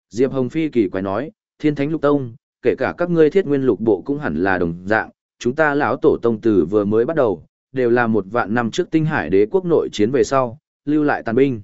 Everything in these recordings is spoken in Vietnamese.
Diệp Hồng Phi kỳ quái nói, Thiên Thánh Lục Tông, kể cả các ngươi Thiết Nguyên Lục Bộ cũng hẳn là đồng dạng, chúng ta lão tổ tông từ vừa mới bắt đầu, đều là 1 vạn năm trước Tinh Hải Đế quốc nội chiến về sau, lưu lại tàn binh.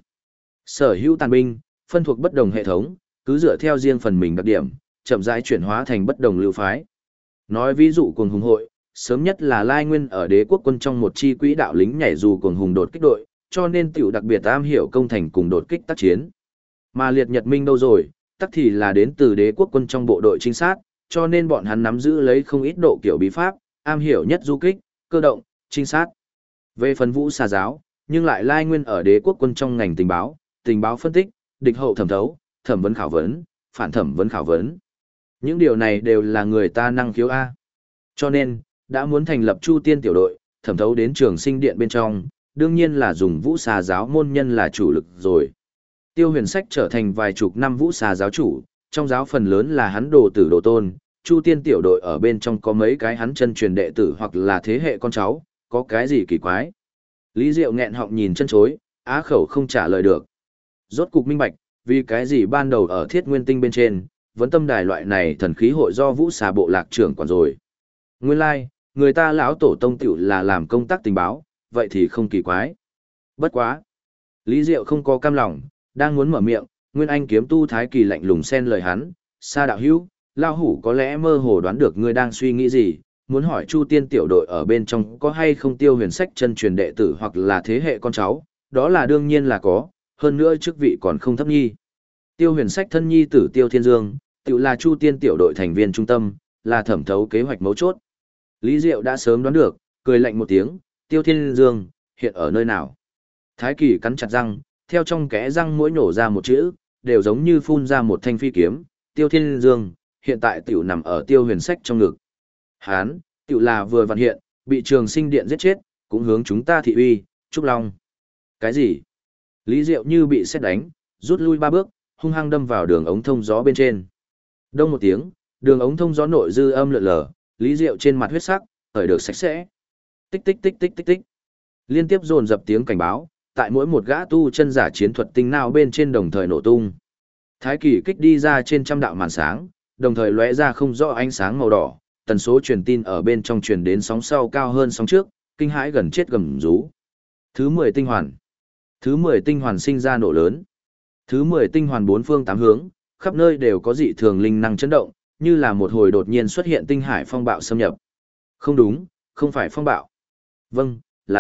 Sở hữu tàn binh, phân thuộc bất đồng hệ thống, cứ dựa theo riêng phần mình đặc điểm, chậm rãi chuyển hóa thành bất đồng lưu phái. Nói ví dụ cuồng hùng hội, sớm nhất là Lai Nguyên ở Đế quốc quân trong một chi quỹ đạo lính nhảy dù cuồng hùng đột kích đội, cho nên tiểu đặc biệt am hiểu công thành cùng đột kích tác chiến. Mà Liệt Nhật Minh đâu rồi, tắc thì là đến từ Đế quốc quân trong bộ đội trinh sát, cho nên bọn hắn nắm giữ lấy không ít độ kiểu bí pháp, am hiểu nhất du kích, cơ động, trinh sát. Về phần Vũ Xà giáo, nhưng lại Lai Nguyên ở Đế quốc quân trong ngành tình báo phân tích, địch hậu thẩm thấu, thẩm vấn khảo vấn, phản thẩm vấn khảo vấn. Những điều này đều là người ta năng khiếu A. Cho nên, đã muốn thành lập Chu Tiên tiểu đội, thẩm thấu đến Trường Sinh Điện bên trong, đương nhiên là dùng Vũ Xà giáo môn nhân là chủ lực rồi. Tiêu Huyền Sách trở thành vài chục năm Vũ Xà giáo chủ, trong giáo phần lớn là hắn đồ tử đồ tôn, Chu Tiên tiểu đội ở bên trong có mấy cái hắn chân truyền đệ tử hoặc là thế hệ con cháu, có cái gì kỳ quái. Lý Diệu nghẹn họng nhìn chân chối, á khẩu không trả lời được. Rốt cục minh bạch, vì cái gì ban đầu ở Thiết Nguyên Tinh bên trên, vấn tâm đài loại này thần khí hội do Vũ Xà bộ lạc trưởng quản rồi. Nguyên lai, người ta lão tổ tông tiểu là làm công tác tình báo, vậy thì không kỳ quái. Bất quá. Lý Diệu không có cam lòng, đang muốn mở miệng, Nguyên Anh kiếm tu Thái Kỳ lạnh lùng xen lời hắn, Sa đạo hữu, Lao Hủ có lẽ mơ hồ đoán được ngươi đang suy nghĩ gì, muốn hỏi Chu Tiên tiểu đội ở bên trong có hay không Tiêu Huyền Sách chân truyền đệ tử hoặc là thế hệ con cháu, đó là đương nhiên là có, hơn nữa chức vị còn không thấp nhi. Tiêu Huyền Sách thân nhi tử Tiêu Thiên Dương, tự là Chu Tiên tiểu đội thành viên trung tâm, là thẩm thấu kế hoạch mấu chốt. Lý Diệu đã sớm đoán được, cười lạnh một tiếng, Tiêu Thiên Dương, hiện ở nơi nào? Thái Kỳ cắn chặt răng, theo trong kẽ răng mỗi nổ ra một chữ, đều giống như phun ra một thanh phi kiếm, Tiêu Thiên Dương, hiện tại tiểu nằm ở Tiêu Huyền Sách trong ngực. Hán, tiểu là vừa vặn hiện, bị Trường Sinh Điện giết chết, cũng hướng chúng ta thị uy, Trúc Long. Cái gì? Lý Diệu như bị sét đánh, rút lui 3 bước, hung hăng đâm vào đường ống thông gió bên trên. Đông một tiếng, đường ống thông gió nội dư âm lượn lờ, Lý Diệu trên mặt huyết sắc, khởi được sạch sẽ. Tích tích tích tích tích tích. Liên tiếp dồn dập tiếng cảnh báo, tại mỗi một gã tu chân giả chiến thuật tinh nào bên trên đồng thời nổ tung. Thái Kỳ kích đi ra trên trăm đạo màn sáng, đồng thời lóe ra không rõ ánh sáng màu đỏ, tần số truyền tin ở bên trong truyền đến sóng sau cao hơn sóng trước, kinh hãi gần chết gầm rú. Thứ 10 tinh hoàn. Thứ 10 tinh hoàn sinh ra nổ lớn. Thứ 10 tinh hoàn bốn phương tám hướng, khắp nơi đều có dị thường linh năng chấn động, như là một hồi đột nhiên xuất hiện tinh hải phong bạo xâm nhập. Không đúng, không phải phong bạo. Vâng,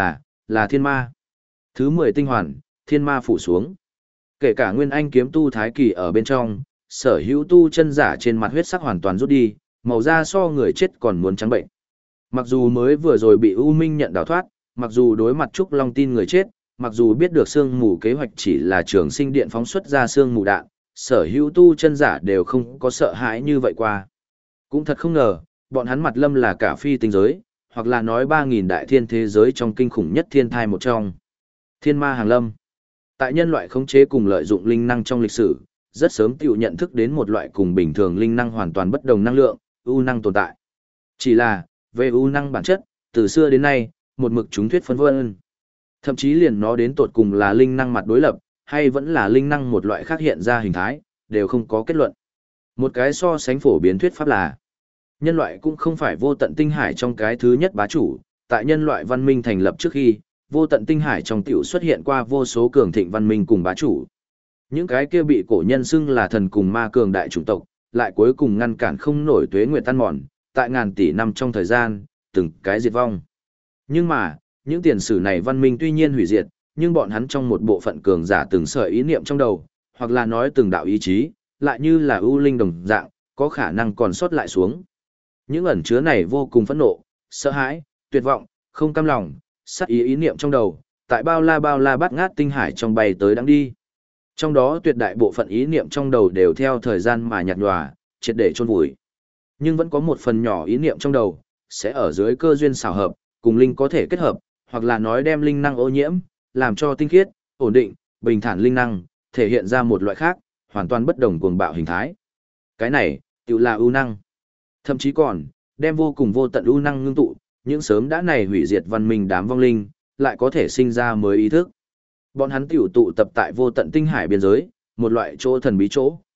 là thiên ma. Thứ 10 tinh hoàn, thiên ma phủ xuống. Kể cả Nguyên Anh kiếm tu Thái Kỳ ở bên trong, sở hữu tu chân giả trên mặt huyết sắc hoàn toàn rút đi, màu da so người chết còn muốn trắng bệnh. Mặc dù mới vừa rồi bị U Minh nhận đào thoát, mặc dù đối mặt Trúc Long tin người chết, mặc dù biết được sương mù kế hoạch chỉ là Trường Sinh Điện phóng xuất ra sương mù đạn, sở hữu tu chân giả đều không có sợ hãi như vậy qua. Cũng thật không ngờ, bọn hắn mặt lâm là cả phi tinh giới, hoặc là nói 3.000 đại thiên thế giới trong kinh khủng nhất thiên thai một trong. Thiên ma hàng lâm. Tại nhân loại khống chế cùng lợi dụng linh năng trong lịch sử, rất sớm tiểu nhận thức đến một loại cùng bình thường linh năng hoàn toàn bất đồng năng lượng, ưu năng tồn tại. Chỉ là, về ưu năng bản chất, từ xưa đến nay, một mực chúng thuyết phân vân. Thậm chí liền nó đến tột cùng là linh năng mặt đối lập, hay vẫn là linh năng một loại khác hiện ra hình thái, đều không có kết luận. Một cái so sánh phổ biến thuyết pháp là, nhân loại cũng không phải vô tận tinh hải trong cái thứ nhất bá chủ, tại nhân loại văn minh thành lập trước khi, vô tận tinh hải trong tiểu xuất hiện qua vô số cường thịnh văn minh cùng bá chủ. Những cái kia bị cổ nhân xưng là thần cùng ma cường đại chủng tộc, lại cuối cùng ngăn cản không nổi tuế nguyệt tan mòn, tại ngàn tỷ năm trong thời gian, từng cái diệt vong. Nhưng mà, những tiền sử này văn minh tuy nhiên hủy diệt, nhưng bọn hắn trong một bộ phận cường giả từng sợi ý niệm trong đầu, hoặc là nói từng đạo ý chí, lại như là ưu linh đồng dạng, có khả năng còn sót lại xuống. Những ẩn chứa này vô cùng phẫn nộ, sợ hãi, tuyệt vọng, không cam lòng, sát ý niệm trong đầu, tại bao la bát ngát tinh hải trong bay tới đang đi. Trong đó tuyệt đại bộ phận ý niệm trong đầu đều theo thời gian mà nhạt nhòa, triệt để chôn vùi. Nhưng vẫn có một phần nhỏ ý niệm trong đầu, sẽ ở dưới cơ duyên xảo hợp, cùng linh có thể kết hợp, hoặc là nói đem linh năng ô nhiễm, làm cho tinh khiết, ổn định, bình thản linh năng, thể hiện ra một loại khác, hoàn toàn bất đồng cuồng bạo hình thái. Cái này, tự là ưu năng. Thậm chí còn, đem vô cùng vô tận ưu năng ngưng tụ, những sớm đã này hủy diệt văn minh đám vong linh, lại có thể sinh ra mới ý thức. Bọn hắn tiểu tụ tập tại vô tận tinh hải biên giới, một loại chỗ thần bí chỗ.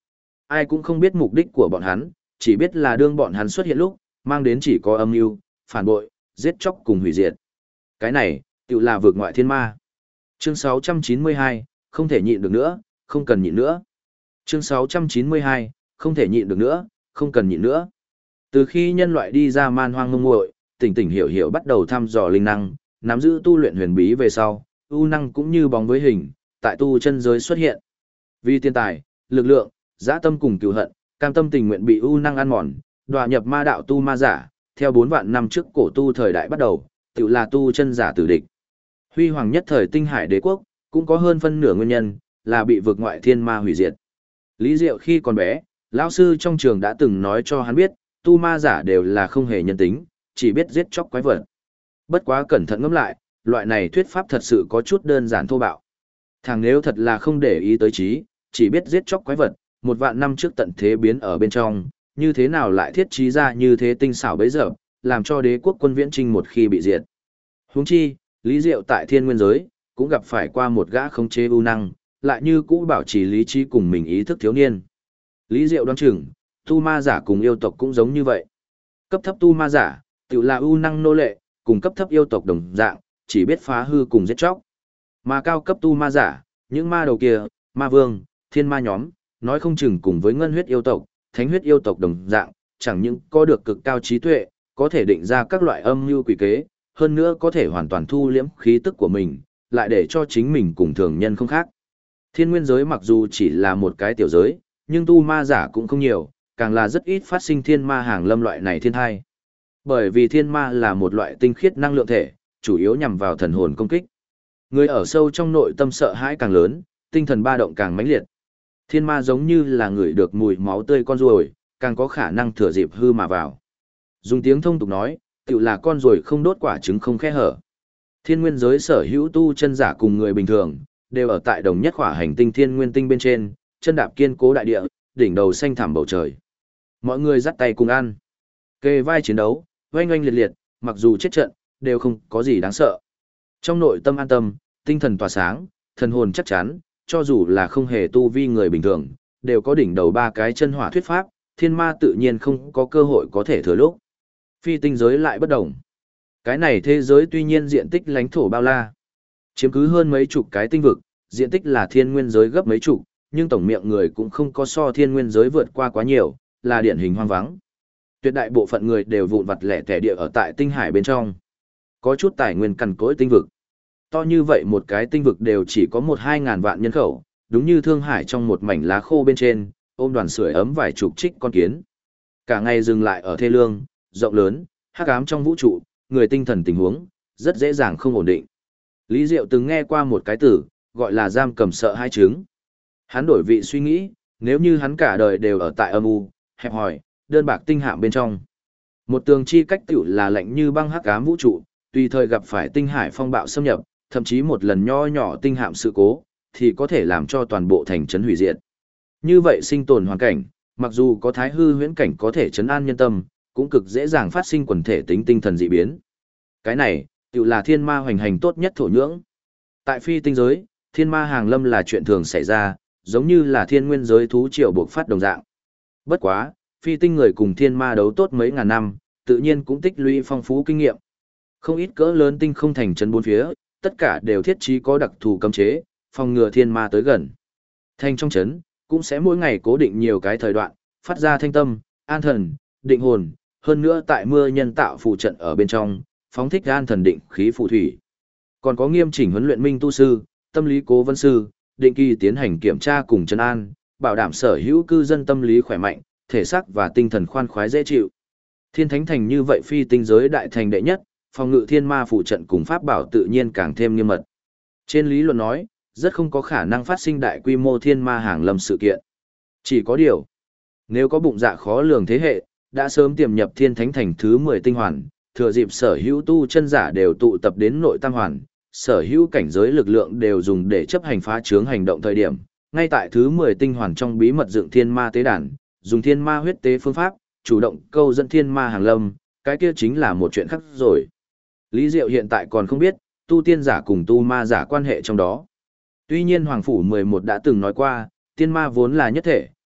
Ai cũng không biết mục đích của bọn hắn, chỉ biết là đương bọn hắn xuất hiện lúc, mang đến chỉ có âm mưu, phản bội, giết chóc cùng hủy diệt. Cái này, tự là vượt ngoại thiên ma. Chương 692, không thể nhịn được nữa, không cần nhịn nữa. Chương 692, không thể nhịn được nữa, không cần nhịn nữa. Từ khi nhân loại đi ra man hoang ngông nguội, tỉnh tỉnh hiểu hiểu bắt đầu thăm dò linh năng, nắm giữ tu luyện huyền bí về sau, ưu năng cũng như bóng với hình, tại tu chân giới xuất hiện. Vì tiền tài, lực lượng, dã tâm cùng cừu hận, cam tâm tình nguyện bị ưu năng ăn mòn, đọa nhập ma đạo tu ma giả, theo 4 vạn năm trước cổ tu thời đại bắt đầu, tự là tu chân giả tử địch. Huy hoàng nhất thời Tinh Hải Đế quốc, cũng có hơn phân nửa nguyên nhân là bị vực ngoại thiên ma hủy diệt. Lý Diệu khi còn bé, lão sư trong trường đã từng nói cho hắn biết, tu ma giả đều là không hề nhân tính, chỉ biết giết chóc quái vật. Bất quá cẩn thận ngẫm lại, loại này thuyết pháp thật sự có chút đơn giản thô bạo. Thằng nếu thật là không để ý tới trí, chỉ biết giết chóc quái vật, 1 vạn năm trước tận thế biến ở bên trong, như thế nào lại thiết trí ra như thế tinh xảo bấy giờ, làm cho đế quốc quân viễn trinh một khi bị diệt. Huống chi, Lý Diệu tại thiên nguyên giới, cũng gặp phải qua một gã khống chế ưu năng, lại như cũ bảo trì lý trí cùng mình ý thức thiếu niên. Lý Diệu đoán chừng, tu ma giả cùng yêu tộc cũng giống như vậy. Cấp thấp tu ma giả, tự là ưu năng nô lệ, cùng cấp thấp yêu tộc đồng dạng, chỉ biết phá hư cùng giết chóc. Mà cao cấp tu ma giả, những ma đầu kia, ma vương, thiên ma nhóm, nói không chừng cùng với ngân huyết yêu tộc, thánh huyết yêu tộc đồng dạng, chẳng những có được cực cao trí tuệ, có thể định ra các loại âm mưu quỷ kế, hơn nữa có thể hoàn toàn thu liễm khí tức của mình, lại để cho chính mình cùng thường nhân không khác. Thiên nguyên giới mặc dù chỉ là một cái tiểu giới, nhưng tu ma giả cũng không nhiều, càng là rất ít phát sinh thiên ma hàng lâm loại này thiên thai. Bởi vì thiên ma là một loại tinh khiết năng lượng thể, chủ yếu nhằm vào thần hồn công kích. Người ở sâu trong nội tâm sợ hãi càng lớn, tinh thần ba động càng mãnh liệt. Thiên ma giống như là người được mùi máu tươi con ruồi, càng có khả năng thừa dịp hư mà vào. Dùng tiếng thông tục nói, tự là con ruồi không đốt quả trứng không khe hở. Thiên nguyên giới sở hữu tu chân giả cùng người bình thường, đều ở tại đồng nhất khỏa hành tinh thiên nguyên tinh bên trên, chân đạp kiên cố đại địa, đỉnh đầu xanh thẳm bầu trời. Mọi người dắt tay cùng ăn. Kề vai chiến đấu, oanh oanh liệt liệt, mặc dù chết trận, đều không có gì đáng sợ. Trong nội tâm an tâm, tinh thần tỏa sáng, thần hồn chắc chắn, cho dù là không hề tu vi người bình thường, đều có đỉnh đầu 3 cái chân hỏa thuyết pháp, thiên ma tự nhiên không có cơ hội có thể thừa lúc. Phi tinh giới lại bất đồng. Cái này thế giới tuy nhiên diện tích lãnh thổ bao la, chiếm cứ hơn mấy chục cái tinh vực, diện tích là thiên nguyên giới gấp mấy chục, nhưng tổng miệng người cũng không có so thiên nguyên giới vượt qua quá nhiều, là điển hình hoang vắng. Tuyệt đại bộ phận người đều vụn vặt lẻ tẻ địa ở tại tinh hải bên trong. Có chút tài nguyên cằn cỗi tinh vực. To như vậy một cái tinh vực đều chỉ có 1-2 ngàn vạn nhân khẩu, đúng như Thương Hải trong một mảnh lá khô bên trên, ôm đoàn sưởi ấm vài chục trích con kiến. Cả ngày dừng lại ở thê lương, rộng lớn, hắc ám trong vũ trụ, người tinh thần tình huống, rất dễ dàng không ổn định. Lý Diệu từng nghe qua một cái từ, gọi là giam cầm sợ hai chứng. Hắn đổi vị suy nghĩ, nếu như hắn cả đời đều ở tại âm u, hẹp hòi, đơn bạc tinh hạm bên trong. Một tường chi cách tiểu là lạnh như băng hắc ám vũ trụ, tùy thời gặp phải tinh hải phong bạo xâm nhập, thậm chí một lần nho nhỏ tinh hạm sự cố, thì có thể làm cho toàn bộ thành trấn hủy diệt. Như vậy sinh tồn hoàn cảnh, mặc dù có thái hư huyễn cảnh có thể trấn an nhân tâm, cũng cực dễ dàng phát sinh quần thể tính tinh thần dị biến. Cái này, tự là thiên ma hoành hành tốt nhất thổ nhưỡng. Tại phi tinh giới, thiên ma hàng lâm là chuyện thường xảy ra, giống như là thiên nguyên giới thú triều buộc phát đồng dạng. Bất quá, phi tinh người cùng thiên ma đấu tốt mấy ngàn năm, tự nhiên cũng tích lũy phong phú kinh nghiệm. Không ít cỡ lớn tinh không thành trấn bốn phía, tất cả đều thiết trí có đặc thù cấm chế, phòng ngừa thiên ma tới gần. Thành trong trấn, cũng sẽ mỗi ngày cố định nhiều cái thời đoạn, phát ra thanh tâm, an thần, định hồn, hơn nữa tại mưa nhân tạo phù trận ở bên trong, phóng thích an thần định khí phù thủy. Còn có nghiêm chỉnh huấn luyện minh tu sư, tâm lý cố vấn sư, định kỳ tiến hành kiểm tra cùng trấn an, bảo đảm sở hữu cư dân tâm lý khỏe mạnh, thể xác và tinh thần khoan khoái dễ chịu. Thiên thánh thành như vậy phi tinh giới đại thành đệ nhất, phòng ngự thiên ma phù trận cùng pháp bảo tự nhiên càng thêm nghiêm mật. Trên lý luận nói, rất không có khả năng phát sinh đại quy mô thiên ma hàng lâm sự kiện. Chỉ có điều, nếu có bụng dạ khó lường thế hệ, đã sớm tiềm nhập thiên thánh thành thứ 10 tinh hoàn, thừa dịp sở hữu tu chân giả đều tụ tập đến nội tam hoàn, sở hữu cảnh giới lực lượng đều dùng để chấp hành phá chướng hành động thời điểm, ngay tại thứ 10 tinh hoàn trong bí mật dựng thiên ma tế đàn, dùng thiên ma huyết tế phương pháp, chủ động câu dẫn thiên ma hàng lâm, cái kia chính là một chuyện khác rồi. Lý Diệu hiện tại còn không biết, tu tiên giả cùng tu ma giả quan hệ trong đó. Tuy nhiên Hoàng Phủ 11 đã từng nói qua, tiên ma vốn là nhất thể,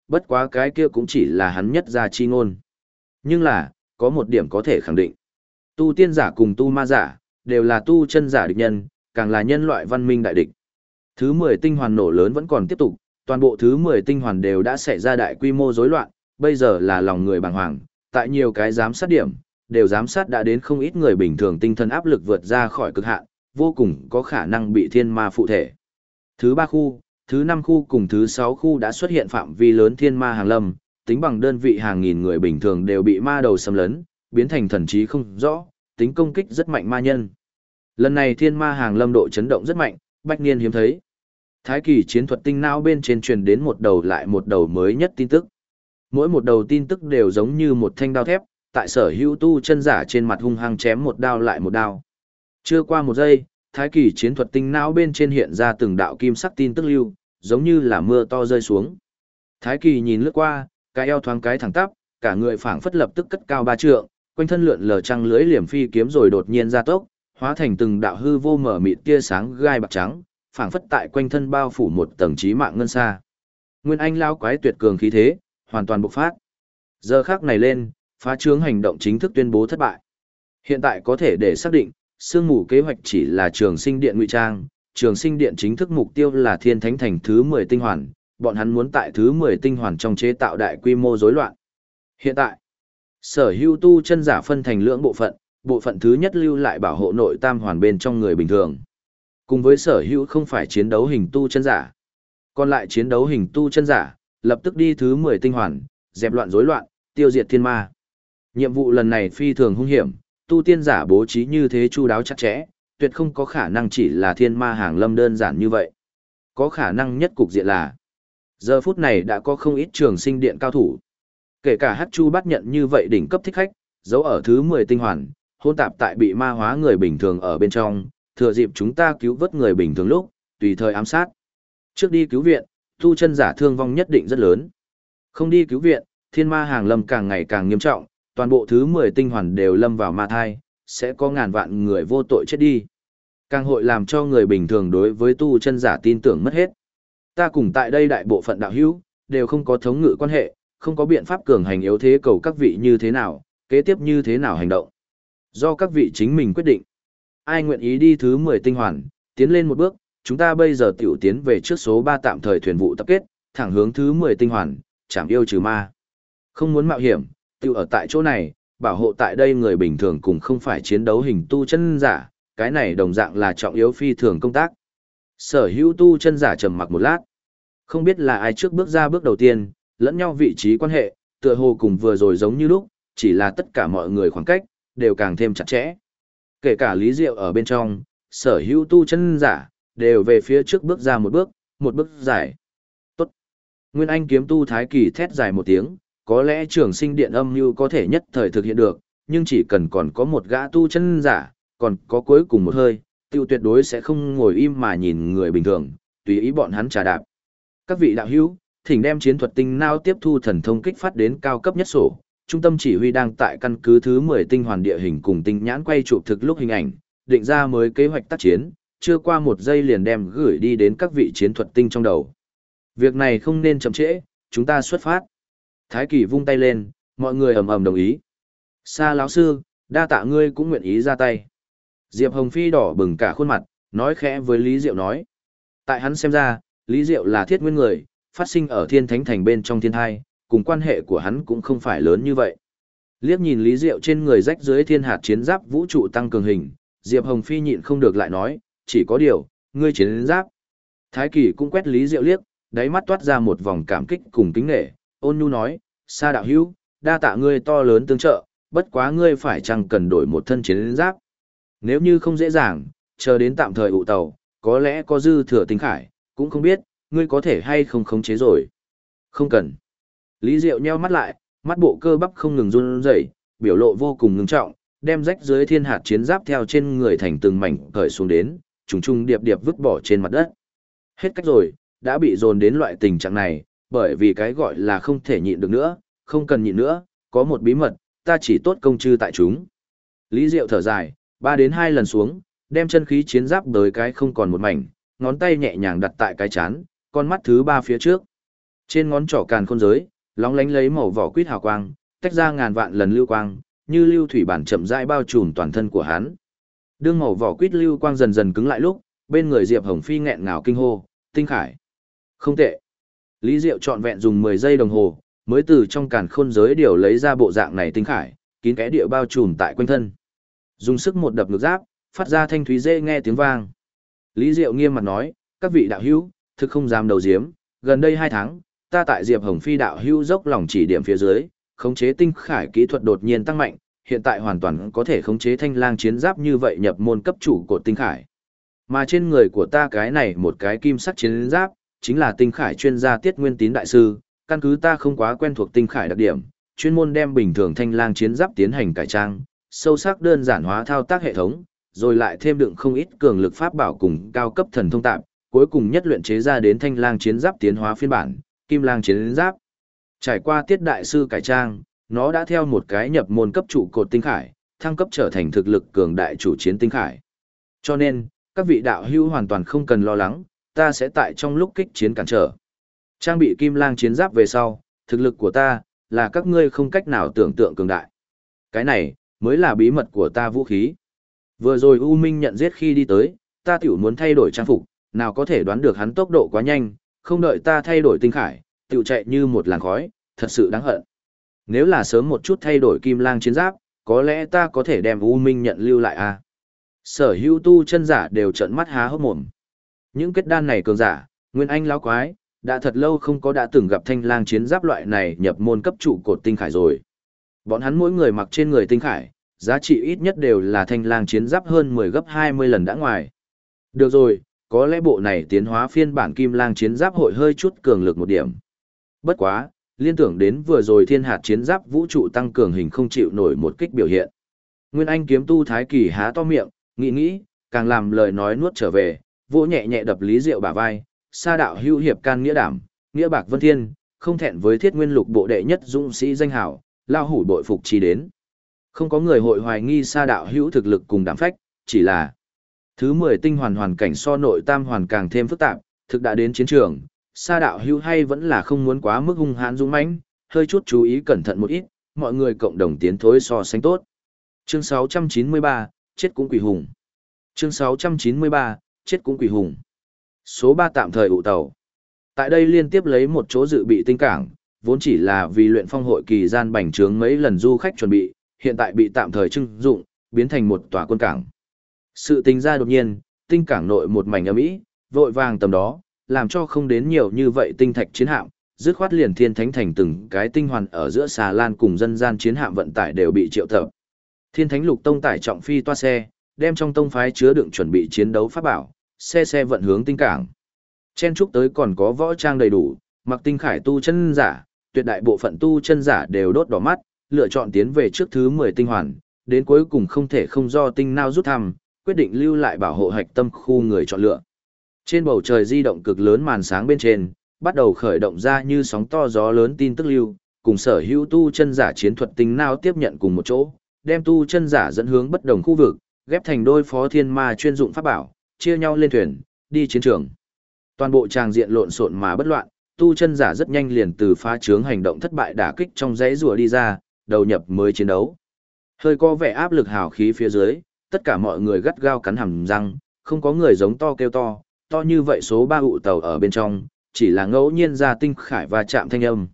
bất quá cái kia cũng chỉ là hắn nhất ra chi ngôn. Nhưng là, có một điểm có thể khẳng định. Tu tiên giả cùng tu ma giả, đều là tu chân giả địch nhân, càng là nhân loại văn minh đại địch. Thứ 10 tinh hoàn nổ lớn vẫn còn tiếp tục, toàn bộ thứ 10 tinh hoàn đều đã xảy ra đại quy mô rối loạn, bây giờ là lòng người bàng hoàng, tại nhiều cái giám sát điểm, đều giám sát đã đến không ít người bình thường tinh thần áp lực vượt ra khỏi cực hạn, vô cùng có khả năng bị thiên ma phụ thể. Thứ 3 khu, thứ 5 khu cùng thứ 6 khu đã xuất hiện phạm vi lớn thiên ma hàng lâm, tính bằng đơn vị hàng nghìn người bình thường đều bị ma đầu xâm lấn, biến thành thần trí không rõ, tính công kích rất mạnh ma nhân. Lần này thiên ma hàng lâm độ chấn động rất mạnh, bách niên hiếm thấy. Thái kỳ chiến thuật tinh não bên trên truyền đến một đầu lại một đầu mới nhất tin tức. Mỗi một đầu tin tức đều giống như một thanh đao thép, tại sở hữu tu chân giả trên mặt hung hăng chém một đao lại một đao. Chưa qua một giây, thái kỳ chiến thuật tinh não bên trên hiện ra từng đạo kim sắc tin tức lưu, giống như là mưa to rơi xuống. Thái kỳ nhìn lướt qua, cái eo thoáng cái thẳng tắp, cả người phảng phất lập tức cất cao 3 trượng, quanh thân lượn lờ trăng lưỡi liềm phi kiếm rồi đột nhiên ra tốc, hóa thành từng đạo hư vô mở mịt tia sáng gai bạc trắng, phảng phất tại quanh thân bao phủ một tầng chí mạng ngân sa. Nguyên Anh lao quái tuyệt cường khí thế, hoàn toàn bộc phát. Giờ khắc này lên, phá trướng hành động chính thức tuyên bố thất bại. Hiện tại có thể để xác định, sương mù kế hoạch chỉ là Trường Sinh Điện ngụy trang, Trường Sinh Điện chính thức mục tiêu là Thiên Thánh Thành thứ 10 tinh hoàn, bọn hắn muốn tại thứ 10 tinh hoàn trong chế tạo đại quy mô rối loạn. Hiện tại, sở hữu tu chân giả phân thành lưỡng bộ phận thứ nhất lưu lại bảo hộ nội tam hoàn bên trong người bình thường. Cùng với sở hữu không phải chiến đấu hình tu chân giả. Còn lại chiến đấu hình tu chân giả, lập tức đi thứ 10 tinh hoàn, dẹp loạn rối loạn, tiêu diệt thiên ma. Nhiệm vụ lần này phi thường hung hiểm, tu tiên giả bố trí như thế chu đáo chặt chẽ, tuyệt không có khả năng chỉ là thiên ma hàng lâm đơn giản như vậy. Có khả năng nhất cục diện là, giờ phút này đã có không ít Trường Sinh Điện cao thủ. Kể cả Hắc Chu bắt nhận như vậy đỉnh cấp thích khách, giấu ở thứ 10 tinh hoàn, hôn tạp tại bị ma hóa người bình thường ở bên trong, thừa dịp chúng ta cứu vớt người bình thường lúc, tùy thời ám sát. Trước đi cứu viện, tu chân giả thương vong nhất định rất lớn. Không đi cứu viện, thiên ma hàng lâm càng ngày càng nghiêm trọng, toàn bộ thứ 10 tinh hoàn đều lâm vào ma thai, sẽ có ngàn vạn người vô tội chết đi. Càng hội làm cho người bình thường đối với tu chân giả tin tưởng mất hết. Ta cùng tại đây đại bộ phận đạo hữu, đều không có thống ngự quan hệ, không có biện pháp cường hành yếu thế cầu các vị như thế nào, kế tiếp như thế nào hành động. Do các vị chính mình quyết định. Ai nguyện ý đi thứ 10 tinh hoàn, tiến lên một bước, chúng ta bây giờ tiểu tiến về trước số 3 tạm thời thuyền vụ tập kết, thẳng hướng thứ 10 tinh hoàn, chảm yêu trừ ma. Không muốn mạo hiểm, tiểu ở tại chỗ này, bảo hộ tại đây người bình thường cùng không phải chiến đấu hình tu chân giả, cái này đồng dạng là trọng yếu phi thường công tác. Sở hữu tu chân giả trầm mặc một lát. Không biết là ai trước bước ra bước đầu tiên, lẫn nhau vị trí quan hệ, tựa hồ cùng vừa rồi giống như lúc, chỉ là tất cả mọi người khoảng cách, đều càng thêm chặt chẽ. Kể cả Lý Diệu ở bên trong, sở hữu tu chân giả, đều về phía trước bước ra một bước dài. Tốt. Nguyên Anh kiếm tu thái kỳ thét dài một tiếng, có lẽ Trường Sinh Điện âm mưu có thể nhất thời thực hiện được, nhưng chỉ cần còn có một gã tu chân giả, còn có cuối cùng một hơi, tiêu tuyệt đối sẽ không ngồi im mà nhìn người bình thường, tùy ý bọn hắn trà đạp. Các vị đạo hữu, thỉnh đem chiến thuật tinh não tiếp thu thần thông kích phát đến cao cấp nhất sổ. Trung tâm chỉ huy đang tại căn cứ thứ 10 tinh hoàn địa hình cùng tinh nhãn quay chụp thực lúc hình ảnh, định ra mới kế hoạch tác chiến, chưa qua một giây liền đem gửi đi đến các vị chiến thuật tinh trong đầu. Việc này không nên chậm trễ, chúng ta xuất phát. Thái Kỳ vung tay lên, mọi người ầm ầm đồng ý. Sa lão sư, đa tạ ngươi cũng nguyện ý ra tay. Diệp Hồng Phi đỏ bừng cả khuôn mặt, nói khẽ với Lý Diệu nói. Tại hắn xem ra, Lý Diệu là thiết nguyên người, phát sinh ở Thiên Thánh Thành bên trong thiên thai, cùng quan hệ của hắn cũng không phải lớn như vậy. Liếc nhìn Lý Diệu trên người rách dưới thiên hạt chiến giáp vũ trụ tăng cường hình, Diệp Hồng Phi nhịn không được lại nói, chỉ có điều, ngươi chiến giáp. Thái Kỳ cũng quét Lý Diệu liếc, đáy mắt toát ra một vòng cảm kích cùng kính nể, ôn nhu nói, Sa đạo hữu, đa tạ ngươi to lớn tương trợ, bất quá ngươi phải chăng cần đổi một thân chiến giáp. Nếu như không dễ dàng, chờ đến tạm thời ụ tàu, có lẽ có dư thừa tinh khải, cũng không biết, ngươi có thể hay không khống chế rồi. Không cần. Lý Diệu nheo mắt lại, mắt bộ cơ bắp không ngừng run rẩy, biểu lộ vô cùng ngưng trọng, đem rách dưới thiên hạt chiến giáp theo trên người thành từng mảnh cởi xuống đến, trùng trùng điệp điệp vứt bỏ trên mặt đất. Hết cách rồi, đã bị dồn đến loại tình trạng này, bởi vì cái gọi là không thể nhịn được nữa, không cần nhịn nữa, có một bí mật, ta chỉ tốt công chư tại chúng. Lý Diệu thở dài, 3 đến 2 lần xuống, đem chân khí chiến giáp tới cái không còn một mảnh, ngón tay nhẹ nhàng đặt tại cái chán, con mắt thứ 3 phía trước. Trên ngón trỏ càn khôn giới, lóng lánh lấy màu vỏ quýt hào quang, tách ra ngàn vạn lần lưu quang, như lưu thủy bản chậm rãi bao trùm toàn thân của hắn. Đương màu vỏ quýt lưu quang dần dần cứng lại lúc, bên người Diệp Hồng Phi nghẹn ngào kinh hô, tinh khải. Không tệ. Lý Diệu trọn vẹn dùng 10 giây đồng hồ, mới từ trong càn khôn giới điều lấy ra bộ dạng này tinh khải, kín kẽ địa bao trùm tại quanh thân. Dùng sức một đập ngực giáp, phát ra thanh thúy dễ nghe tiếng vang. Lý Diệu nghiêm mặt nói, các vị đạo hữu, thực không dám đầu diếm, gần đây 2 tháng, ta tại Diệp Hồng Phi đạo hữu dốc lòng chỉ điểm phía dưới, khống chế tinh khải kỹ thuật đột nhiên tăng mạnh, hiện tại hoàn toàn có thể khống chế thanh lang chiến giáp như vậy nhập môn cấp chủ của tinh khải. Mà trên người của ta cái này một cái kim sắc chiến giáp, chính là tinh khải chuyên gia Tiết Nguyên Tín đại sư, căn cứ ta không quá quen thuộc tinh khải đặc điểm, chuyên môn đem bình thường thanh lang chiến giáp tiến hành cải trang, sâu sắc đơn giản hóa thao tác hệ thống, rồi lại thêm đựng không ít cường lực pháp bảo cùng cao cấp thần thông tạp, cuối cùng nhất luyện chế ra đến thanh lang chiến giáp tiến hóa phiên bản, kim lang chiến giáp. Trải qua Tiết đại sư cải trang, nó đã theo một cái nhập môn cấp trụ cột tinh khải, thăng cấp trở thành thực lực cường đại chủ chiến tinh khải. Cho nên, các vị đạo hữu hoàn toàn không cần lo lắng, ta sẽ tại trong lúc kích chiến cản trở. Trang bị kim lang chiến giáp về sau, thực lực của ta, là các ngươi không cách nào tưởng tượng cường đại. Cái này, mới là bí mật của ta vũ khí. Vừa rồi U Minh nhận giết khi đi tới, ta tiểu muốn thay đổi trang phục, nào có thể đoán được hắn tốc độ quá nhanh, không đợi ta thay đổi tinh khải, tiểu chạy như một làn khói, thật sự đáng hận. Nếu là sớm một chút thay đổi kim lang chiến giáp, có lẽ ta có thể đem U Minh nhận lưu lại à. Sở hữu tu chân giả đều trợn mắt há hốc mồm. Những kết đan này cường giả, Nguyên Anh lão quái, đã thật lâu không có đã từng gặp thanh lang chiến giáp loại này nhập môn cấp trụ cột tinh khải rồi. Bọn hắn mỗi người mặc trên người tinh khải, giá trị ít nhất đều là thanh lang chiến giáp hơn 10 gấp 20 lần đã ngoài. Được rồi, có lẽ bộ này tiến hóa phiên bản kim lang chiến giáp hội hơi chút cường lực một điểm. Bất quá, liên tưởng đến vừa rồi thiên hạt chiến giáp vũ trụ tăng cường hình không chịu nổi một kích biểu hiện. Nguyên Anh kiếm tu Thái Kỳ há to miệng, nghĩ, càng làm lời nói nuốt trở về, vỗ nhẹ nhẹ đập Lý Diệu bả vai, sa đạo hữu hiệp can nghĩa đảm, nghĩa bạc vân thiên, không thẹn với Thiết Nguyên Lục bộ đệ nhất dũng sĩ danh hảo, lao hủ bội phục chi đến. Không có người hội hoài nghi sa đạo hữu thực lực cùng đảm phách, chỉ là thứ 10 tinh hoàn cảnh so nội tam hoàn càng thêm phức tạp, thực đã đến chiến trường, sa đạo hữu hay vẫn là không muốn quá mức hung hãn dũng mãnh, hơi chút chú ý cẩn thận một ít, mọi người cộng đồng tiến thối so sánh tốt. Chương 693, chết cũng quỷ hùng. Chương 693, chết cũng quỷ hùng. Số 3 tạm thời ụ tàu. Tại đây liên tiếp lấy một chỗ dự bị tinh cảng, vốn chỉ là vì luyện phong hội kỳ gian bành trướng mấy lần du khách chuẩn bị, hiện tại bị tạm thời trưng dụng, biến thành một tòa quân cảng. Sự tình ra đột nhiên, tinh cảng nội một mảnh ầm ĩ, vội vàng tầm đó, làm cho không đến nhiều như vậy tinh thạch chiến hạm, dứt khoát liền thiên thánh thành từng cái tinh hoàn ở giữa xà lan cùng dân gian chiến hạm vận tải đều bị triệu tập. Thiên thánh lục tông tải trọng phi toa xe, đem trong tông phái chứa đựng chuẩn bị chiến đấu pháp bảo, xe vận hướng tinh cảng. Chen chúc tới còn có võ trang đầy đủ, mặc tinh khải tu chân giả, tuyệt đại bộ phận tu chân giả đều đốt đỏ mắt, lựa chọn tiến về trước thứ 10 tinh hoàn, đến cuối cùng không thể không do tinh nao rút thăm, quyết định lưu lại bảo hộ hạch tâm khu người chọn lựa. Trên bầu trời di động cực lớn màn sáng bên trên, bắt đầu khởi động ra như sóng to gió lớn tin tức lưu, cùng sở hữu tu chân giả chiến thuật tinh nao tiếp nhận cùng một chỗ, đem tu chân giả dẫn hướng bất đồng khu vực, ghép thành đôi phó thiên ma chuyên dụng pháp bảo, chia nhau lên thuyền, đi chiến trường. Toàn bộ tràng diện lộn xộn mà bất loạn, tu chân giả rất nhanh liền từ phá trướng hành động thất bại đả kích trong dãy rùa đi ra, đầu nhập mới chiến đấu. Hơi có vẻ áp lực hào khí phía dưới, tất cả mọi người gắt gao cắn hàm răng, không có người giống to kêu to, to như vậy số 3 ụ tàu ở bên trong, chỉ là ngẫu nhiên ra tinh khải và chạm thanh âm.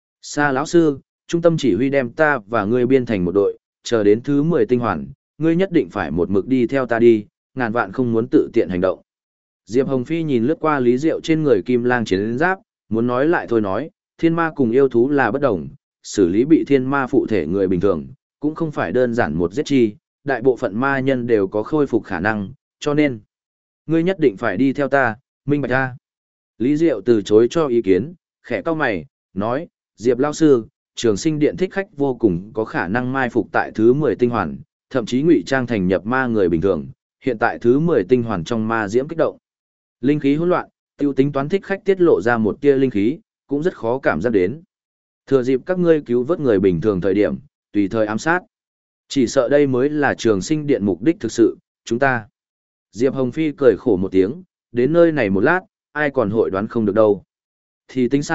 Sa lão sư, trung tâm chỉ huy đem ta và ngươi biên thành một đội, chờ đến thứ 10 tinh hoàn, ngươi nhất định phải một mực đi theo ta đi, ngàn vạn không muốn tự tiện hành động. Diệp Hồng Phi nhìn lướt qua Lý Diệu trên người kim lang chiến giáp, muốn nói lại thôi nói, thiên ma cùng yêu thú là bất đồng, xử lý bị thiên ma phụ thể người bình thường, cũng không phải đơn giản một giết chi, đại bộ phận ma nhân đều có khôi phục khả năng, cho nên, ngươi nhất định phải đi theo ta, minh bạch ta. Lý Diệu từ chối cho ý kiến, khẽ cau mày, nói, Diệp lão sư, Trường Sinh Điện thích khách vô cùng có khả năng mai phục tại thứ 10 tinh hoàn, thậm chí ngụy trang thành nhập ma người bình thường, hiện tại thứ 10 tinh hoàn trong ma diễm kích động. Linh khí hỗn loạn, tiêu tính toán thích khách tiết lộ ra một tia linh khí, cũng rất khó cảm giác đến. Thừa dịp các ngươi cứu vớt người bình thường thời điểm, tùy thời ám sát. Chỉ sợ đây mới là Trường Sinh Điện mục đích thực sự, chúng ta. Diệp Hồng Phi cười khổ một tiếng, đến nơi này một lát, ai còn hội đoán không được đâu. Thì tính sao,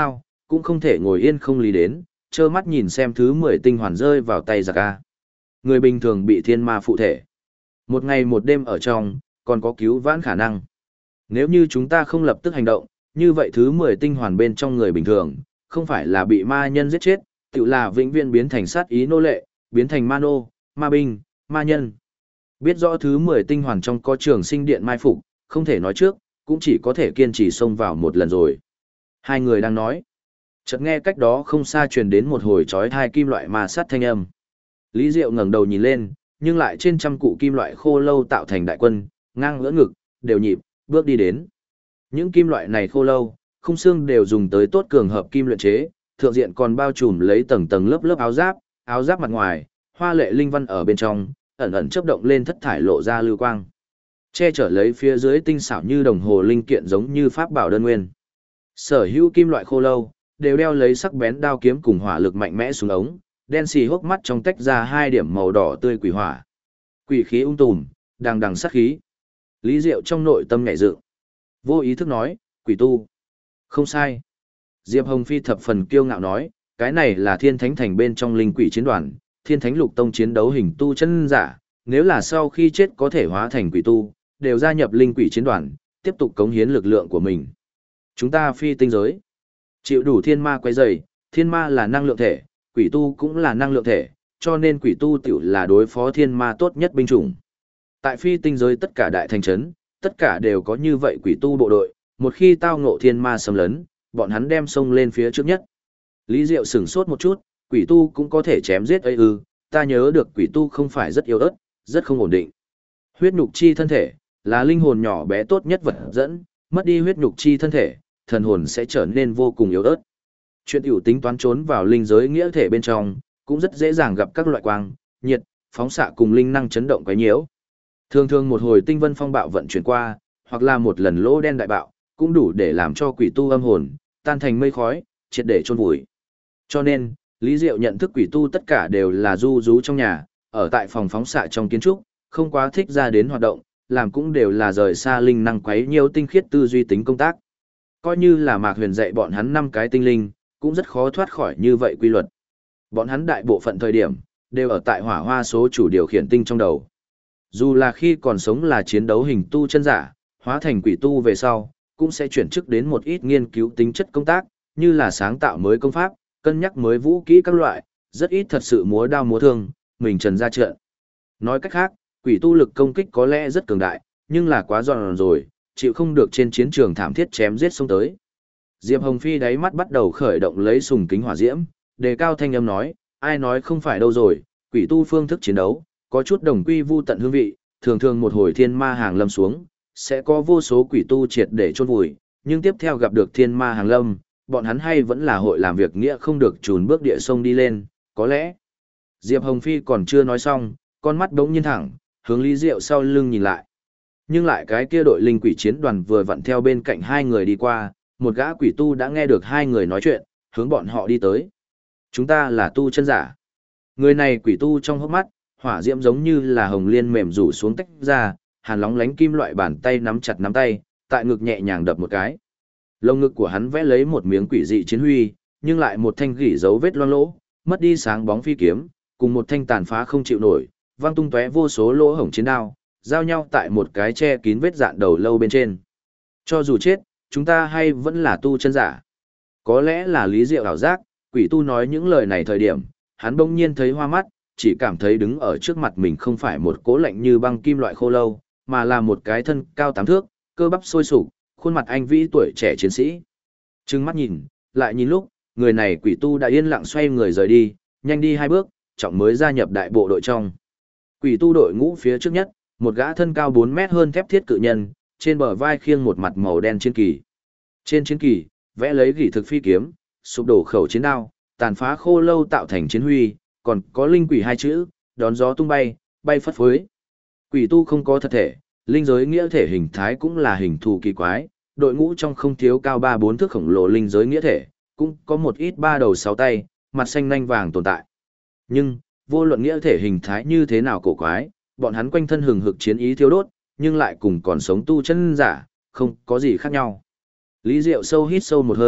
cũng không thể ngồi yên không lý đến, trơ mắt nhìn xem thứ 10 tinh hoàn rơi vào tay giặc A. Người bình thường bị thiên ma phụ thể. Một ngày một đêm ở trong, còn có cứu vãn khả năng. Nếu như chúng ta không lập tức hành động, như vậy thứ 10 tinh hoàn bên trong người bình thường, không phải là bị ma nhân giết chết, tự là vĩnh viễn biến thành sát ý nô lệ, biến thành ma nô, ma binh, ma nhân. Biết rõ thứ 10 tinh hoàn trong có trường sinh điện mai phục, không thể nói trước, cũng chỉ có thể kiên trì xông vào một lần rồi. Hai người đang nói. Chợt nghe cách đó không xa truyền đến một hồi chói tai kim loại ma sát thanh âm. Lý Diệu ngẩng đầu nhìn lên, nhưng lại trên trăm cụ kim loại khô lâu tạo thành đại quân, ngang ngỡ ngực, đều nhịp, bước đi đến. Những kim loại này khô lâu, khung xương đều dùng tới tốt cường hợp kim luyện chế, thượng diện còn bao trùm lấy tầng tầng lớp lớp áo giáp mặt ngoài, hoa lệ linh văn ở bên trong, ẩn ẩn chớp động lên thất thải lộ ra lưu quang. Che chở lấy phía dưới tinh xảo như đồng hồ linh kiện giống như pháp bảo đơn nguyên. Sở hữu kim loại khô lâu, đều đeo lấy sắc bén đao kiếm cùng hỏa lực mạnh mẽ xuống ống, đen xì hốc mắt trong tách ra hai điểm màu đỏ tươi quỷ hỏa. Quỷ khí tùm, đằng đằng sát khí. Lý Diệu trong nội tâm nhảy dựng. Vô ý thức nói, quỷ tu. Không sai. Diệp Hồng Phi thập phần kiêu ngạo nói, cái này là Thiên Thánh Thành bên trong linh quỷ chiến đoàn, Thiên Thánh Lục Tông chiến đấu hình tu chân giả, nếu là sau khi chết có thể hóa thành quỷ tu, đều gia nhập linh quỷ chiến đoàn, tiếp tục cống hiến lực lượng của mình. Chúng ta phi tinh giới, chịu đủ thiên ma quấy rầy, thiên ma là năng lượng thể, quỷ tu cũng là năng lượng thể, cho nên quỷ tu tiểu là đối phó thiên ma tốt nhất binh chủng. Tại phi tinh giới tất cả đại thành trấn, tất cả đều có như vậy quỷ tu bộ đội, một khi tao ngộ thiên ma xâm lấn, bọn hắn đem xông lên phía trước nhất. Lý Diệu sửng sốt một chút, quỷ tu cũng có thể chém giết ấy ư, ta nhớ được quỷ tu không phải rất yếu ớt, rất không ổn định. Huyết nhục chi thân thể, là linh hồn nhỏ bé tốt nhất vật dẫn, mất đi huyết nhục chi thân thể, thần hồn sẽ trở nên vô cùng yếu ớt. Chuyện tiểu tính toán trốn vào linh giới nghĩa thể bên trong, cũng rất dễ dàng gặp các loại quang, nhiệt, phóng xạ cùng linh năng chấn động quấy nhiễu. Thường thường một hồi tinh vân phong bạo vận chuyển qua, hoặc là một lần lỗ đen đại bạo, cũng đủ để làm cho quỷ tu âm hồn tan thành mây khói, triệt để chôn vùi. Cho nên, Lý Diệu nhận thức quỷ tu tất cả đều là du rú trong nhà, ở tại phòng phóng xạ trong kiến trúc, không quá thích ra đến hoạt động, làm cũng đều là rời xa linh năng quấy nhiều tinh khiết tư duy tính công tác. Coi như là Mạc Huyền dạy bọn hắn 5 cái tinh linh, cũng rất khó thoát khỏi như vậy quy luật. Bọn hắn đại bộ phận thời điểm, đều ở tại hỏa hoa số chủ điều khiển tinh trong đầu. Dù là khi còn sống là chiến đấu hình tu chân giả, hóa thành quỷ tu về sau, cũng sẽ chuyển chức đến một ít nghiên cứu tính chất công tác, như là sáng tạo mới công pháp, cân nhắc mới vũ kỹ các loại, rất ít thật sự múa đao múa thương, mình trần ra trận. Nói cách khác, quỷ tu lực công kích có lẽ rất cường đại, nhưng là quá giòn rồi, chịu không được trên chiến trường thảm thiết chém giết xông tới. Diệp Hồng Phi đáy mắt bắt đầu khởi động lấy sùng kính hỏa diễm, đề cao thanh âm nói, ai nói không phải đâu rồi, quỷ tu phương thức chiến đấu, có chút đồng quy vu tận hương vị, thường thường một hồi thiên ma hàng lâm xuống, sẽ có vô số quỷ tu triệt để chôn vùi, nhưng tiếp theo gặp được thiên ma hàng lâm, bọn hắn hay vẫn là hội làm việc nghĩa không được chùn bước địa sông đi lên, có lẽ. Diệp Hồng Phi còn chưa nói xong, con mắt đống nhiên thẳng, hướng Lý Diệu sau lưng nhìn lại. Nhưng lại cái kia đội linh quỷ chiến đoàn vừa vặn theo bên cạnh hai người đi qua, một gã quỷ tu đã nghe được hai người nói chuyện, hướng bọn họ đi tới. Chúng ta là tu chân giả. Người này quỷ tu trong hốc mắt, hỏa diễm giống như là hồng liên mềm rủ xuống tách ra, hàn lóng lánh kim loại bàn tay nắm chặt nắm tay, tại ngực nhẹ nhàng đập một cái. Lông ngực của hắn vẽ lấy một miếng quỷ dị chiến huy, nhưng lại một thanh gỉ dấu vết loang lỗ, mất đi sáng bóng phi kiếm, cùng một thanh tàn phá không chịu nổi, vang tung tóe vô số lỗ hổng chiến đao, giao nhau tại một cái che kín vết dạn đầu lâu bên trên. Cho dù chết, chúng ta hay vẫn là tu chân giả. Có lẽ là Lý Diệu ảo giác, quỷ tu nói những lời này thời điểm, hắn bỗng nhiên thấy hoa mắt, chỉ cảm thấy đứng ở trước mặt mình không phải một cố lạnh như băng kim loại khô lâu, mà là một cái thân cao 8 thước, cơ bắp sôi sục, khuôn mặt anh vĩ tuổi trẻ chiến sĩ. Trừng mắt nhìn, lại nhìn lúc, người này quỷ tu đã yên lặng xoay người rời đi, nhanh đi 2 bước, trọng mới gia nhập đại bộ đội trong. Quỷ tu đội ngũ phía trước nhất, một gã thân cao 4 mét hơn thép thiết cự nhân, trên bờ vai khiêng một mặt màu đen chiến kỳ. Trên chiến kỳ, vẽ lấy gỉ thực phi kiếm, sụp đổ khẩu chiến đao, tàn phá khô lâu tạo thành chiến huy, còn có linh quỷ 2 chữ, đón gió tung bay, bay phất phới. Quỷ tu không có thật thể, linh giới nghĩa thể hình thái cũng là hình thù kỳ quái, đội ngũ trong không thiếu cao 3-4 thước khổng lồ linh giới nghĩa thể, cũng có một ít 3 đầu 6 tay, mặt xanh nanh vàng tồn tại. Nhưng, vô luận nghĩa thể hình thái như thế nào cổ quái, bọn hắn quanh thân hừng hực chiến ý thiêu đốt, nhưng lại cùng còn sống tu chân giả, không có gì khác nhau. Lý Diệu sâu hít sâu một hơi,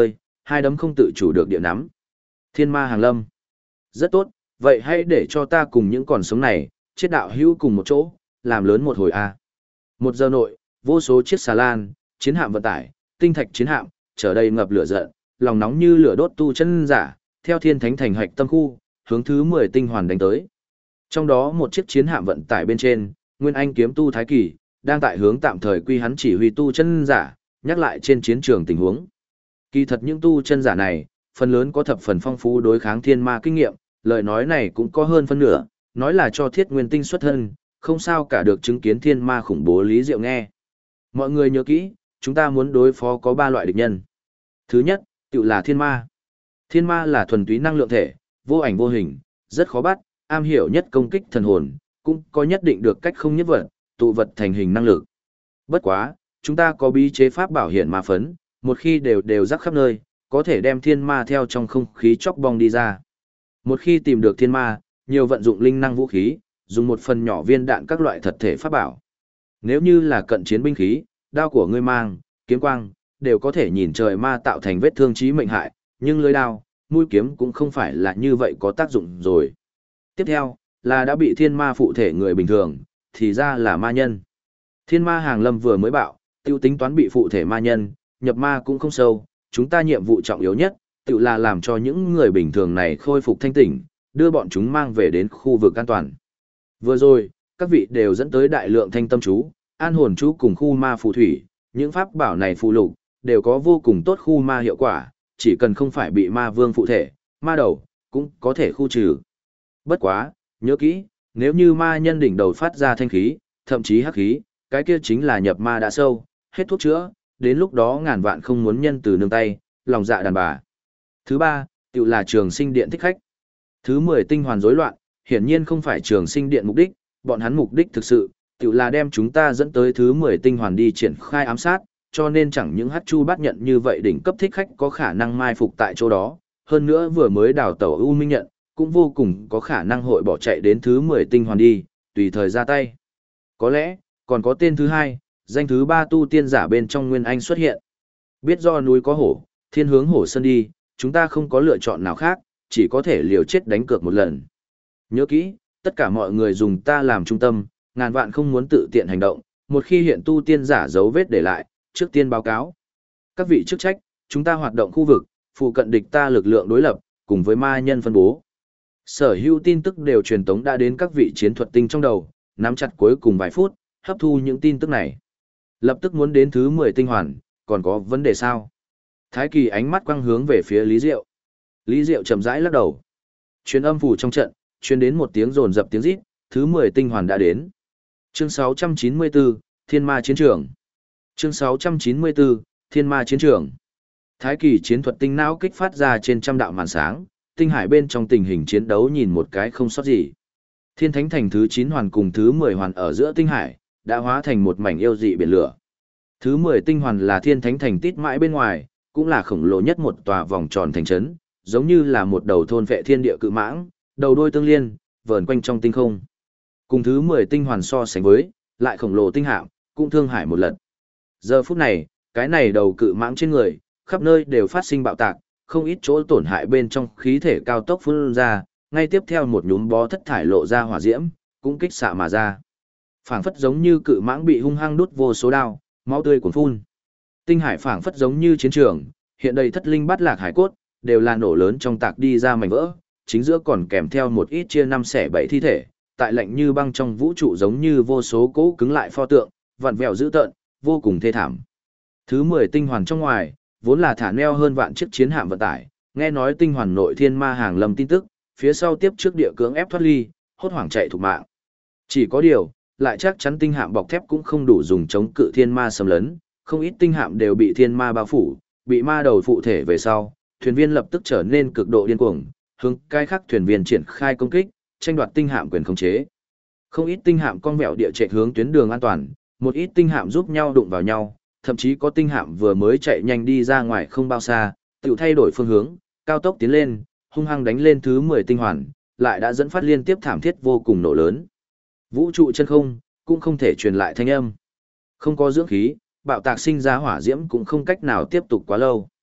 hai đấm không tự chủ được địa nắm. Thiên ma hàng lâm. Rất tốt, vậy hãy để cho ta cùng những còn sống này, chết đạo hữu cùng một chỗ, làm lớn một hồi a. Một giờ nội, vô số chiếc xà lan, chiến hạm vận tải, tinh thạch chiến hạm, trở đầy ngập lửa giận, lòng nóng như lửa đốt tu chân giả, theo thiên thánh thành hạch tâm khu, hướng thứ 10 tinh hoàn đánh tới. Trong đó một chiếc chiến hạm vận tải bên trên, Nguyên Anh kiếm tu Thái Kỳ, đang tại hướng tạm thời quy hắn chỉ huy tu chân giả, nhắc lại trên chiến trường tình huống. Kỳ thật những tu chân giả này, phần lớn có thập phần phong phú đối kháng thiên ma kinh nghiệm, lời nói này cũng có hơn phân nửa, nói là cho Thiết Nguyên Tinh xuất thân, không sao cả được chứng kiến thiên ma khủng bố Lý Diệu nghe. Mọi người nhớ kỹ, chúng ta muốn đối phó có 3 loại địch nhân. Thứ nhất, tự là thiên ma. Thiên ma là thuần túy năng lượng thể, vô ảnh vô hình, rất khó bắt, am hiểu nhất công kích thần hồn, cũng có nhất định được cách không nhất vật, tụ vật thành hình năng lực. Bất quá, chúng ta có bí chế pháp bảo hiện ma phấn, một khi đều rắc khắp nơi, có thể đem thiên ma theo trong không khí chóc bong đi ra. Một khi tìm được thiên ma, nhiều vận dụng linh năng vũ khí, dùng một phần nhỏ viên đạn các loại thật thể pháp bảo. Nếu như là cận chiến binh khí, đao của ngươi mang, kiếm quang, đều có thể nhìn trời ma tạo thành vết thương chí mệnh hại, nhưng lưỡi đao, mũi kiếm cũng không phải là như vậy có tác dụng rồi. Tiếp theo, là đã bị thiên ma phụ thể người bình thường, thì ra là ma nhân. Thiên ma hàng lâm vừa mới bạo, tiêu tính toán bị phụ thể ma nhân, nhập ma cũng không sâu, chúng ta nhiệm vụ trọng yếu nhất, tự là làm cho những người bình thường này khôi phục thanh tỉnh, đưa bọn chúng mang về đến khu vực an toàn. Vừa rồi, các vị đều dẫn tới đại lượng thanh tâm chú, an hồn chú cùng khu ma phù thủy, những pháp bảo này phù lục, đều có vô cùng tốt khu ma hiệu quả, chỉ cần không phải bị ma vương phụ thể, ma đầu, cũng có thể khu trừ. Bất quá, nhớ kỹ, nếu như ma nhân đỉnh đầu phát ra thanh khí, thậm chí hắc khí, cái kia chính là nhập ma đã sâu, hết thuốc chữa, đến lúc đó ngàn vạn không muốn nhân từ nương tay, lòng dạ đàn bà. Thứ ba, tự là trường sinh điện thích khách. Thứ 10 tinh hoàn rối loạn, hiển nhiên không phải trường sinh điện mục đích, bọn hắn mục đích thực sự, tự là đem chúng ta dẫn tới thứ 10 tinh hoàn đi triển khai ám sát, cho nên chẳng những Hắc Chu bắt nhận như vậy đỉnh cấp thích khách có khả năng mai phục tại chỗ đó, hơn nữa vừa mới đào tẩu U Minh nhận, cũng vô cùng có khả năng hội bỏ chạy đến thứ 10 tinh hoàn đi, tùy thời ra tay. Có lẽ, còn có tên thứ 2, danh thứ 3 tu tiên giả bên trong Nguyên Anh xuất hiện. Biết do núi có hổ, thiên hướng hổ sơn đi, chúng ta không có lựa chọn nào khác, chỉ có thể liều chết đánh cược một lần. Nhớ kỹ, tất cả mọi người dùng ta làm trung tâm, ngàn vạn không muốn tự tiện hành động, một khi hiện tu tiên giả dấu vết để lại, trước tiên báo cáo. Các vị chức trách, chúng ta hoạt động khu vực, phụ cận địch ta lực lượng đối lập, cùng với ma nhân phân bố. Sở hữu tin tức đều truyền tống đã đến các vị chiến thuật tinh trong đầu, nắm chặt cuối cùng vài phút, hấp thu những tin tức này. Lập tức muốn đến thứ 10 tinh hoàn, còn có vấn đề sao? Thái Kỳ ánh mắt quang hướng về phía Lý Diệu. Lý Diệu chậm rãi lắc đầu. Truyền âm phủ trong trận, truyền đến một tiếng rồn rập tiếng rít, thứ 10 tinh hoàn đã đến. Chương 694, Thiên Ma Chiến Trường. Chương 694, Thiên Ma Chiến Trường. Thái Kỳ chiến thuật tinh não kích phát ra trên trăm đạo màn sáng, tinh hải bên trong tình hình chiến đấu nhìn một cái không sót gì. Thiên Thánh Thành thứ 9 hoàn cùng thứ 10 hoàn ở giữa tinh hải, đã hóa thành một mảnh yêu dị biển lửa. Thứ 10 tinh hoàn là Thiên Thánh Thành tít mãi bên ngoài, cũng là khổng lồ nhất một tòa vòng tròn thành trấn, giống như là một đầu thôn vệ thiên địa cự mãng, đầu đuôi tương liên, vờn quanh trong tinh không. Cùng thứ 10 tinh hoàn so sánh với, lại khổng lồ tinh hạm, cũng thương hải một lần. Giờ phút này, cái này đầu cự mãng trên người, khắp nơi đều phát sinh bạo tạc, không ít chỗ tổn hại bên trong khí thể cao tốc phun ra, ngay tiếp theo một nhúm bó thất thải lộ ra hỏa diễm, cũng kích xạ mà ra. Phảng phất giống như cự mãng bị hung hăng đút vô số đao, máu tươi cuồn phun. Tinh hải phảng phất giống như chiến trường, hiện đầy thất linh bát lạc hải cốt, đều là nổ lớn trong tạc đi ra mảnh vỡ, chính giữa còn kèm theo một ít chia năm xẻ bảy thi thể, tại lạnh như băng trong vũ trụ giống như vô số cỗ cứng lại pho tượng, vặn vẹo dữ tợn, vô cùng thê thảm. Thứ 10 tinh hoàn trong ngoài, vốn là thả neo hơn vạn chiếc chiến hạm vận tải, nghe nói tinh hoàn nội thiên ma hàng lâm tin tức, phía sau tiếp trước địa cưỡng ép thoát ly, hốt hoảng chạy thục mạng. Chỉ có điều, lại chắc chắn tinh hạm bọc thép cũng không đủ dùng chống cự thiên ma xâm lấn, không ít tinh hạm đều bị thiên ma bao phủ, bị ma đầu phụ thể về sau, thuyền viên lập tức trở nên cực độ điên cuồng, hướng cái khác thuyền viên triển khai công kích, tranh đoạt tinh hạm quyền khống chế. Không ít tinh hạm cong vẹo địa chạy hướng tuyến đường an toàn, một ít tinh hạm giúp nhau đụng vào nhau, thậm chí có tinh hạm vừa mới chạy nhanh đi ra ngoài không bao xa, tự thay đổi phương hướng, cao tốc tiến lên, hung hăng đánh lên thứ 10 tinh hoàn, lại đã dẫn phát liên tiếp thảm thiết vô cùng nổ lớn. Vũ trụ chân không, cũng không thể truyền lại thanh âm. Không có dưỡng khí, bạo tạc sinh ra hỏa diễm cũng không cách nào tiếp tục quá lâu.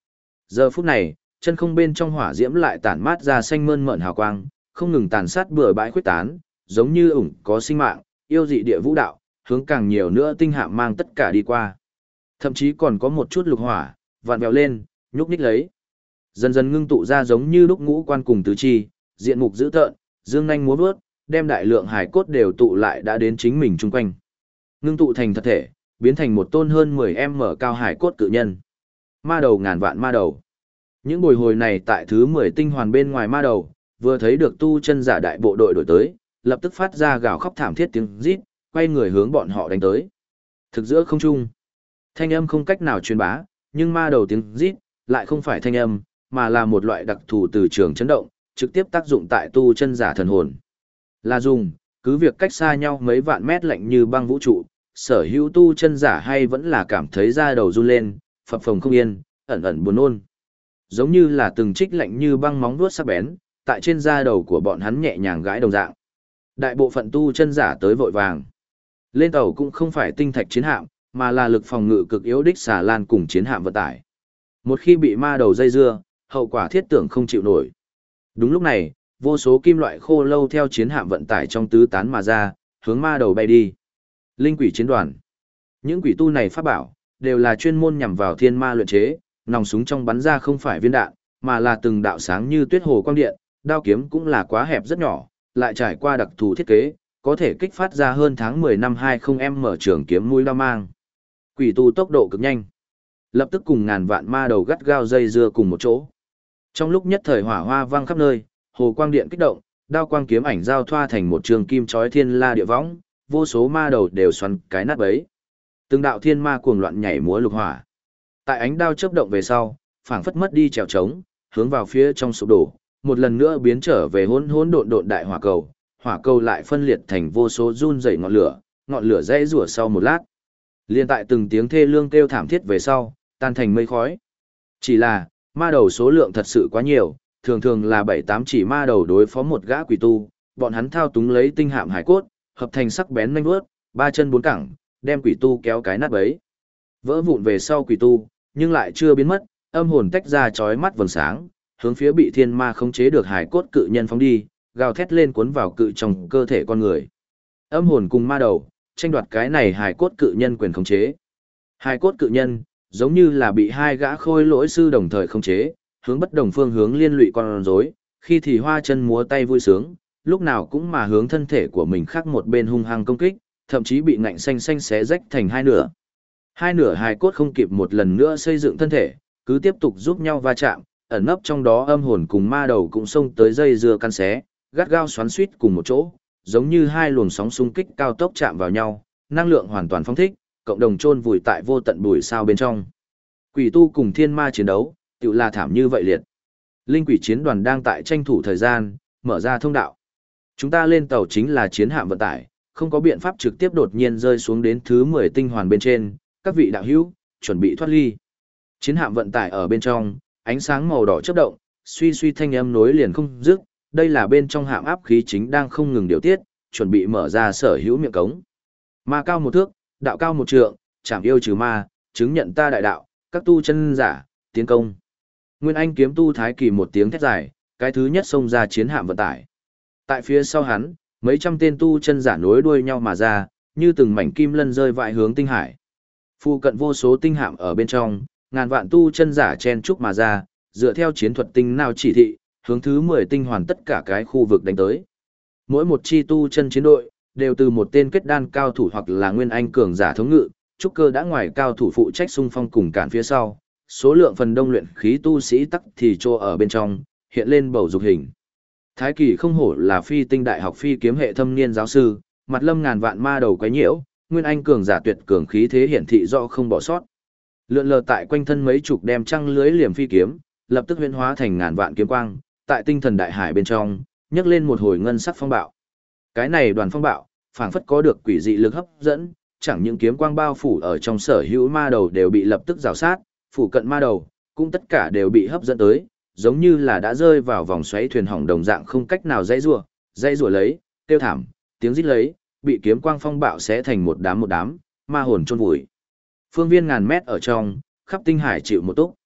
Giờ phút này, chân không bên trong hỏa diễm lại tản mát ra xanh mơn mởn hào quang, không ngừng tàn sát bừa bãi khuyết tán, giống như ủng có sinh mạng, yêu dị địa vũ đạo, hướng càng nhiều nữa tinh hạm mang tất cả đi qua. Thậm chí còn có một chút lục hỏa, vặn vẹo lên, nhúc nhích lấy. Dần dần ngưng tụ ra giống như lúc ngũ quan cùng tứ chi, diện mục dữ tợn, dương nhanh múa vớt, đem đại lượng hải cốt đều tụ lại đã đến chính mình chung quanh. Ngưng tụ thành thật thể, biến thành một tôn hơn 10m cao hải cốt cự nhân. Ma đầu ngàn vạn ma đầu. Những bồi hồi này tại thứ 10 tinh hoàn bên ngoài ma đầu, vừa thấy được tu chân giả đại bộ đội đổi tới, lập tức phát ra gào khóc thảm thiết tiếng rít, quay người hướng bọn họ đánh tới. Thực giữa không trung, thanh âm không cách nào truyền bá, nhưng ma đầu tiếng rít lại không phải thanh âm, mà là một loại đặc thù từ trường chấn động, trực tiếp tác dụng tại tu chân giả thần hồn. Là dùng, cứ việc cách xa nhau mấy vạn mét lạnh như băng vũ trụ, sở hữu tu chân giả hay vẫn là cảm thấy da đầu run lên, phập phồng không yên, ẩn ẩn buồn nôn. Giống như là từng trích lạnh như băng móng vuốt sắc bén, tại trên da đầu của bọn hắn nhẹ nhàng gãi đồng dạng. Đại bộ phận tu chân giả tới vội vàng. Lên tàu cũng không phải tinh thạch chiến hạm, mà là lực phòng ngự cực yếu đích xà lan cùng chiến hạm vận tải. Một khi bị ma đầu dây dưa, hậu quả thiết tưởng không chịu nổi. Đúng lúc này, vô số kim loại khô lâu theo chiến hạm vận tải trong tứ tán mà ra, hướng ma đầu bay đi. Linh quỷ chiến đoàn. Những quỷ tu này pháp bảo, đều là chuyên môn nhằm vào thiên ma luyện chế, nòng súng trong bắn ra không phải viên đạn, mà là từng đạo sáng như tuyết hồ quang điện, đao kiếm cũng là quá hẹp rất nhỏ, lại trải qua đặc thù thiết kế, có thể kích phát ra hơn tháng 10 năm 20m trường kiếm mũi đao mang. Quỷ tu tốc độ cực nhanh, lập tức cùng ngàn vạn ma đầu gắt gao dây dưa cùng một chỗ. Trong lúc nhất thời hỏa hoa vang khắp nơi, hồ quang điện kích động, đao quang kiếm ảnh giao thoa thành một trường kim chói thiên la địa võng, vô số ma đầu đều xoắn cái nát bấy. Từng đạo thiên ma cuồng loạn nhảy múa lục hỏa. Tại ánh đao chớp động về sau, phảng phất mất đi trèo trống, hướng vào phía trong sụp đổ, một lần nữa biến trở về hỗn hỗn độn độn đại hỏa cầu lại phân liệt thành vô số run rẩy ngọn lửa rẽ rủa sau một lát. Liên tại từng tiếng thê lương kêu thảm thiết về sau, tan thành mây khói. Chỉ là, ma đầu số lượng thật sự quá nhiều, thường thường là 7-8 chỉ ma đầu đối phó một gã quỷ tu, bọn hắn thao túng lấy tinh hạm hải cốt, hợp thành sắc bén nhanh vuốt, ba chân bốn cẳng, đem quỷ tu kéo cái nát bấy. Vỡ vụn về sau quỷ tu, nhưng lại chưa biến mất, âm hồn tách ra chói mắt vầng sáng, hướng phía bị thiên ma khống chế được hải cốt cự nhân phóng đi, gào thét lên cuốn vào cự trong cơ thể con người. Âm hồn cùng ma đầu, tranh đoạt cái này hải cốt cự nhân quyền khống chế. Hải cốt cự nhân, giống như là bị hai gã khôi lỗi sư đồng thời khống chế, hướng bất đồng phương hướng liên lụy con rối, khi thì hoa chân múa tay vui sướng, lúc nào cũng mà hướng thân thể của mình khác một bên hung hăng công kích, thậm chí bị ngạnh xanh xanh xé rách thành hai nửa. Hai nửa hài cốt không kịp một lần nữa xây dựng thân thể, cứ tiếp tục giúp nhau va chạm, ẩn nấp trong đó âm hồn cùng ma đầu cũng xông tới dây dưa căn xé, gắt gao xoắn xuýt cùng một chỗ, giống như hai luồng sóng xung kích cao tốc chạm vào nhau, năng lượng hoàn toàn phóng thích, cộng đồng chôn vùi tại vô tận bụi sao bên trong. Quỷ tu cùng thiên ma chiến đấu, tựu là thảm như vậy liệt. Linh quỷ chiến đoàn đang tại tranh thủ thời gian, mở ra thông đạo. Chúng ta lên tàu chính là chiến hạm vận tải, không có biện pháp trực tiếp đột nhiên rơi xuống đến thứ 10 tinh hoàn bên trên, các vị đạo hữu, chuẩn bị thoát ly. Chiến hạm vận tải ở bên trong, ánh sáng màu đỏ chớp động, suy suy thanh âm nối liền không dứt, đây là bên trong hạm áp khí chính đang không ngừng điều tiết, chuẩn bị mở ra sở hữu miệng cống. Ma cao một thước, đạo cao một trượng, chảm yêu trừ ma, chứng nhận ta đại đạo, các tu chân giả, tiến công. Nguyên Anh kiếm tu thái kỳ một tiếng thét dài, cái thứ nhất xông ra chiến hạm vận tải. Tại phía sau hắn, mấy trăm tên tu chân giả nối đuôi nhau mà ra, như từng mảnh kim lân rơi vãi hướng tinh hải. Phu cận vô số tinh hạm ở bên trong, ngàn vạn tu chân giả chen chúc mà ra, dựa theo chiến thuật tinh nào chỉ thị, hướng thứ 10 tinh hoàn tất cả cái khu vực đánh tới. Mỗi một chi tu chân chiến đội, đều từ một tên kết đan cao thủ hoặc là nguyên anh cường giả thống ngự, trúc cơ đã ngoài cao thủ phụ trách xung phong cùng cản phía sau, số lượng phần đông luyện khí tu sĩ tắc thì trô ở bên trong, hiện lên bầu dục hình. Thái kỳ không hổ là phi tinh đại học phi kiếm hệ thâm niên giáo sư, mặt lâm ngàn vạn ma đầu quấy nhiễu, nguyên anh cường giả tuyệt cường khí thế hiển thị rõ không bỏ sót. Lượn lờ tại quanh thân mấy chục đem trăng lưới liềm phi kiếm, lập tức huyễn hóa thành ngàn vạn kiếm quang, tại tinh thần đại hải bên trong, nhấc lên một hồi ngân sắc phong bạo. Cái này đoàn phong bạo, phảng phất có được quỷ dị lực hấp dẫn, chẳng những kiếm quang bao phủ ở trong sở hữu ma đầu đều bị lập tức rào sát, phủ cận ma đầu, cũng tất cả đều bị hấp dẫn tới, giống như là đã rơi vào vòng xoáy thuyền hỏng đồng dạng không cách nào dãy rủa lấy, tiêu thảm, tiếng rít lấy, bị kiếm quang phong bạo xé thành một đám, ma hồn chôn vùi. Phương viên ngàn mét ở trong, khắp tinh hải chịu một túc.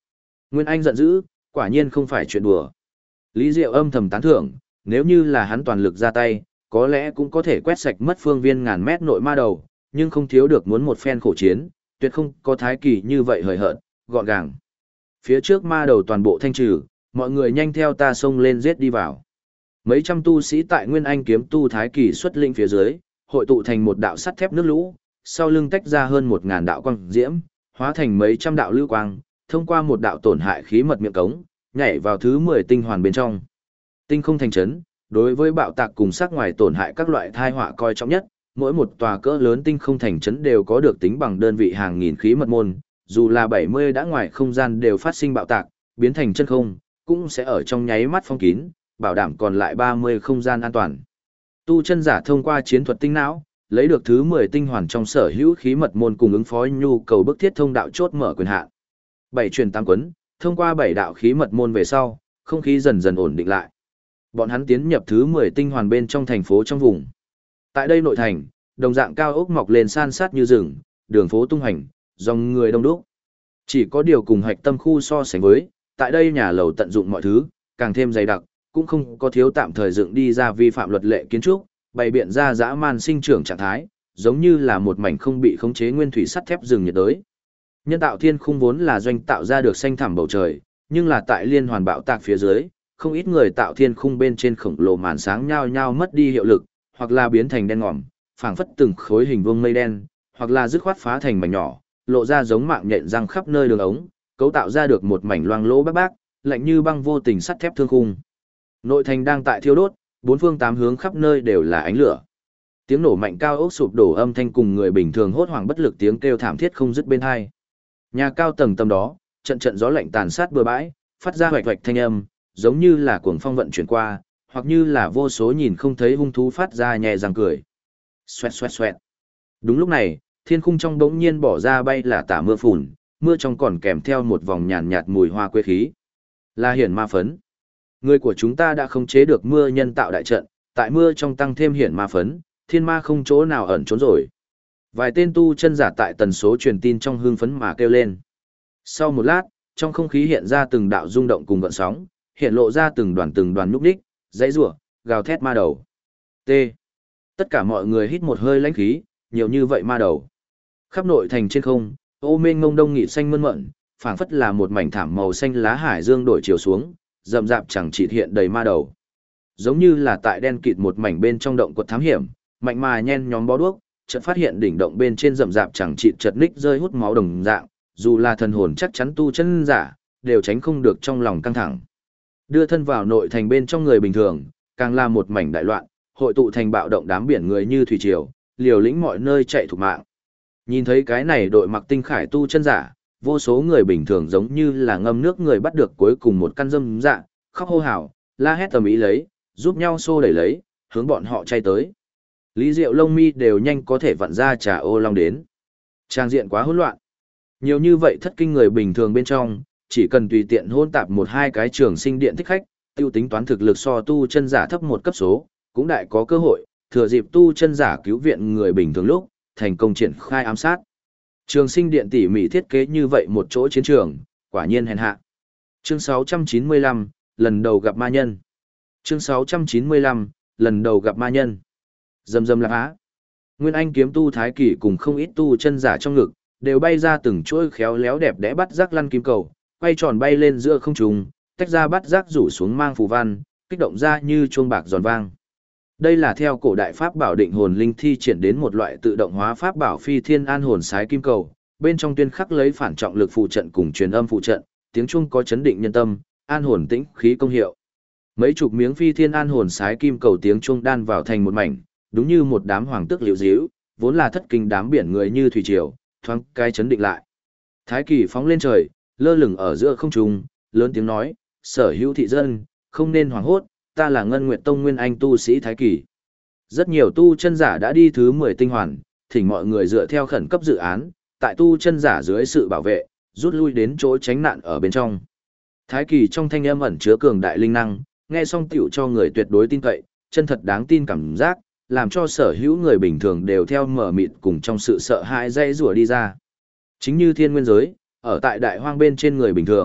Nguyên Anh giận dữ, quả nhiên không phải chuyện đùa. Lý Diệu âm thầm tán thưởng, nếu như là hắn toàn lực ra tay, có lẽ cũng có thể quét sạch mất phương viên ngàn mét nội ma đầu, nhưng không thiếu được muốn một phen khổ chiến, tuyệt không có thái kỳ như vậy hời hợt, gọn gàng. Phía trước ma đầu toàn bộ thanh trừ, mọi người nhanh theo ta xông lên giết đi vào. Mấy trăm tu sĩ tại Nguyên Anh kiếm tu thái kỳ xuất linh phía dưới, hội tụ thành một đạo sắt thép nước lũ, sau lưng tách ra hơn 1000 đạo quang diễm, hóa thành mấy trăm đạo lưu quang, thông qua một đạo tổn hại khí mật miệng cống, nhảy vào thứ 10 tinh hoàn bên trong. Tinh không thành trấn, đối với bạo tạc cùng sắc ngoài tổn hại các loại thai họa coi trọng nhất, mỗi một tòa cỡ lớn tinh không thành trấn đều có được tính bằng đơn vị hàng nghìn khí mật môn, dù là 70 đã ngoài không gian đều phát sinh bạo tạc, biến thành chân không, cũng sẽ ở trong nháy mắt phong kín, bảo đảm còn lại 30 không gian an toàn. Tu chân giả thông qua chiến thuật tinh não, lấy được thứ 10 tinh hoàn trong sở hữu khí mật môn cùng ứng phó nhu cầu bức thiết thông đạo chốt mở quyền hạn. 7 truyền 8 quấn, thông qua 7 đạo khí mật môn về sau, không khí dần dần ổn định lại. Bọn hắn tiến nhập thứ 10 tinh hoàn bên trong thành phố trong vùng. Tại đây nội thành, đồng dạng cao ốc mọc lên san sát như rừng, đường phố tung hành, dòng người đông đúc. Chỉ có điều cùng hạch tâm khu so sánh với, tại đây nhà lầu tận dụng mọi thứ, càng thêm dày đặc, cũng không có thiếu tạm thời dựng đi ra vi phạm luật lệ kiến trúc, bày biện ra dã man sinh trưởng trạng thái, giống như là một mảnh không bị khống chế nguyên thủy sắt thép rừng nhiệt đới. Nhân tạo thiên khung vốn là doanh tạo ra được xanh thẳm bầu trời, nhưng là tại liên hoàn bạo tạc phía dưới, không ít người tạo thiên khung bên trên khổng lồ màn sáng nhao nhao mất đi hiệu lực, hoặc là biến thành đen ngòm, phảng phất từng khối hình vuông mây đen, hoặc là dứt khoát phá thành mảnh nhỏ, lộ ra giống mạng nhện răng khắp nơi đường ống, cấu tạo ra được một mảnh loang lỗ bác, lạnh như băng vô tình sắt thép thương khung. Nội thành đang tại thiêu đốt, bốn phương tám hướng khắp nơi đều là ánh lửa. Tiếng nổ mạnh cao ốc sụp đổ âm thanh cùng người bình thường hốt hoảng bất lực tiếng kêu thảm thiết không dứt bên tai. Nhà cao tầng tầm đó, trận trận gió lạnh tàn sát bừa bãi, phát ra hoạch hoạch thanh âm, giống như là cuồng phong vận chuyển qua, hoặc như là vô số nhìn không thấy hung thú phát ra nhẹ răng cười. Xoẹt xoẹt xoẹt. Đúng lúc này, thiên khung trong bỗng nhiên bỏ ra bay là tả mưa phùn, mưa trong còn kèm theo một vòng nhàn nhạt mùi hoa quê khí. Là hiển ma phấn. Người của chúng ta đã khống chế được mưa nhân tạo đại trận, tại mưa trong tăng thêm hiển ma phấn, thiên ma không chỗ nào ẩn trốn rồi. Vài tên tu chân giả tại tần số truyền tin trong hương phấn mà kêu lên. Sau một lát, trong không khí hiện ra từng đạo rung động cùng gợn sóng, hiện lộ ra từng đoàn núp đích, dãy rủa, gào thét ma đầu. T. Tất cả mọi người hít một hơi lãnh khí, nhiều như vậy ma đầu. Khắp nội thành trên không, ô mênh mông đông nghị xanh mơn mận, phảng phất là một mảnh thảm màu xanh lá hải dương đổi chiều xuống, rậm rạp chẳng chịt hiện đầy ma đầu. Giống như là tại đen kịt một mảnh bên trong động quật thám hiểm, mạnh mà nhen nhóm bó đuốc, chợt phát hiện đỉnh động bên trên rậm rạp chẳng chịt chật ních rơi hút máu đồng dạng, dù là thần hồn chắc chắn tu chân giả, đều tránh không được trong lòng căng thẳng. Đưa thân vào nội thành bên trong người bình thường, càng là một mảnh đại loạn, hội tụ thành bạo động đám biển người như thủy triều, liều lĩnh mọi nơi chạy thục mạng. Nhìn thấy cái này đội mặc tinh khải tu chân giả, vô số người bình thường giống như là ngâm nước người bắt được cuối cùng một căn dâm dạ, khóc hô hào, la hét tầm ý lấy, giúp nhau xô đẩy lấy, hướng bọn họ chay tới. Lý Diệu lông mi đều nhanh có thể vặn ra trà ô long đến. Trang diện quá hỗn loạn. Nhiều như vậy thất kinh người bình thường bên trong, chỉ cần tùy tiện hôn tạp một hai cái trường sinh điện thích khách, tiêu tính toán thực lực so tu chân giả thấp một cấp số, cũng đại có cơ hội, thừa dịp tu chân giả cứu viện người bình thường lúc, thành công triển khai ám sát. Trường sinh điện tỉ mỉ thiết kế như vậy một chỗ chiến trường, quả nhiên hèn hạ. Chương 695, lần đầu gặp ma nhân. Chương 695, lần đầu gặp ma nhân. Dầm dầm lạc á. Nguyên Anh kiếm tu thái kỳ cùng không ít tu chân giả trong ngực, đều bay ra từng chuỗi khéo léo đẹp đẽ bắt rác lăn kim cầu, quay tròn bay lên giữa không trung, tách ra bắt rác rủ xuống mang phù văn, kích động ra như chuông bạc giòn vang. Đây là theo cổ đại pháp bảo định hồn linh thi triển đến một loại tự động hóa pháp bảo phi thiên an hồn sái kim cầu, bên trong tuyên khắc lấy phản trọng lực phụ trận cùng truyền âm phụ trận, tiếng chuông có chấn định nhân tâm, an hồn tĩnh khí công hiệu. Mấy chục miếng phi thiên an hồn sái kim cầu tiếng chuông đan vào thành một mảnh, đúng như một đám hoàng tước liễu díu, vốn là thất kinh đám biển người như thủy triều, thoáng cái chấn định lại. Thái kỳ phóng lên trời, lơ lửng ở giữa không trung, lớn tiếng nói, sở hữu thị dân, không nên hoảng hốt, ta là Ngân Nguyệt Tông Nguyên Anh tu sĩ Thái kỳ. Rất nhiều tu chân giả đã đi thứ 10 tinh hoàn, thỉnh mọi người dựa theo khẩn cấp dự án, tại tu chân giả dưới sự bảo vệ, rút lui đến chỗ tránh nạn ở bên trong. Thái kỳ trong thanh âm ẩn chứa cường đại linh năng, nghe xong tiểu cho người tuyệt đối tin cậy, chân thật đáng tin cảm giác, làm cho sở hữu người bình thường đều theo mở mịt cùng trong sự sợ hãi dây rủa đi ra. Chính như thiên nguyên giới, ở tại đại hoang bên trên người bình thường,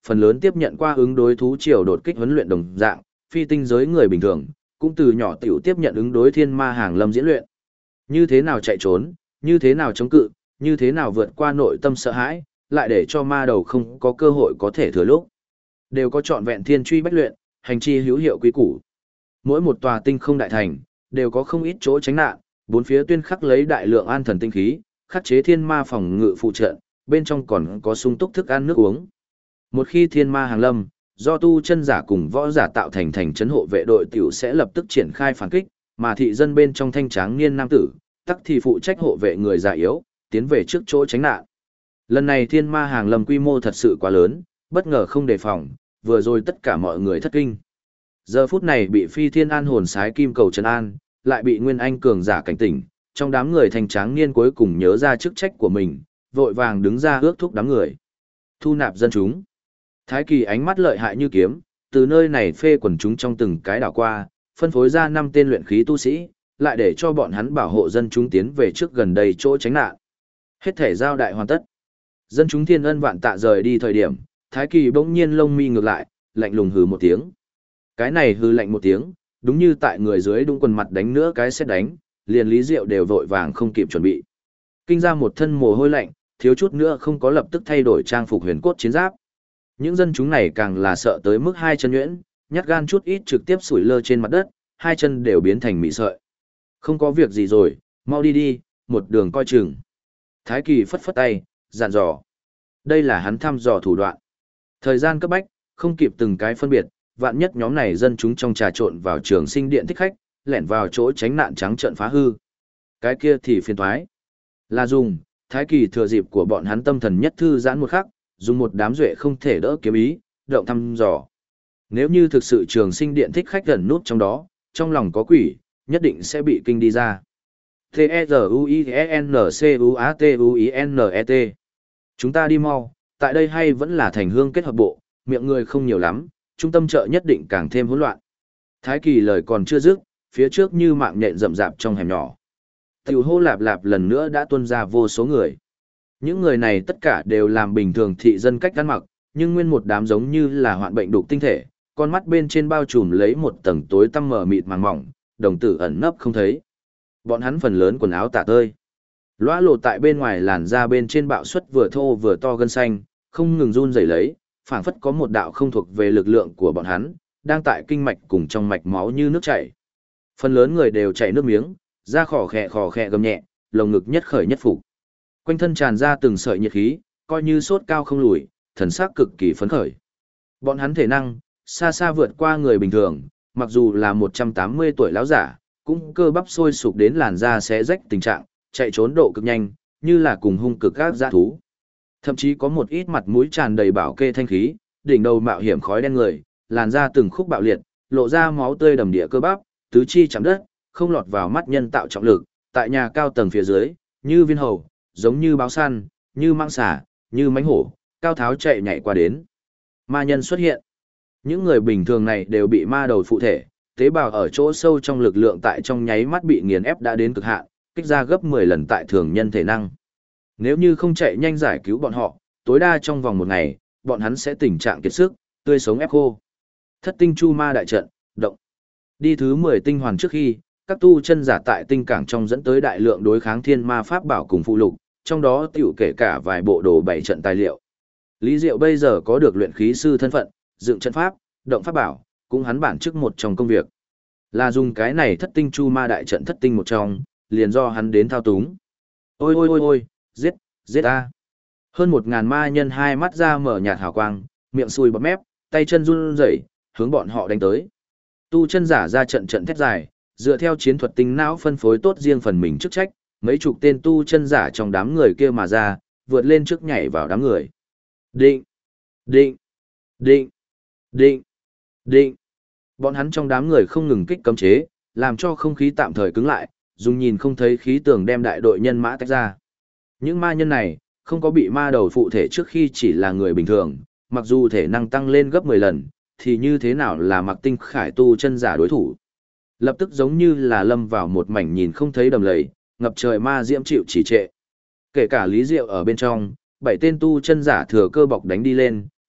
phần lớn tiếp nhận qua ứng đối thú triều đột kích huấn luyện đồng dạng, phi tinh giới người bình thường, cũng từ nhỏ tiểu tiếp nhận ứng đối thiên ma hàng lâm diễn luyện. Như thế nào chạy trốn, như thế nào chống cự, như thế nào vượt qua nội tâm sợ hãi, lại để cho ma đầu không có cơ hội có thể thừa lúc. Đều có trọn vẹn thiên truy bách luyện, hành chi hữu hiệu quý củ. Mỗi một tòa tinh không đại thành, đều có không ít chỗ tránh nạn, bốn phía tuyên khắc lấy đại lượng an thần tinh khí, khắc chế thiên ma phòng ngự phụ trận, bên trong còn có sung túc thức ăn nước uống. Một khi thiên ma hàng lâm, do tu chân giả cùng võ giả tạo thành thành trấn hộ vệ đội tiểu sẽ lập tức triển khai phản kích, mà thị dân bên trong thanh tráng niên nam tử, tắc thì phụ trách hộ vệ người già yếu, tiến về trước chỗ tránh nạn. Lần này thiên ma hàng lâm quy mô thật sự quá lớn, bất ngờ không đề phòng, vừa rồi tất cả mọi người thất kinh. Giờ phút này bị phi thiên an hồn sái kim cầu trấn an, lại bị nguyên anh cường giả cảnh tỉnh, trong đám người thanh tráng niên cuối cùng nhớ ra chức trách của mình, vội vàng đứng ra ước thúc đám người. Thu nạp dân chúng. Thái Kỳ ánh mắt lợi hại như kiếm, từ nơi này phê quần chúng trong từng cái đảo qua, phân phối ra 5 tên luyện khí tu sĩ, lại để cho bọn hắn bảo hộ dân chúng tiến về trước gần đây chỗ tránh nạn. Hết thể giao đại hoàn tất. Dân chúng thiên ân vạn tạ rời đi thời điểm, Thái Kỳ bỗng nhiên lông mi ngược lại, lạnh lùng hừ một tiếng. Cái này hừ lạnh một tiếng, đúng như tại người dưới đúng quần mặt đánh nữa cái xét đánh, liền Lý Diệu đều vội vàng không kịp chuẩn bị. Kinh ra một thân mồ hôi lạnh, thiếu chút nữa không có lập tức thay đổi trang phục huyền cốt chiến giáp. Những dân chúng này càng là sợ tới mức hai chân nhuyễn, nhát gan chút ít trực tiếp sủi lơ trên mặt đất, hai chân đều biến thành mị sợi. Không có việc gì rồi, mau đi đi, một đường coi chừng. Thái Kỳ phất phất tay, dặn dò. Đây là hắn thăm dò thủ đoạn. Thời gian cấp bách, không kịp từng cái phân biệt, vạn nhất nhóm này dân chúng trong trà trộn vào trường sinh điện thích khách, lẻn vào chỗ tránh nạn trắng trợn phá hư. Cái kia thì phiền toái. Là dùng, Thái Kỳ thừa dịp của bọn hắn tâm thần nhất thư giãn một khắc, dùng một đám duệ không thể đỡ kiếm ý, động thăm dò. Nếu như thực sự trường sinh điện thích khách gần nút trong đó, trong lòng có quỷ, nhất định sẽ bị kinh đi ra. T-E-Z-U-I-N-C-U-A-T-U-I-N-E-T Chúng ta đi mau, tại đây hay vẫn là thành hương kết hợp bộ, miệng người không nhiều lắm, trung tâm chợ nhất định càng thêm hỗn loạn. Thái Kỳ lời còn chưa dứt, phía trước như mạng nhện rậm rạp trong hẻm nhỏ. Tiểu hô lạp lạp lần nữa đã tuôn ra vô số người. Những người này tất cả đều làm bình thường thị dân cách ăn mặc, nhưng nguyên một đám giống như là hoạn bệnh đục tinh thể, con mắt bên trên bao trùm lấy một tầng tối tăm mờ mịt màng mỏng, đồng tử ẩn nấp không thấy. Bọn hắn phần lớn quần áo tả tơi. Lóa lộ tại bên ngoài làn da bên trên bạo suất vừa thô vừa to gân xanh, không ngừng run rẩy lấy, phảng phất có một đạo không thuộc về lực lượng của bọn hắn, đang tại kinh mạch cùng trong mạch máu như nước chảy. Phần lớn người đều chảy nước miếng, da khò khè gầm nhẹ, lồng ngực nhất khởi nhất phục. Quanh thân tràn ra từng sợi nhiệt khí, coi như sốt cao không lùi, thần sắc cực kỳ phấn khởi. Bọn hắn thể năng xa xa vượt qua người bình thường, mặc dù là 180 tuổi lão giả, cũng cơ bắp sôi sục đến làn da xé rách tình trạng, chạy trốn độ cực nhanh, như là cùng hung cực các dã thú. Thậm chí có một ít mặt mũi tràn đầy bảo kê thanh khí, đỉnh đầu mạo hiểm khói đen người, làn da từng khúc bạo liệt, lộ ra máu tươi đầm địa cơ bắp, tứ chi chạm đất, không lọt vào mắt nhân tạo trọng lực, tại nhà cao tầng phía dưới, như viên hầu, giống như báo săn, như mãng xà, như mãnh hổ, cao tháo chạy nhảy qua đến. Ma nhân xuất hiện. Những người bình thường này đều bị ma đầu phụ thể, tế bào ở chỗ sâu trong lực lượng tại trong nháy mắt bị nghiền ép đã đến cực hạn, kích ra gấp 10 lần tại thường nhân thể năng. Nếu như không chạy nhanh giải cứu bọn họ, tối đa trong vòng một ngày, bọn hắn sẽ tình trạng kiệt sức, tươi sống ép khô. Thất tinh chu ma đại trận, động. Đi thứ 10 tinh hoàn trước khi, các tu chân giả tại tinh cảng trong dẫn tới đại lượng đối kháng thiên ma pháp bảo cùng phụ lục, trong đó tiểu kể cả vài bộ đồ bảy trận tài liệu. Lý Diệu bây giờ có được luyện khí sư thân phận, dựng trận pháp, động pháp bảo, cũng hắn bản chức một trong công việc. Là dùng cái này thất tinh chu ma đại trận thất tinh một trong, liền do hắn đến thao túng. Ôi ôi ôi ôi, giết a. Hơn 1000 ma nhân hai mắt ra mở nhạt hào quang, miệng sùi bọt mép, tay chân run rẩy, hướng bọn họ đánh tới. Tu chân giả ra trận trận thét dài, dựa theo chiến thuật tinh não phân phối tốt riêng phần mình chức trách, mấy chục tên tu chân giả trong đám người kia mà ra, vượt lên trước nhảy vào đám người. Định, định, định, định, định. Bọn hắn trong đám người không ngừng kích cấm chế, làm cho không khí tạm thời cứng lại, dùng nhìn không thấy khí tường đem đại đội nhân mã tách ra. Những ma nhân này, không có bị ma đầu phụ thể trước khi chỉ là người bình thường, mặc dù thể năng tăng lên gấp 10 lần, thì như thế nào là mặc tinh khải tu chân giả đối thủ. Lập tức giống như là lâm vào một mảnh nhìn không thấy đầm lầy, ngập trời ma diễm chịu chỉ trệ. Kể cả Lý Diệu ở bên trong, 7 tên tu chân giả thừa cơ bọc đánh đi lên,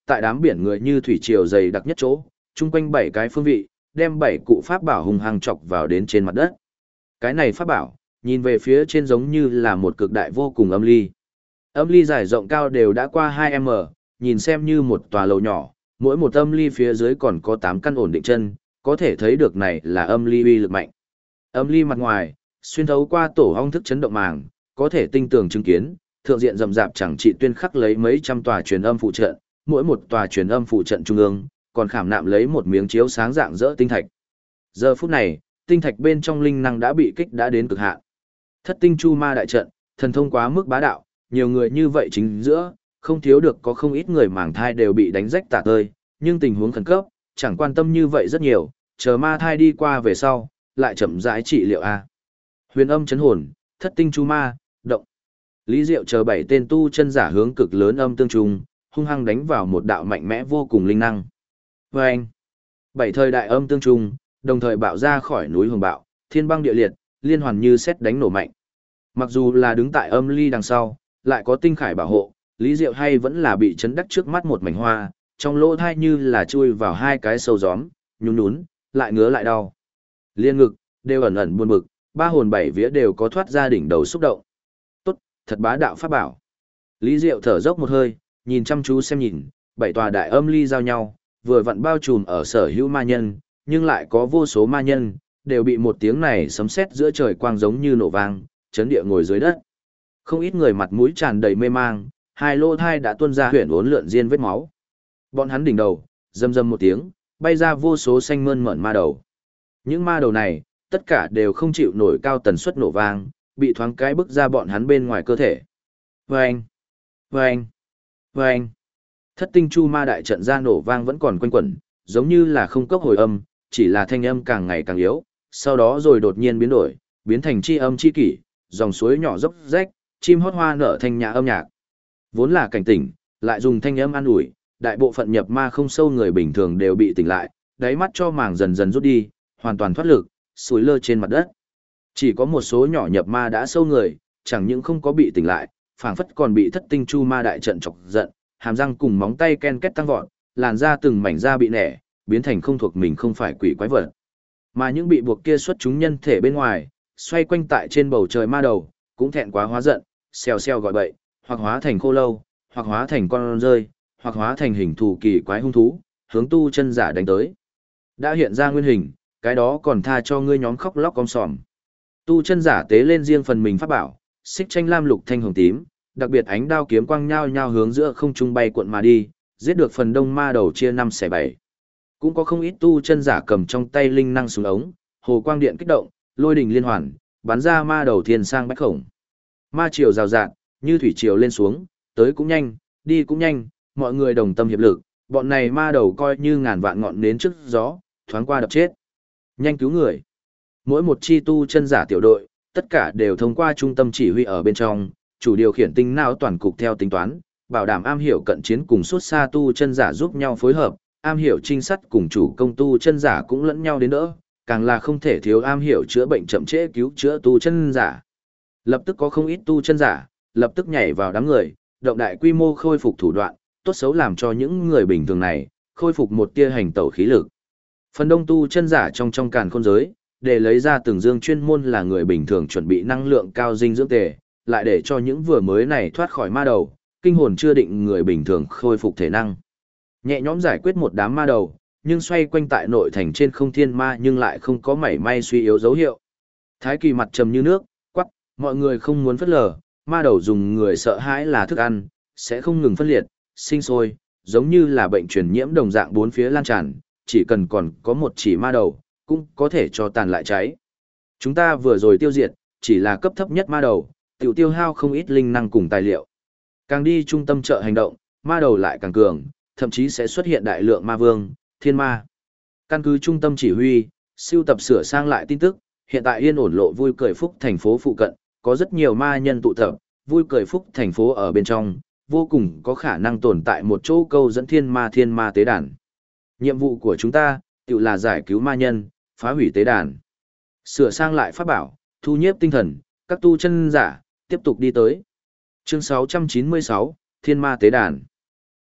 tại đám biển người như thủy triều dày đặc nhất chỗ, chung quanh 7 cái phương vị, đem 7 cụ pháp bảo hung hăng chọc vào đến trên mặt đất. Cái này pháp bảo, nhìn về phía trên giống như là một cực đại vô cùng âm ly. Âm ly dài rộng cao đều đã qua 2m, nhìn xem như một tòa lầu nhỏ, mỗi một âm ly phía dưới còn có 8 căn ổn định chân, có thể thấy được này là âm ly uy lực mạnh. Âm ly mặt ngoài, xuyên thấu qua tổ ong thức chấn động màng, có thể tinh tường chứng kiến, thượng diện rậm rạp chẳng trị tuyên khắc lấy mấy trăm tòa truyền âm phụ trận, mỗi một tòa truyền âm phụ trận trung ương, còn khảm nạm lấy một miếng chiếu sáng dạng rỡ tinh thạch. Giờ phút này, tinh thạch bên trong linh năng đã bị kích đã đến cực hạn. Thất tinh chu ma đại trận, thần thông quá mức bá đạo, nhiều người như vậy chính giữa, không thiếu được có không ít người màng thai đều bị đánh rách tả tơi, nhưng tình huống khẩn cấp, chẳng quan tâm như vậy rất nhiều, chờ ma thai đi qua về sau, lại chậm rãi trị liệu a. Huyền âm chấn hồn, thất tinh chu ma, động. Lý Diệu chờ 7 tên tu chân giả hướng cực lớn âm tương trùng, hung hăng đánh vào một đạo mạnh mẽ vô cùng linh năng. Vâng! 7 thời đại âm tương trùng, đồng thời bạo ra khỏi núi hồng bạo, thiên băng địa liệt, liên hoàn như sét đánh nổ mạnh. Mặc dù là đứng tại âm ly đằng sau, lại có tinh khải bảo hộ, Lý Diệu hay vẫn là bị chấn đắc trước mắt một mảnh hoa, trong lỗ thai như là chui vào 2 cái sâu gióm, nhún nhún, lại ngứa lại đau. Liên ngực, đều ẩn ẩn buồn bực, 3 hồn 7 vía đều có thoát ra đỉnh đầu xúc động. Tốt, thật bá đạo pháp bảo. Lý Diệu thở dốc một hơi, nhìn chăm chú xem nhìn, 7 tòa đại âm ly giao nhau, vừa vặn bao trùm ở sở hữu ma nhân, nhưng lại có vô số ma nhân, đều bị một tiếng này sấm sét giữa trời quang giống như nổ vang, chấn địa ngồi dưới đất. Không ít người mặt mũi tràn đầy mê mang, hai lô thai đã tuôn ra huyền uốn lượn diên vết máu. Bọn hắn đỉnh đầu, rầm rầm một tiếng, bay ra vô số xanh mơn mởn ma đầu. Những ma đầu này, tất cả đều không chịu nổi cao tần suất nổ vang, bị thoáng cái bức ra bọn hắn bên ngoài cơ thể. Vâng! Vâng! Vâng! Thất tinh chu ma đại trận ra nổ vang vẫn còn quanh quẩn, giống như là không cốc hồi âm, chỉ là thanh âm càng ngày càng yếu, sau đó rồi đột nhiên biến đổi, biến thành chi âm chi kỷ, dòng suối nhỏ dốc rách, chim hót hoa nở thanh nhã âm nhạc. Vốn là cảnh tỉnh, lại dùng thanh âm an ủi, đại bộ phận nhập ma không sâu người bình thường đều bị tỉnh lại, đáy mắt cho màng dần dần rút đi, hoàn toàn thoát lực, sủi lơ trên mặt đất. Chỉ có một số nhỏ nhập ma đã sâu người, chẳng những không có bị tỉnh lại, phảng phất còn bị thất tinh chu ma đại trận chọc giận, hàm răng cùng móng tay ken két tăng vọt, làn da từng mảnh da bị nẻ, biến thành không thuộc mình không phải quỷ quái vật. Mà những bị buộc kia xuất chúng nhân thể bên ngoài, xoay quanh tại trên bầu trời ma đầu, cũng thẹn quá hóa giận, xèo xèo gọi bậy, hoặc hóa thành khô lâu, hoặc hóa thành con rơi, hoặc hóa thành hình thù kỳ quái hung thú, hướng tu chân giả đánh tới. Đã hiện ra nguyên hình, cái đó còn tha cho ngươi nhóm khóc lóc om sòm. Tu chân giả tế lên riêng phần mình pháp bảo, xích tranh lam lục thanh hồng tím, đặc biệt ánh đao kiếm quang nhao nhao hướng giữa không trung bay cuộn mà đi, giết được phần đông ma đầu chia 5 xẻ 7. Cũng có không ít tu chân giả cầm trong tay linh năng súng ống, hồ quang điện kích động, lôi đình liên hoàn, bắn ra ma đầu thiên sang bách khổng. Ma triều rào rạt, như thủy triều lên xuống, tới cũng nhanh, đi cũng nhanh, mọi người đồng tâm hiệp lực, bọn này ma đầu coi như ngàn vạn ngọn nến trước gió, thoáng qua đập chết. Nhanh cứu người. Mỗi một chi tu chân giả tiểu đội, tất cả đều thông qua trung tâm chỉ huy ở bên trong, chủ điều khiển tinh não toàn cục theo tính toán, bảo đảm am hiểu cận chiến cùng suốt xa tu chân giả giúp nhau phối hợp, am hiểu trinh sát cùng chủ công tu chân giả cũng lẫn nhau đến đỡ, càng là không thể thiếu am hiểu chữa bệnh chậm trễ cứu chữa tu chân giả. Lập tức có không ít tu chân giả, lập tức nhảy vào đám người, động đại quy mô khôi phục thủ đoạn, tốt xấu làm cho những người bình thường này, khôi phục một tia hành tẩu khí lực. Phần đông tu chân giả trong càn khôn giới, để lấy ra từng dương chuyên môn là người bình thường chuẩn bị năng lượng cao dinh dưỡng tề, lại để cho những vừa mới này thoát khỏi ma đầu, kinh hồn chưa định người bình thường khôi phục thể năng. Nhẹ nhõm giải quyết một đám ma đầu, nhưng xoay quanh tại nội thành trên không thiên ma nhưng lại không có mảy may suy yếu dấu hiệu. Thái Kỳ mặt trầm như nước, quắc, mọi người không muốn phất lờ, ma đầu dùng người sợ hãi là thức ăn, sẽ không ngừng phân liệt, sinh sôi, giống như là bệnh truyền nhiễm đồng dạng bốn phía lan tràn, chỉ cần còn có một chỉ ma đầu, cũng có thể cho tàn lại cháy. Chúng ta vừa rồi tiêu diệt, chỉ là cấp thấp nhất ma đầu, tiêu hao không ít linh năng cùng tài liệu. Càng đi trung tâm chợ hành động, ma đầu lại càng cường, thậm chí sẽ xuất hiện đại lượng ma vương, thiên ma. Căn cứ trung tâm chỉ huy, siêu tập sửa sang lại tin tức, hiện tại yên ổn lộ vui cười phúc thành phố phụ cận, có rất nhiều ma nhân tụ tập, vui cười phúc thành phố ở bên trong, vô cùng có khả năng tồn tại một chỗ câu dẫn thiên ma tế đàn. Nhiệm vụ của chúng ta, tự là giải cứu ma nhân, phá hủy tế đàn. Sửa sang lại pháp bảo, thu nhiếp tinh thần, các tu chân giả, tiếp tục đi tới. Chương 696, Thiên ma tế đàn.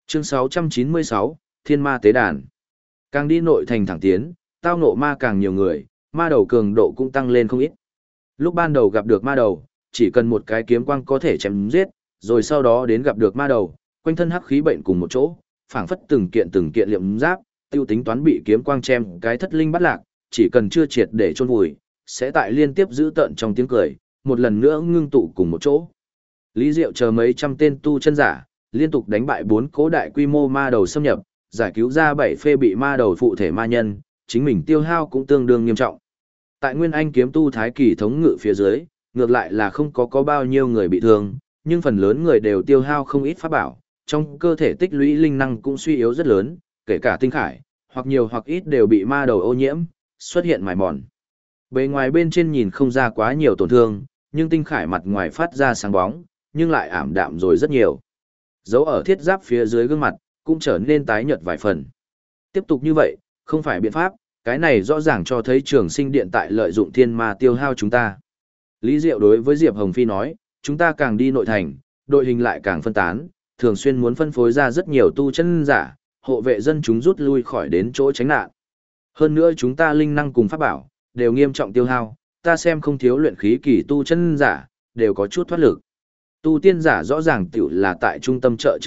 Chương 696, Thiên Ma Tế Đàn. Càng đi nội thành thẳng tiến, tao ngộ ma càng nhiều người, ma đầu cường độ cũng tăng lên không ít. Lúc ban đầu gặp được ma đầu, chỉ cần một cái kiếm quang có thể chém giết, rồi sau đó đến gặp được ma đầu, quanh thân hắc khí bệnh cùng một chỗ, phảng phất từng kiện liệm giáp, tiêu tính toán bị kiếm quang chém cái thất linh bắt lạc, chỉ cần chưa triệt để chôn vùi, sẽ tại liên tiếp giữ tận trong tiếng cười, một lần nữa ngưng tụ cùng một chỗ. Lý Diệu chờ mấy trăm tên tu chân giả, liên tục đánh bại 4 cố đại quy mô ma đầu xâm nhập, giải cứu ra 7 phê bị ma đầu phụ thể ma nhân, chính mình tiêu hao cũng tương đương nghiêm trọng. Tại Nguyên Anh kiếm tu thái kỳ thống ngự phía dưới, ngược lại là không có bao nhiêu người bị thương, nhưng phần lớn người đều tiêu hao không ít pháp bảo, trong cơ thể tích lũy linh năng cũng suy yếu rất lớn, kể cả tinh khải, hoặc nhiều hoặc ít đều bị ma đầu ô nhiễm, xuất hiện mài mòn. Bề ngoài bên trên nhìn không ra quá nhiều tổn thương, nhưng tinh khải mặt ngoài phát ra sáng bóng, nhưng lại ảm đạm rồi rất nhiều. Dấu ở thiết giáp phía dưới gương mặt, cũng trở nên tái nhợt vài phần. Tiếp tục như vậy, không phải biện pháp, cái này rõ ràng cho thấy Trường Sinh Điện tại lợi dụng thiên ma tiêu hao chúng ta. Lý Diệu đối với Diệp Hồng Phi nói, chúng ta càng đi nội thành, đội hình lại càng phân tán, thường xuyên muốn phân phối ra rất nhiều tu chân giả, hộ vệ dân chúng rút lui khỏi đến chỗ tránh nạn. Hơn nữa chúng ta linh năng cùng pháp bảo, đều nghiêm trọng tiêu hao, ta xem không thiếu luyện khí kỳ tu chân giả, đều có chút thoát lực. Tu tiên giả rõ ràng tiểu là tại trung tâm chợ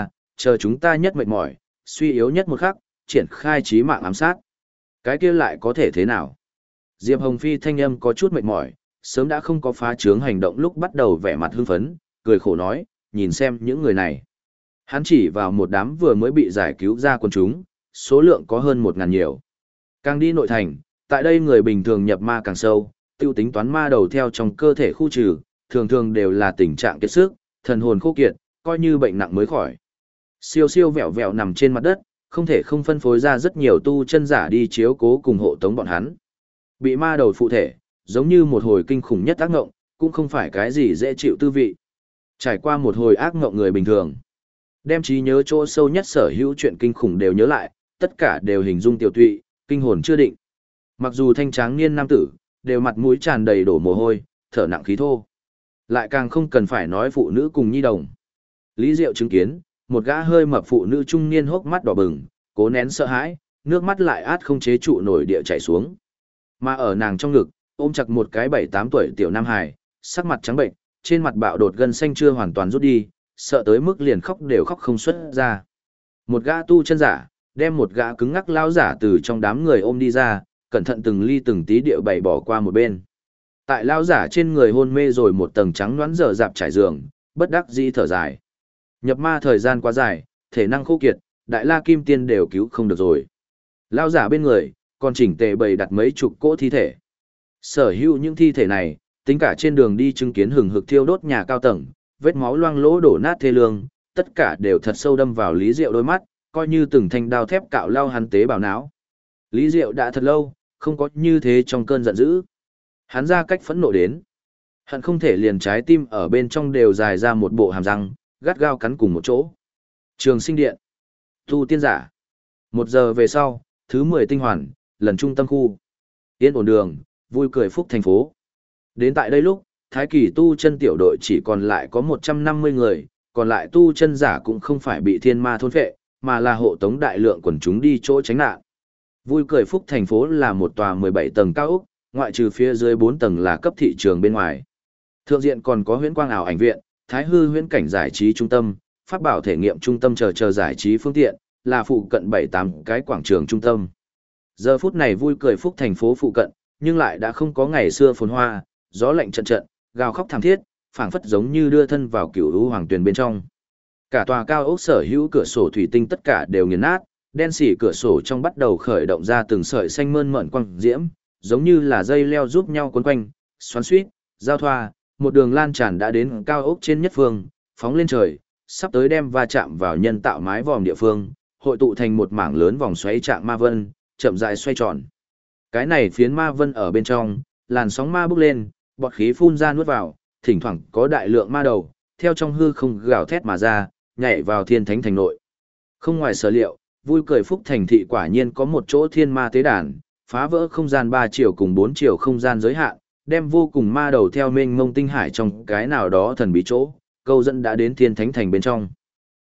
chờ chúng ta nhất mệt mỏi, suy yếu nhất một khắc, triển khai chí mạng ám sát. Cái kia lại có thể thế nào? Diệp Hồng Phi thanh âm có chút mệt mỏi, sớm đã không có phá trướng hành động lúc bắt đầu vẻ mặt hưng phấn, cười khổ nói, nhìn xem những người này. Hắn chỉ vào một đám vừa mới bị giải cứu ra quần chúng, số lượng có hơn 1.000 nhiều. Càng đi nội thành, tại đây người bình thường nhập ma càng sâu, tiêu tính toán ma đầu theo trong cơ thể khu trừ, thường thường đều là tình trạng kiệt sức, thần hồn khô kiệt, coi như bệnh nặng mới khỏi. Siêu siêu vẹo vẹo nằm trên mặt đất, không thể không phân phối ra rất nhiều tu chân giả đi chiếu cố cùng hộ tống bọn hắn. Bị ma đầu phụ thể, giống như một hồi kinh khủng nhất ác ngộng, cũng không phải cái gì dễ chịu tư vị. Trải qua một hồi ác ngộng người bình thường, đem trí nhớ chỗ sâu nhất sở hữu chuyện kinh khủng đều nhớ lại, tất cả đều hình dung tiểu tụy, kinh hồn chưa định. Mặc dù thanh tráng niên nam tử, đều mặt mũi tràn đầy đổ mồ hôi, thở nặng khí thô. Lại càng không cần phải nói phụ nữ cùng nhi đồng. Lý Diệu chứng kiến, một gã hơi mập phụ nữ trung niên hốc mắt đỏ bừng, cố nén sợ hãi, nước mắt lại át không chế trụ nổi địa chảy xuống. Mà ở nàng trong ngực, ôm chặt một cái 7-8 tuổi tiểu nam hài, sắc mặt trắng bệnh, trên mặt bạo đột gân xanh chưa hoàn toàn rút đi, sợ tới mức liền khóc đều khóc không xuất ra. Một gã tu chân giả, đem một gã cứng ngắc lao giả từ trong đám người ôm đi ra, cẩn thận từng ly từng tí địa bày bỏ qua một bên. Tại lao giả trên người hôn mê rồi một tầng trắng nõn dở dạp trải giường, bất đắc dĩ thở dài. Nhập ma thời gian quá dài, thể năng khô kiệt, đại la kim tiên đều cứu không được rồi. Lao giả bên người, còn chỉnh tề bày đặt mấy chục cỗ thi thể. Sở hữu những thi thể này, tính cả trên đường đi chứng kiến hừng hực thiêu đốt nhà cao tầng, vết máu loang lỗ đổ nát thê lương, tất cả đều thật sâu đâm vào Lý Diệu đôi mắt, coi như từng thanh đao thép cạo lao hắn tế bào não. Lý Diệu đã thật lâu, không có như thế trong cơn giận dữ. Hắn ra cách phẫn nộ đến. Hận không thể liền trái tim ở bên trong đều dài ra một bộ hàm răng, gắt gao cắn cùng một chỗ. Trường Sinh Điện. Tu tiên giả. 1 giờ về sau, thứ 10 tinh hoàn, lần trung tâm khu. Yên ổn đường, vui cười phúc thành phố. Đến tại đây lúc, Thái Kỳ tu chân tiểu đội chỉ còn lại có 150 người, còn lại tu chân giả cũng không phải bị thiên ma thôn phệ, mà là hộ tống đại lượng quần chúng đi chỗ tránh nạn. Vui cười phúc thành phố là một tòa 17 tầng cao ốc, ngoại trừ phía dưới 4 tầng là cấp thị trường bên ngoài. Thượng diện còn có huyễn quang ảo ảnh viện, Thái Hư huyễn cảnh giải trí trung tâm, pháp bảo thể nghiệm trung tâm chờ giải trí phương tiện, là phụ cận 7-8 cái quảng trường trung tâm. Giờ phút này vui cười phúc thành phố phụ cận, nhưng lại đã không có ngày xưa phồn hoa, gió lạnh trận trận, gào khóc thảm thiết, phảng phất giống như đưa thân vào cửu u hoàng tuyền bên trong. Cả tòa cao ốc sở hữu cửa sổ thủy tinh tất cả đều nghiền nát, đen xỉ cửa sổ trong bắt đầu khởi động ra từng sợi xanh mơn mởn quang diễm, giống như là dây leo giúp nhau quấn quanh, xoắn xuýt, giao thoa, một đường lan tràn đã đến cao ốc trên nhất phương, phóng lên trời, sắp tới đem va chạm vào nhân tạo mái vòm địa phương, hội tụ thành một mảng lớn vòng xoáy trạng ma vân, chậm rãi xoay tròn. Cái này phiến ma vân ở bên trong, làn sóng ma bốc lên, bọt khí phun ra nuốt vào, thỉnh thoảng có đại lượng ma đầu, theo trong hư không gào thét mà ra, nhảy vào thiên thánh thành nội. Không ngoài sở liệu, vui cười phúc thành thị quả nhiên có một chỗ thiên ma tế đàn, phá vỡ không gian 3 chiều cùng 4 chiều không gian giới hạn, đem vô cùng ma đầu theo mênh mông tinh hải trong cái nào đó thần bí chỗ, câu dẫn đã đến thiên thánh thành bên trong.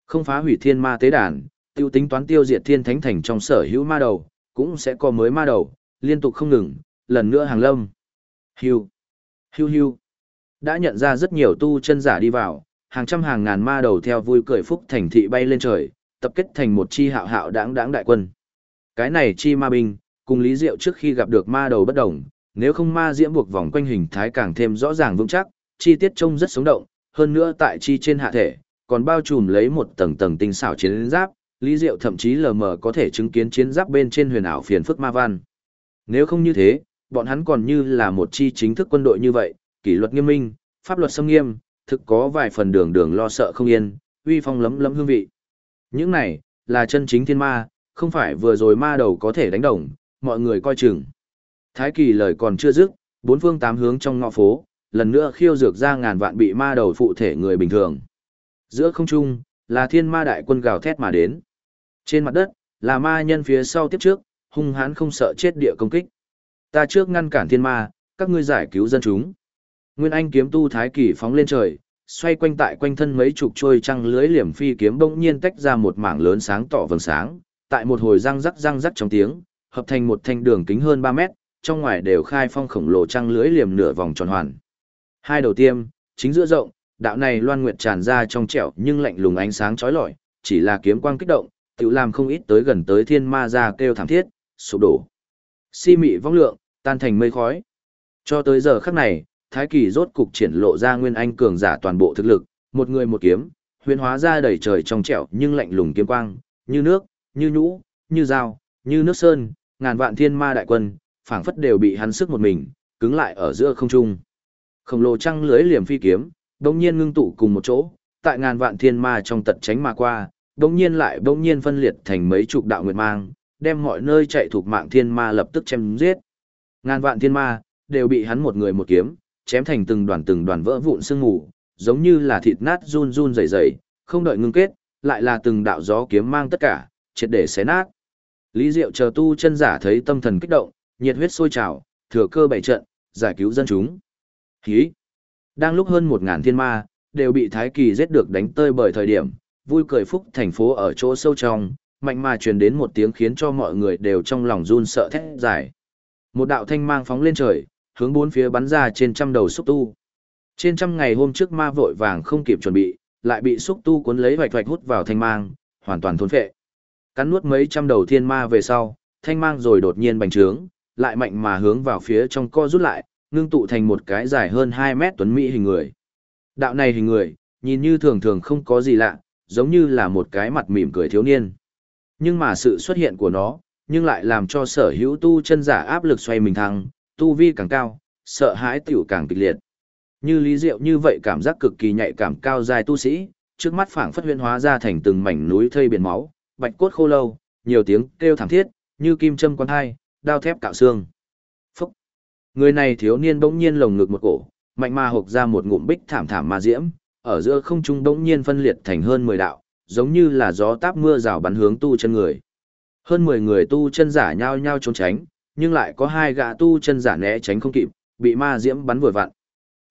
Không phá hủy thiên ma tế đàn, tiêu tính toán tiêu diệt thiên thánh thành trong sở hữu ma đầu, cũng sẽ có mới ma đầu, liên tục không ngừng, lần nữa hàng lâm. Hưu, hưu hưu. Đã nhận ra rất nhiều tu chân giả đi vào, hàng trăm hàng ngàn ma đầu theo vui cười phúc thành thị bay lên trời, tập kết thành một chi hạo hạo đáng đáng đại quân. Cái này chi ma binh, cùng Lý Diệu trước khi gặp được ma đầu bất đồng, nếu không ma diễm buộc vòng quanh hình thái càng thêm rõ ràng vững chắc, chi tiết trông rất sống động, hơn nữa tại chi trên hạ thể, còn bao trùm lấy một tầng tầng tinh xảo chiến giáp, Lý Diệu thậm chí lờ mờ có thể chứng kiến chiến giáp bên trên huyền ảo phiền phức ma văn. Nếu không như thế, bọn hắn còn như là một chi chính thức quân đội như vậy, kỷ luật nghiêm minh, pháp luật xâm nghiêm, thực có vài phần đường đường lo sợ không yên, uy phong lấm lấm hương vị. Những này, là chân chính thiên ma, không phải vừa rồi ma đầu có thể đánh đồng, mọi người coi chừng. Thái Kỳ lời còn chưa dứt, bốn phương tám hướng trong ngõ phố, lần nữa khiêu dược ra ngàn vạn bị ma đầu phụ thể người bình thường. Giữa không trung, là thiên ma đại quân gào thét mà đến. Trên mặt đất, là ma nhân phía sau tiếp trước, hung hãn không sợ chết địa công kích. Ta trước ngăn cản thiên ma, các ngươi giải cứu dân chúng. Nguyên Anh kiếm tu Thái Kỳ phóng lên trời, xoay quanh tại quanh thân mấy chục trôi trăng lưới liềm phi kiếm bỗng nhiên tách ra một mảng lớn sáng tỏ vầng sáng, tại một hồi răng rắc trong tiếng, hợp thành một thanh đường kính hơn 3 mét, trong ngoài đều khai phong khổng lồ trăng lưới liềm nửa vòng tròn hoàn. Hai đầu tiêm, chính giữa rộng, đạo này loan nguyệt tràn ra trong trẻo nhưng lạnh lùng ánh sáng chói lọi, chỉ là kiếm quang kích động, tự làm không ít tới gần tới thiên ma ra kêu thảm thiết, sụp đổ. Si mị vong lượng, tan thành mây khói. Cho tới giờ khắc này, Thái Kỳ rốt cục triển lộ ra nguyên anh cường giả toàn bộ thực lực, một người một kiếm, huyễn hóa ra đầy trời trong trẻo nhưng lạnh lùng kiếm quang, như nước, như nhũ, như dao, như nước sơn, ngàn vạn thiên ma đại quân, phảng phất đều bị hắn sức một mình, cứng lại ở giữa không trung. Khổng lồ trăng lưới liềm phi kiếm, đống nhiên ngưng tụ cùng một chỗ, tại ngàn vạn thiên ma trong tật tránh mà qua, đống nhiên phân liệt thành mấy chục đạo nguyệt mang, đem mọi nơi chạy thuộc mạng thiên ma lập tức chém giết. Ngàn vạn thiên ma đều bị hắn một người một kiếm chém thành từng đoàn vỡ vụn sương mù, giống như là thịt nát run run rẩy rẩy, không đợi ngưng kết, lại là từng đạo gió kiếm mang tất cả, triệt để xé nát. Lý Diệu chờ tu chân giả thấy tâm thần kích động, nhiệt huyết sôi trào, thừa cơ bày trận, giải cứu dân chúng. Hí! Đang lúc hơn 1000 thiên ma đều bị Thái Kỳ giết được đánh tơi bởi thời điểm, vui cười phúc thành phố ở chỗ sâu trong, mạnh mà truyền đến một tiếng khiến cho mọi người đều trong lòng run sợ thét giải. Một đạo thanh mang phóng lên trời, hướng bốn phía bắn ra trên trăm đầu xúc tu. Trên trăm ngày hôm trước ma vội vàng không kịp chuẩn bị, lại bị xúc tu cuốn lấy hoạch hút vào thanh mang, hoàn toàn thôn phệ. Cắn nuốt mấy trăm đầu thiên ma về sau, thanh mang rồi đột nhiên bành trướng, lại mạnh mà hướng vào phía trong co rút lại, ngưng tụ thành một cái dài hơn 2 mét tuấn mỹ hình người. Đạo này hình người, nhìn như thường thường không có gì lạ, giống như là một cái mặt mỉm cười thiếu niên. Nhưng mà sự xuất hiện của nó, nhưng lại làm cho sở hữu tu chân giả áp lực xoay mình thăng, tu vi càng cao, sợ hãi tiểu càng kịch liệt. Như Lý Diệu như vậy cảm giác cực kỳ nhạy cảm cao dài tu sĩ, trước mắt phảng phất huyễn hóa ra thành từng mảnh núi thây biển máu, bạch cốt khô lâu, nhiều tiếng kêu thảm thiết, như kim châm quan hai, đao thép cạo xương. Phúc! Người này thiếu niên bỗng nhiên lồng ngực một cổ, mạnh mà hộc ra một ngụm bích thảm thảm ma diễm, ở giữa không trung bỗng nhiên phân liệt thành hơn 10 đạo, giống như là gió táp mưa rào bắn hướng tu chân người. Hơn 10 người tu chân giả nhao nhao trốn tránh, nhưng lại có 2 gã tu chân giả né tránh không kịp, bị ma diễm bắn vừa vặn.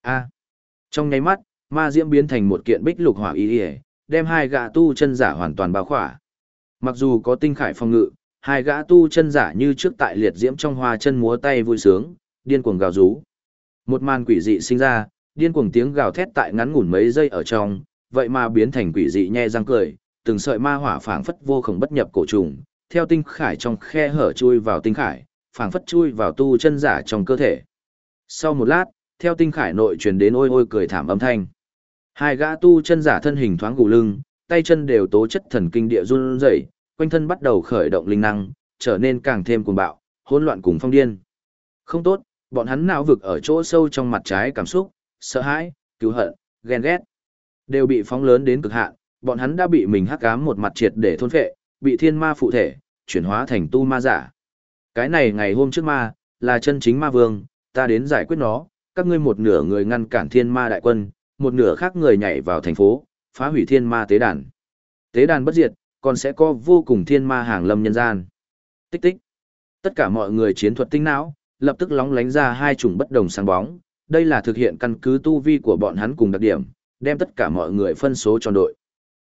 Trong nháy mắt, ma diễm biến thành một kiện bích lục hỏa y, đem 2 gã tu chân giả hoàn toàn bao khỏa. Mặc dù có tinh khải phòng ngự, 2 gã tu chân giả như trước tại liệt diễm trong hoa chân múa tay vui sướng, điên cuồng gào rú. Một màn quỷ dị sinh ra, điên cuồng tiếng gào thét tại ngắn ngủn mấy giây ở trong, vậy mà biến thành quỷ dị nhe răng cười, từng sợi ma hỏa phảng phất vô cùng bất nhập cổ trùng, theo tinh khải trong khe hở chui vào tinh khải, phảng phất chui vào tu chân giả trong cơ thể. Sau một lát, theo tinh khải nội truyền đến ôi ôi cười thảm âm thanh. 2 gã tu chân giả thân hình thoáng gù lưng, tay chân đều tố chất thần kinh địa run rẩy, quanh thân bắt đầu khởi động linh năng, trở nên càng thêm cuồng bạo, hỗn loạn cùng phong điên. Không tốt, bọn hắn não vực ở chỗ sâu trong mặt trái cảm xúc, sợ hãi, cứu hận, ghen ghét, đều bị phóng lớn đến cực hạn, bọn hắn đã bị mình hắc ám một mặt triệt để thôn phệ, bị thiên ma phụ thể, chuyển hóa thành tu ma giả. Cái này ngày hôm trước ma, là chân chính ma vương, ta đến giải quyết nó, các ngươi một nửa người ngăn cản thiên ma đại quân, một nửa khác người nhảy vào thành phố, phá hủy thiên ma tế đàn. Tế đàn bất diệt, còn sẽ có vô cùng thiên ma hàng lâm nhân gian. Tích tích. Tất cả mọi người chiến thuật tinh não, lập tức lóng lánh ra 2 chủng bất đồng sáng bóng, đây là thực hiện căn cứ tu vi của bọn hắn cùng đặc điểm, đem tất cả mọi người phân số tròn đội.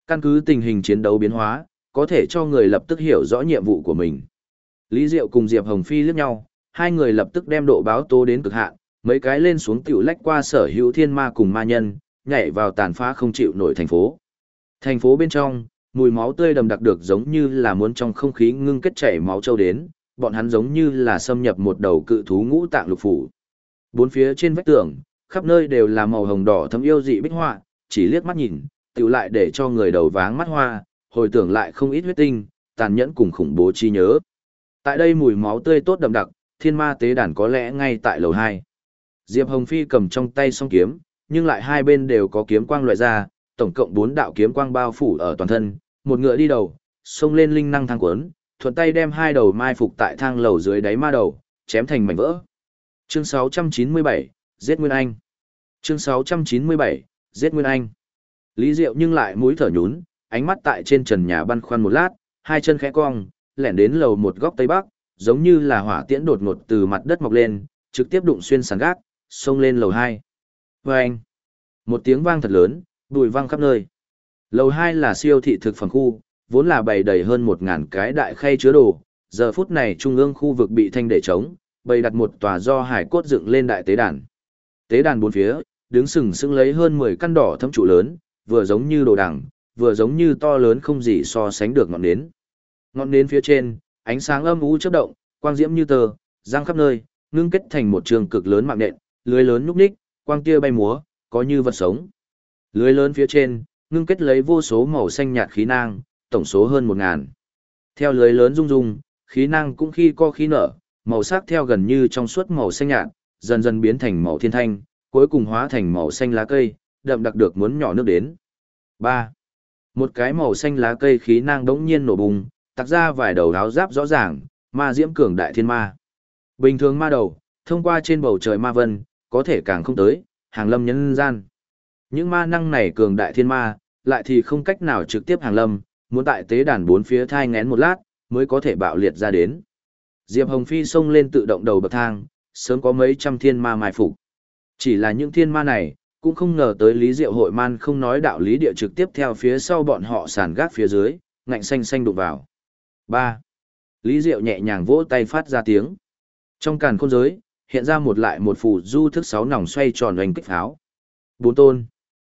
Căn cứ tình hình chiến đấu biến hóa, có thể cho người lập tức hiểu rõ nhiệm vụ của mình. Lý Diệu cùng Diệp Hồng Phi liếc nhau, hai người lập tức đem độ báo tố đến cực hạn, mấy cái lên xuống tiểu lách qua sở hữu thiên ma cùng ma nhân, nhảy vào tàn phá không chịu nổi thành phố. Thành phố bên trong, mùi máu tươi đầm đặc được giống như là muốn trong không khí ngưng kết chảy máu trâu đến, bọn hắn giống như là xâm nhập một đầu cự thú ngũ tạng lục phủ. Bốn phía trên vách tường, khắp nơi đều là màu hồng đỏ thấm yêu dị bích họa, chỉ liếc mắt nhìn, tiểu lại để cho người đầu váng mắt hoa, hồi tưởng lại không ít huyết tinh, tàn nhẫn cùng khủng bố chi nhớ. Tại đây mùi máu tươi tốt đậm đặc, thiên ma tế đàn có lẽ ngay tại lầu 2. Diệp Hồng Phi cầm trong tay song kiếm, nhưng lại hai bên đều có kiếm quang loại ra, tổng cộng 4 đạo kiếm quang bao phủ ở toàn thân, một ngựa đi đầu, xông lên linh năng thang cuốn, thuận tay đem hai đầu mai phục tại thang lầu dưới đáy ma đầu, chém thành mảnh vỡ. Chương 697, giết Nguyên Anh. Chương 697, giết Nguyên Anh. Lý Diệu nhưng lại mũi thở nhún, ánh mắt tại trên trần nhà băn khoăn một lát, hai chân khẽ cong, lẻn đến lầu một góc tây bắc, giống như là hỏa tiễn đột ngột từ mặt đất mọc lên, trực tiếp đụng xuyên sàn gác, xông lên lầu 2. Vâng! Một tiếng vang thật lớn, bụi vang khắp nơi. Lầu 2 là siêu thị thực phẩm khu, vốn là bày đầy hơn 1.000 cái đại khay chứa đồ, giờ phút này trung ương khu vực bị thanh để trống, bày đặt một tòa do hải cốt dựng lên đại tế đàn. Tế đàn bốn phía, đứng sừng sững lấy hơn 10 căn đỏ thấm trụ lớn, vừa giống như đồ đằng, vừa giống như to lớn không gì so sánh được ngọn nến. Ngọn nến phía trên, ánh sáng âm u chớp động, quang diễm như tờ, giăng khắp nơi, ngưng kết thành một trường cực lớn mạng nện, lưới lớn nhúc nhích, quang tia bay múa, có như vật sống. Lưới lớn phía trên, ngưng kết lấy vô số màu xanh nhạt khí nang, tổng số hơn 1.000. Theo lưới lớn rung rung, khí nang cũng khi co khi nở, màu sắc theo gần như trong suốt màu xanh nhạt, dần dần biến thành màu thiên thanh, cuối cùng hóa thành màu xanh lá cây, đậm đặc được muốn nhỏ nước đến. 3. Một cái màu xanh lá cây khí nang đống nhiên nổ bùng, tạc ra vài đầu áo giáp rõ ràng, ma diễm cường đại thiên ma. Bình thường ma đầu, thông qua trên bầu trời ma vân, có thể càng không tới, hàng lâm nhân gian. Những ma năng này cường đại thiên ma, lại thì không cách nào trực tiếp hàng lâm, muốn tại tế đàn bốn phía thai ngén một lát, mới có thể bạo liệt ra đến. Diệp Hồng Phi xông lên tự động đầu bậc thang, sớm có mấy trăm thiên ma mai phục. Chỉ là những thiên ma này, cũng không ngờ tới Lý Diệu hội man không nói đạo lý địa trực tiếp theo phía sau bọn họ sàn gác phía dưới, ngạnh xanh xanh đụng vào. 3. Lý Diệu nhẹ nhàng vỗ tay phát ra tiếng. Trong càn khôn giới, hiện ra một lại một phù du thức 6 nòng xoay tròn oanh kích pháo. 4 tôn,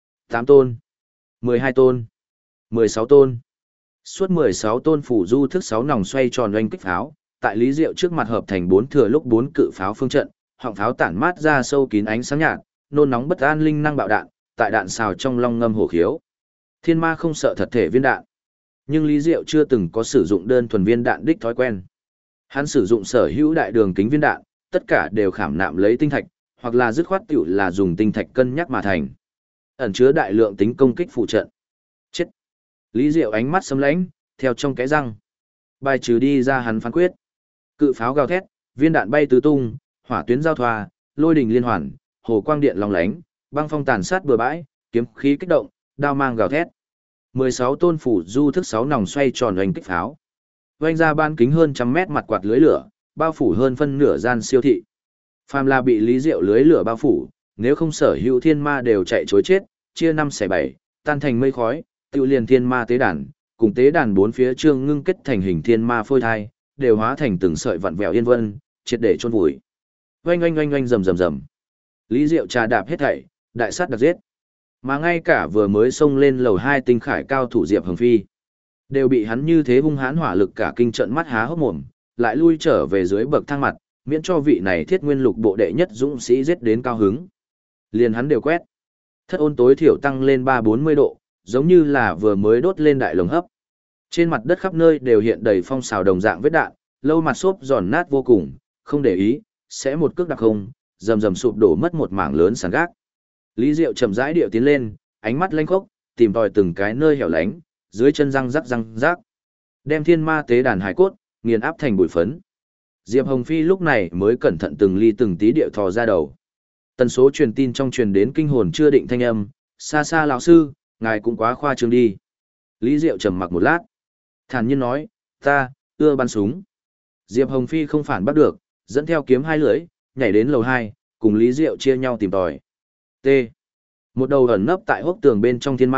8 tôn, 12 tôn, 16 tôn. Suốt 16 tôn phù du thức 6 nòng xoay tròn oanh kích pháo, tại Lý Diệu trước mặt hợp thành 4 thừa lúc 4 cự pháo phương trận, họng pháo tản mát ra sâu kín ánh sáng nhạt, nôn nóng bất an linh năng bạo đạn, tại đạn xào trong long ngâm hổ khiếu. Thiên ma không sợ thật thể viên đạn. Nhưng Lý Diệu chưa từng có sử dụng đơn thuần viên đạn đích thói quen. Hắn sử dụng sở hữu đại đường kính viên đạn, tất cả đều khảm nạm lấy tinh thạch, hoặc là dứt khoát tiểu là dùng tinh thạch cân nhắc mà thành. Ẩn chứa đại lượng tính công kích phụ trận. Chết. Lý Diệu ánh mắt sấm lãnh, theo trong cái răng. Bài trừ đi ra hắn phán quyết. Cự pháo gào thét, viên đạn bay tứ tung, hỏa tuyến giao thoa, lôi đình liên hoàn, hồ quang điện long lánh, băng phong tàn sát bừa bãi, kiếm khí kích động, đao mang gào thét. 16 tôn phủ du thức 6 nòng xoay tròn oanh kích pháo. Oanh ra ban kính hơn trăm mét mặt quạt lưới lửa, bao phủ hơn phân nửa gian siêu thị. Phàm là bị Lý Diệu lưới lửa bao phủ, nếu không sở hữu thiên ma đều chạy chối chết, chia 5 xẻ 7, tan thành mây khói, tiêu liền thiên ma tế đàn, cùng tế đàn bốn phía trương ngưng kết thành hình thiên ma phôi thai, đều hóa thành từng sợi vặn vẹo yên vân, triệt để chôn vùi. Oanh oanh oanh oanh rầm rầm rầm. Lý Diệu trà đạp hết thảy, đại sát đặc giết. Mà ngay cả vừa mới xông lên lầu 2 tinh khải cao thủ Diệp Hồng Phi, đều bị hắn như thế hung hãn hỏa lực cả kinh trận mắt há hốc mồm, lại lui trở về dưới bậc thang mặt, miễn cho vị này Thiết Nguyên Lục bộ đệ nhất dũng sĩ giết đến cao hứng. Liền hắn đều quét. Thất ôn tối thiểu tăng lên 340 độ, giống như là vừa mới đốt lên đại lồng hấp. Trên mặt đất khắp nơi đều hiện đầy phong xào đồng dạng vết đạn, lâu mặt xốp giòn nát vô cùng, không để ý, sẽ một cước đặc không, rầm rầm sụp đổ mất một mảng lớn sàn gác. Lý Diệu chậm rãi điệu tiến lên, ánh mắt lanh khốc, tìm tòi từng cái nơi hẻo lánh, dưới chân răng rắc, đem thiên ma tế đàn hải cốt nghiền áp thành bụi phấn. Diệp Hồng Phi lúc này mới cẩn thận từng ly từng tí điệu thò ra đầu. Tần số truyền tin trong truyền đến kinh hồn chưa định thanh âm, xa xa lão sư, ngài cũng quá khoa trương đi. Lý Diệu trầm mặc một lát, thản nhiên nói, ta ưa bắn súng. Diệp Hồng Phi không phản bắt được, dẫn theo kiếm hai lưỡi, nhảy đến lầu 2, cùng Lý Diệu chia nhau tìm tòi. T. Một đầu ẩn nấp tại hốc tường bên trong thiên ma,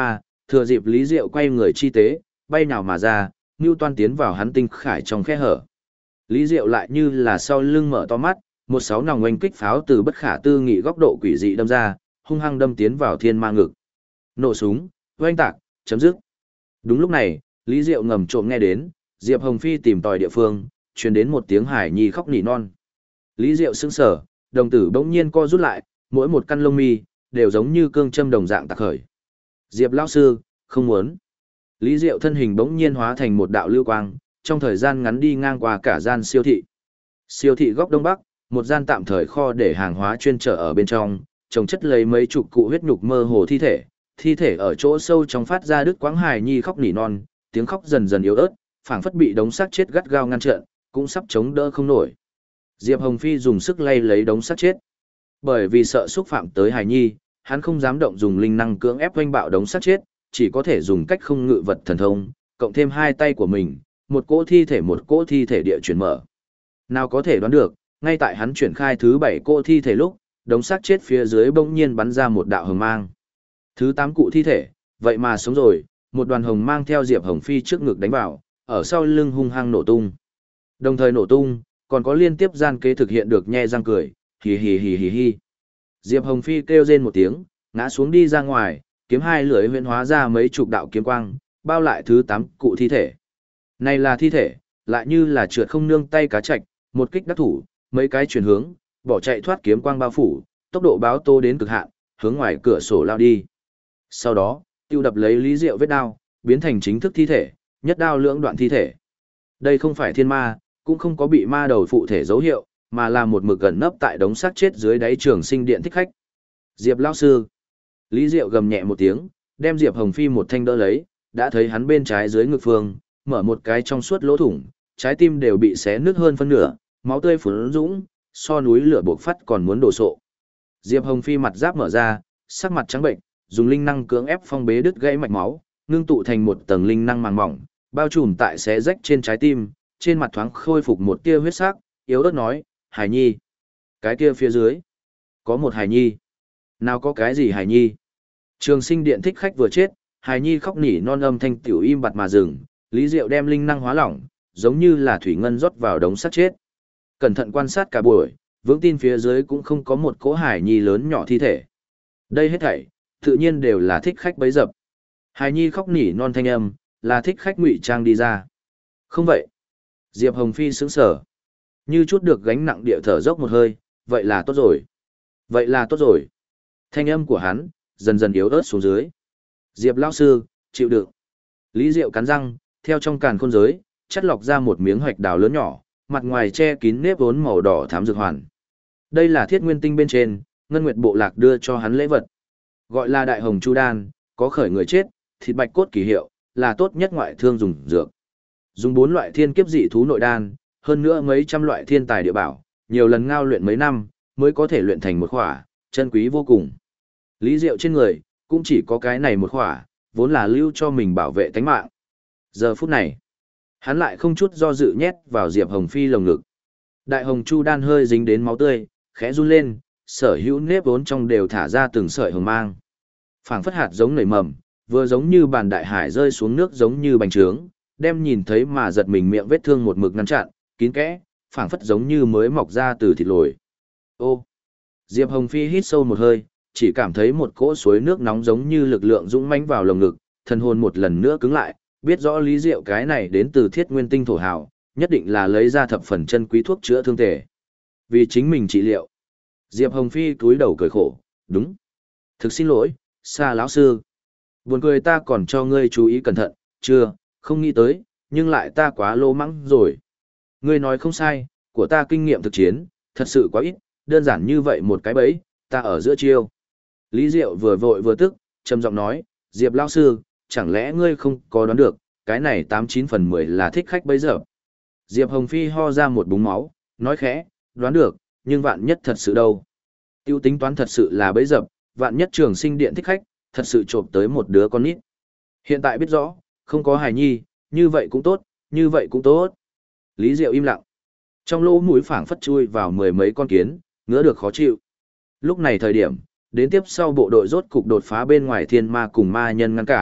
Thừa dịp Lý Diệu quay người chi tế, bay nào mà ra, Ngưu Toan tiến vào hắn tinh khải trong khe hở. Lý Diệu lại như là sau lưng mở to mắt, một sáu nòng oanh kích pháo từ bất khả tư nghị góc độ quỷ dị đâm ra, hung hăng đâm tiến vào thiên ma ngực. Nổ súng, oanh tạc, chấm dứt. Đúng lúc này, Lý Diệu ngầm trộm nghe đến, Diệp Hồng Phi tìm tòi địa phương, truyền đến một tiếng hải nhi khóc nỉ non. Lý Diệu sững sờ, đồng tử bỗng nhiên co rút lại, mỗi một căn lông mi đều giống như cương châm đồng dạng tạc khởi. Diệp lão sư, không muốn. Lý Diệu thân hình bỗng nhiên hóa thành một đạo lưu quang, trong thời gian ngắn đi ngang qua cả gian siêu thị. Siêu thị góc đông bắc, một gian tạm thời kho để hàng hóa chuyên trở ở bên trong, trồng chất lấy mấy chục cụ huyết nhục mơ hồ thi thể ở chỗ sâu trong phát ra đứt quãng hài nhi khóc nỉ non, tiếng khóc dần dần yếu ớt, phảng phất bị đống xác chết gắt gao ngăn chặn, cũng sắp chống đỡ không nổi. Diệp Hồng Phi dùng sức lay lấy đống xác chết. Bởi vì sợ xúc phạm tới hài nhi, hắn không dám động dùng linh năng cưỡng ép oanh bạo đống xác chết, chỉ có thể dùng cách không ngự vật thần thông, cộng thêm hai tay của mình, một cỗ thi thể địa chuyển mở. Nào có thể đoán được, ngay tại hắn chuyển khai thứ 7 cỗ thi thể lúc, đống xác chết phía dưới bỗng nhiên bắn ra một đạo hồng mang. Thứ 8 cụ thi thể, vậy mà sống rồi, một đoàn hồng mang theo Diệp Hồng Phi trước ngực đánh vào, ở sau lưng hung hăng nổ tung. Đồng thời nổ tung, còn có liên tiếp gian kế thực hiện được nhe răng cười, hì hì hì hì hì. Diệp Hồng Phi kêu rên một tiếng, ngã xuống đi ra ngoài, kiếm hai lưỡi huyễn hóa ra mấy chục đạo kiếm quang, bao lại thứ 8 cụ thi thể. Này là thi thể, lại như là trượt không nương tay cá trạch, một kích đắc thủ, mấy cái chuyển hướng, bỏ chạy thoát kiếm quang bao phủ, tốc độ báo tô đến cực hạn, hướng ngoài cửa sổ lao đi. Sau đó, tiêu đập lấy Lý Diệu vết đao, biến thành chính thức thi thể, nhất đao lưỡng đoạn thi thể. Đây không phải thiên ma, cũng không có bị ma đầu phụ thể dấu hiệu, mà là một mực gần nấp tại đống xác chết dưới đáy trường sinh điện thích khách. Diệp lão sư. Lý Diệu gầm nhẹ một tiếng, đem Diệp Hồng Phi một thanh đỡ lấy, đã thấy hắn bên trái dưới ngực phương, mở một cái trong suốt lỗ thủng, trái tim đều bị xé nứt hơn phân nửa, máu tươi phun dũng, so núi lửa bộc phát còn muốn đổ sộ. Diệp Hồng Phi mặt giáp mở ra, sắc mặt trắng bệnh, dùng linh năng cưỡng ép phong bế đứt gãy mạch máu, ngưng tụ thành một tầng linh năng màng mỏng, bao trùm tại xé rách trên trái tim, trên mặt thoáng khôi phục một tia huyết sắc, yếu ớt nói, "Hải Nhi." Cái kia phía dưới, có một Hải Nhi. Nào có cái gì Hải Nhi? Trường sinh điện thích khách vừa chết, Hải Nhi khóc nỉ non âm thanh tiểu im bặt mà dừng, Lý Diệu đem linh năng hóa lỏng, giống như là thủy ngân rót vào đống xác chết. Cẩn thận quan sát cả buổi, vững tin phía dưới cũng không có một cỗ Hải Nhi lớn nhỏ thi thể. Đây hết thảy, tự nhiên đều là thích khách bấy dập. Hải Nhi khóc nỉ non thanh âm, là thích khách ngụy trang đi ra. Không vậy. Diệp Hồng Phi sững sờ, như chút được gánh nặng địa thở dốc một hơi, vậy là tốt rồi. Vậy là tốt rồi. Thanh âm của hắn, dần dần yếu ớt xuống dưới. Diệp lão sư, chịu đựng. Lý Diệu cắn răng, theo trong càn khôn giới, chắt lọc ra một miếng hoạch đào lớn nhỏ, mặt ngoài che kín nếp vốn màu đỏ thám dược hoàn. Đây là thiết nguyên tinh bên trên, Ngân Nguyệt Bộ Lạc đưa cho hắn lễ vật. Gọi là Đại Hồng Chu Đan, có khởi người chết, thịt bạch cốt kỳ hiệu, là tốt nhất ngoại thương dùng dược. Dùng 4 loại thiên kiếp dị thú nội đan, hơn nữa mấy trăm loại thiên tài địa bảo, nhiều lần ngao luyện mấy năm, mới có thể luyện thành một khỏa, chân quý vô cùng. Lý Diệu trên người, cũng chỉ có cái này một khỏa, vốn là lưu cho mình bảo vệ tánh mạng. Giờ phút này, hắn lại không chút do dự nhét vào Diệp Hồng Phi lồng ngực. Đại Hồng Chu Đan hơi dính đến máu tươi, khẽ run lên, sở hữu nếp vốn trong đều thả ra từng sợi hồng mang. Phảng phất hạt giống nảy mầm, vừa giống như bàn đại hải rơi xuống nước giống như bánh trướng, đem nhìn thấy mà giật mình miệng vết thương một mực ngăn chặn, kín kẽ, phảng phất giống như mới mọc ra từ thịt lồi. Ô! Diệp Hồng Phi hít sâu một hơi, chỉ cảm thấy một cỗ suối nước nóng giống như lực lượng dũng mãnh vào lồng ngực, thần hồn một lần nữa cứng lại, biết rõ Lý Diệu cái này đến từ Thiết Nguyên Tinh thổ hào, nhất định là lấy ra thập phần chân quý thuốc chữa thương thể. Vì chính mình trị liệu. Diệp Hồng Phi cúi đầu cười khổ, đúng. Thực xin lỗi, Sa lão sư. Buồn cười ta còn cho ngươi chú ý cẩn thận, chưa, không nghĩ tới, nhưng lại ta quá lô mắng rồi. Ngươi nói không sai, của ta kinh nghiệm thực chiến, thật sự quá ít, đơn giản như vậy một cái bẫy, ta ở giữa chiêu. Lý Diệu vừa vội vừa tức, trầm giọng nói, Diệp lão sư, chẳng lẽ ngươi không có đoán được, cái này 89 phần 10 là thích khách bấy giờ. Diệp Hồng Phi ho ra một búng máu, nói khẽ, đoán được, nhưng vạn nhất thật sự đâu. Tiêu tính toán thật sự là bấy dập, vạn nhất trường sinh điện thích khách, thật sự trộm tới một đứa con nít. Hiện tại biết rõ, không có hài nhi, như vậy cũng tốt, như vậy cũng tốt. Lý Diệu im lặng. Trong lỗ mũi phảng phất chui vào 10 mấy con kiến, ngứa được khó chịu. Lúc này thời điểm, đến tiếp sau bộ đội rốt cục đột phá bên ngoài thiên ma cùng ma nhân ngăn cản,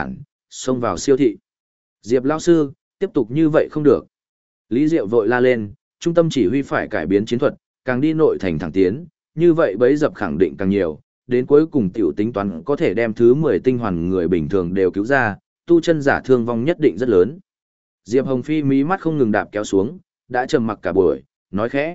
xông vào siêu thị. Diệp lao sư, tiếp tục như vậy không được. Lý Diệu vội la lên, trung tâm chỉ huy phải cải biến chiến thuật, càng đi nội thành thẳng tiến, như vậy bấy dập khẳng định càng nhiều, đến cuối cùng tiểu tính toán có thể đem thứ 10 tinh hoàn người bình thường đều cứu ra, tu chân giả thương vong nhất định rất lớn. Diệp Hồng Phi mí mắt không ngừng đạp kéo xuống, đã trầm mặc cả buổi, nói khẽ.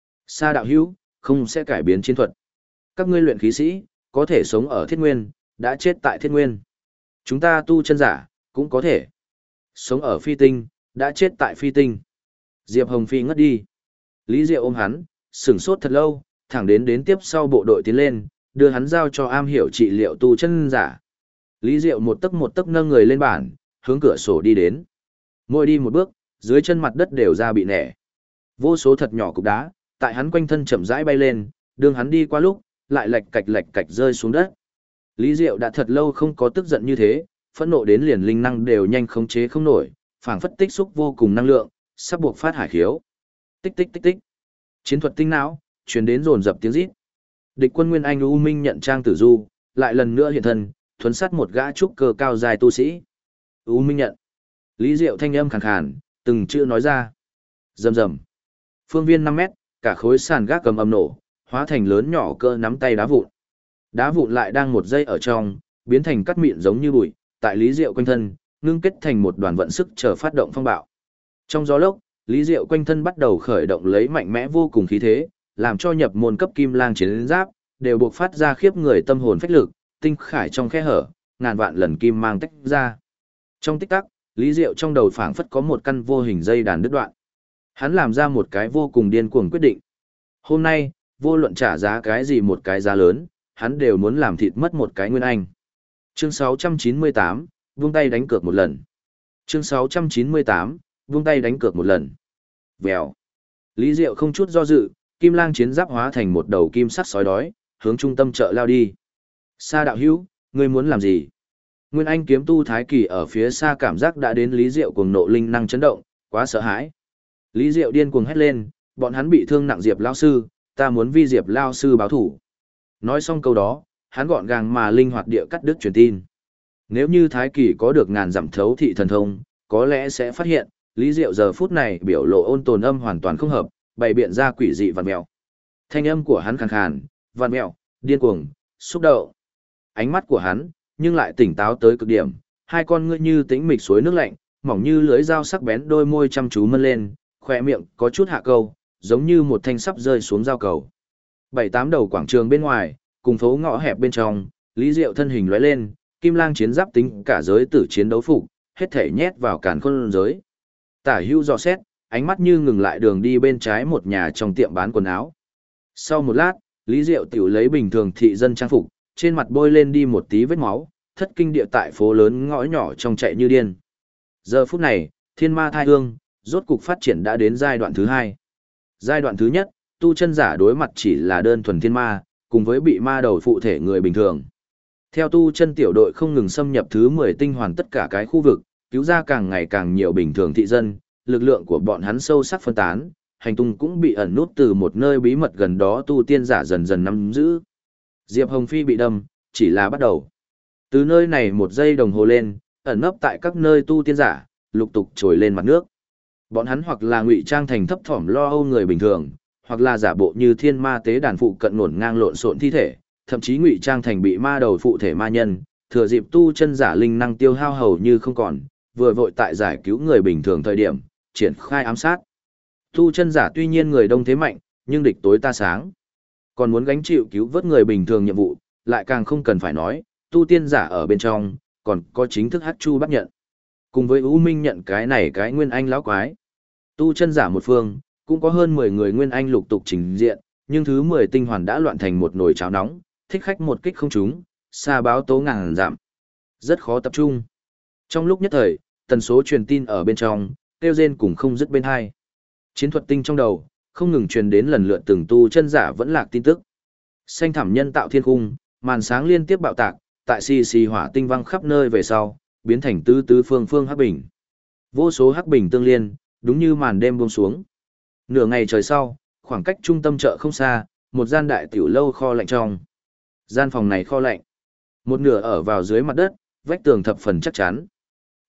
Sa đạo hữu, không sẽ cải biến chiến thuật. Các ngươi luyện khí sĩ, có thể sống ở Thiết Nguyên, đã chết tại Thiết Nguyên. Chúng ta tu chân giả, cũng có thể sống ở Phi Tinh, đã chết tại Phi Tinh. Diệp Hồng Phi ngất đi. Lý Diệu ôm hắn, sửng sốt thật lâu, thẳng đến tiếp sau bộ đội tiến lên, đưa hắn giao cho am hiểu trị liệu tu chân giả. Lý Diệu một tấc nâng người lên bàn, hướng cửa sổ đi đến. Mỗi đi một bước, dưới chân mặt đất đều ra bị nẻ. Vô số thật nhỏ cục đá, tại hắn quanh thân chậm rãi bay lên, đường hắn đi qua lúc, lại lạch cạch rơi xuống đất. Lý Diệu đã thật lâu không có tức giận như thế, phẫn nộ đến liền linh năng đều nhanh khống chế không nổi, phảng phất tích xúc vô cùng năng lượng, sắp buộc phát hải khiếu. Tích tích tích tích. Chiến thuật tinh não, truyền đến dồn dập tiếng rít. Địch quân Nguyên Anh U Minh nhận trang tử du, lại lần nữa hiện thân, thuấn sát một gã trúc cơ cao dài tu sĩ. U Minh nhận. Lý Diệu thanh âm khàn khàn, từng chữ nói ra. Rầm rầm. Phương viên 5 mét, cả khối sàn gác cầm âm nổ, hóa thành lớn nhỏ cỡ nắm tay đá vụn. Đá vụn lại đang một giây ở trong, biến thành cắt mịn giống như bụi, tại Lý Diệu quanh thân, ngưng kết thành một đoàn vận sức chờ phát động phong bạo. Trong gió lốc, Lý Diệu quanh thân bắt đầu khởi động lấy mạnh mẽ vô cùng khí thế, làm cho nhập môn cấp kim lang chiến giáp đều buộc phát ra khiếp người tâm hồn phách lực, tinh khải trong khe hở, ngàn vạn lần kim mang tách ra. Trong tích tắc, Lý Diệu trong đầu phảng phất có một căn vô hình dây đàn đứt đoạn. Hắn làm ra một cái vô cùng điên cuồng quyết định. Hôm nay, vô luận trả giá cái gì một cái giá lớn, hắn đều muốn làm thịt mất một cái Nguyên Anh. Chương 698, vung tay đánh cược một lần. Chương 698, vung tay đánh cược một lần. Vèo. Lý Diệu không chút do dự, kim lang chiến giáp hóa thành một đầu kim sắc sói đói, hướng trung tâm chợ lao đi. Sa đạo hữu, ngươi muốn làm gì? Nguyên Anh kiếm tu Thái Kỳ ở phía xa cảm giác đã đến Lý Diệu cuồng nộ linh năng chấn động, quá sợ hãi. Lý Diệu điên cuồng hét lên, bọn hắn bị thương nặng Diệp lao sư, ta muốn vi Diệp lao sư báo thủ. Nói xong câu đó, hắn gọn gàng mà linh hoạt địa cắt đứt truyền tin. Nếu như Thái Kỳ có được ngàn dặm thấu thị thần thông, có lẽ sẽ phát hiện, Lý Diệu giờ phút này biểu lộ ôn tồn âm hoàn toàn không hợp, bày biện ra quỷ dị vằn mèo. Thanh âm của hắn khàn khàn, vằn mèo, điên cuồng, xúc động. Ánh mắt của hắn, nhưng lại tỉnh táo tới cực điểm, hai con ngươi như tĩnh mịch suối nước lạnh, mỏng như lưới dao sắc bén, đôi môi chăm chú mơn lên, khóe miệng có chút hạ câu, giống như một thanh sắp rơi xuống dao cầu. 7-8 đầu quảng trường bên ngoài, cùng phố ngõ hẹp bên trong, Lý Diệu thân hình lóe lên, kim lang chiến giáp tính cả giới tử chiến đấu phục, hết thể nhét vào càn khôn giới. Tả hữu dò xét, ánh mắt như ngừng lại đường đi bên trái một nhà trong tiệm bán quần áo. Sau một lát, Lý Diệu tiểu lấy bình thường thị dân trang phục, trên mặt bôi lên đi một tí vết máu, thất kinh địa tại phố lớn ngõ nhỏ trong chạy như điên. Giờ phút này, thiên ma thai hương, rốt cục phát triển đã đến giai đoạn thứ 2. Giai đoạn thứ nhất, tu chân giả đối mặt chỉ là đơn thuần thiên ma, cùng với bị ma đầu phụ thể người bình thường. Theo tu chân tiểu đội không ngừng xâm nhập thứ 10 tinh hoàn tất cả cái khu vực, cứu ra càng ngày càng nhiều bình thường thị dân, lực lượng của bọn hắn sâu sắc phân tán, hành tung cũng bị ẩn nút từ một nơi bí mật gần đó tu tiên giả dần dần nắm giữ. Diệp Hồng Phi bị đâm, chỉ là bắt đầu. Từ nơi này một giây đồng hồ lên, ẩn nấp tại các nơi tu tiên giả, lục tục trồi lên mặt nước. Bọn hắn hoặc là ngụy trang thành thấp thỏm lo âu người bình thường, hoặc là giả bộ như thiên ma tế đàn phụ cận ngổn ngang lộn xộn thi thể, thậm chí ngụy trang thành bị ma đầu phụ thể ma nhân, thừa dịp tu chân giả linh năng tiêu hao hầu như không còn, vừa vội tại giải cứu người bình thường thời điểm, triển khai ám sát. Tu chân giả tuy nhiên người đông thế mạnh, nhưng địch tối ta sáng. Còn muốn gánh chịu cứu vớt người bình thường nhiệm vụ, lại càng không cần phải nói, tu tiên giả ở bên trong, còn có chính thức Hắc Chu bắt nhận. Cùng với U Minh nhận cái này cái Nguyên Anh lão quái. Tu chân giả một phương, cũng có hơn 10 người Nguyên Anh lục tục trình diện, nhưng thứ 10 tinh hoàn đã loạn thành một nồi cháo nóng, thích khách một kích không trúng, xa báo tố ngàn giảm. Rất khó tập trung. Trong lúc nhất thời, tần số truyền tin ở bên trong, kêu rên cùng không dứt bên hai. Chiến thuật tinh trong đầu, không ngừng truyền đến lần lượt từng tu chân giả vẫn lạc tin tức. Xanh thẳm nhân tạo thiên cung, màn sáng liên tiếp bạo tạc, tại xì xì hỏa tinh văng khắp nơi về sau, biến thành tứ tứ phương phương hắc bình. Vô số hắc bình tương liên, đúng như màn đêm buông xuống. Nửa ngày trời sau, khoảng cách trung tâm chợ không xa, một gian đại tiểu lâu kho lạnh trong. Gian phòng này kho lạnh, một nửa ở vào dưới mặt đất, vách tường thập phần chắc chắn.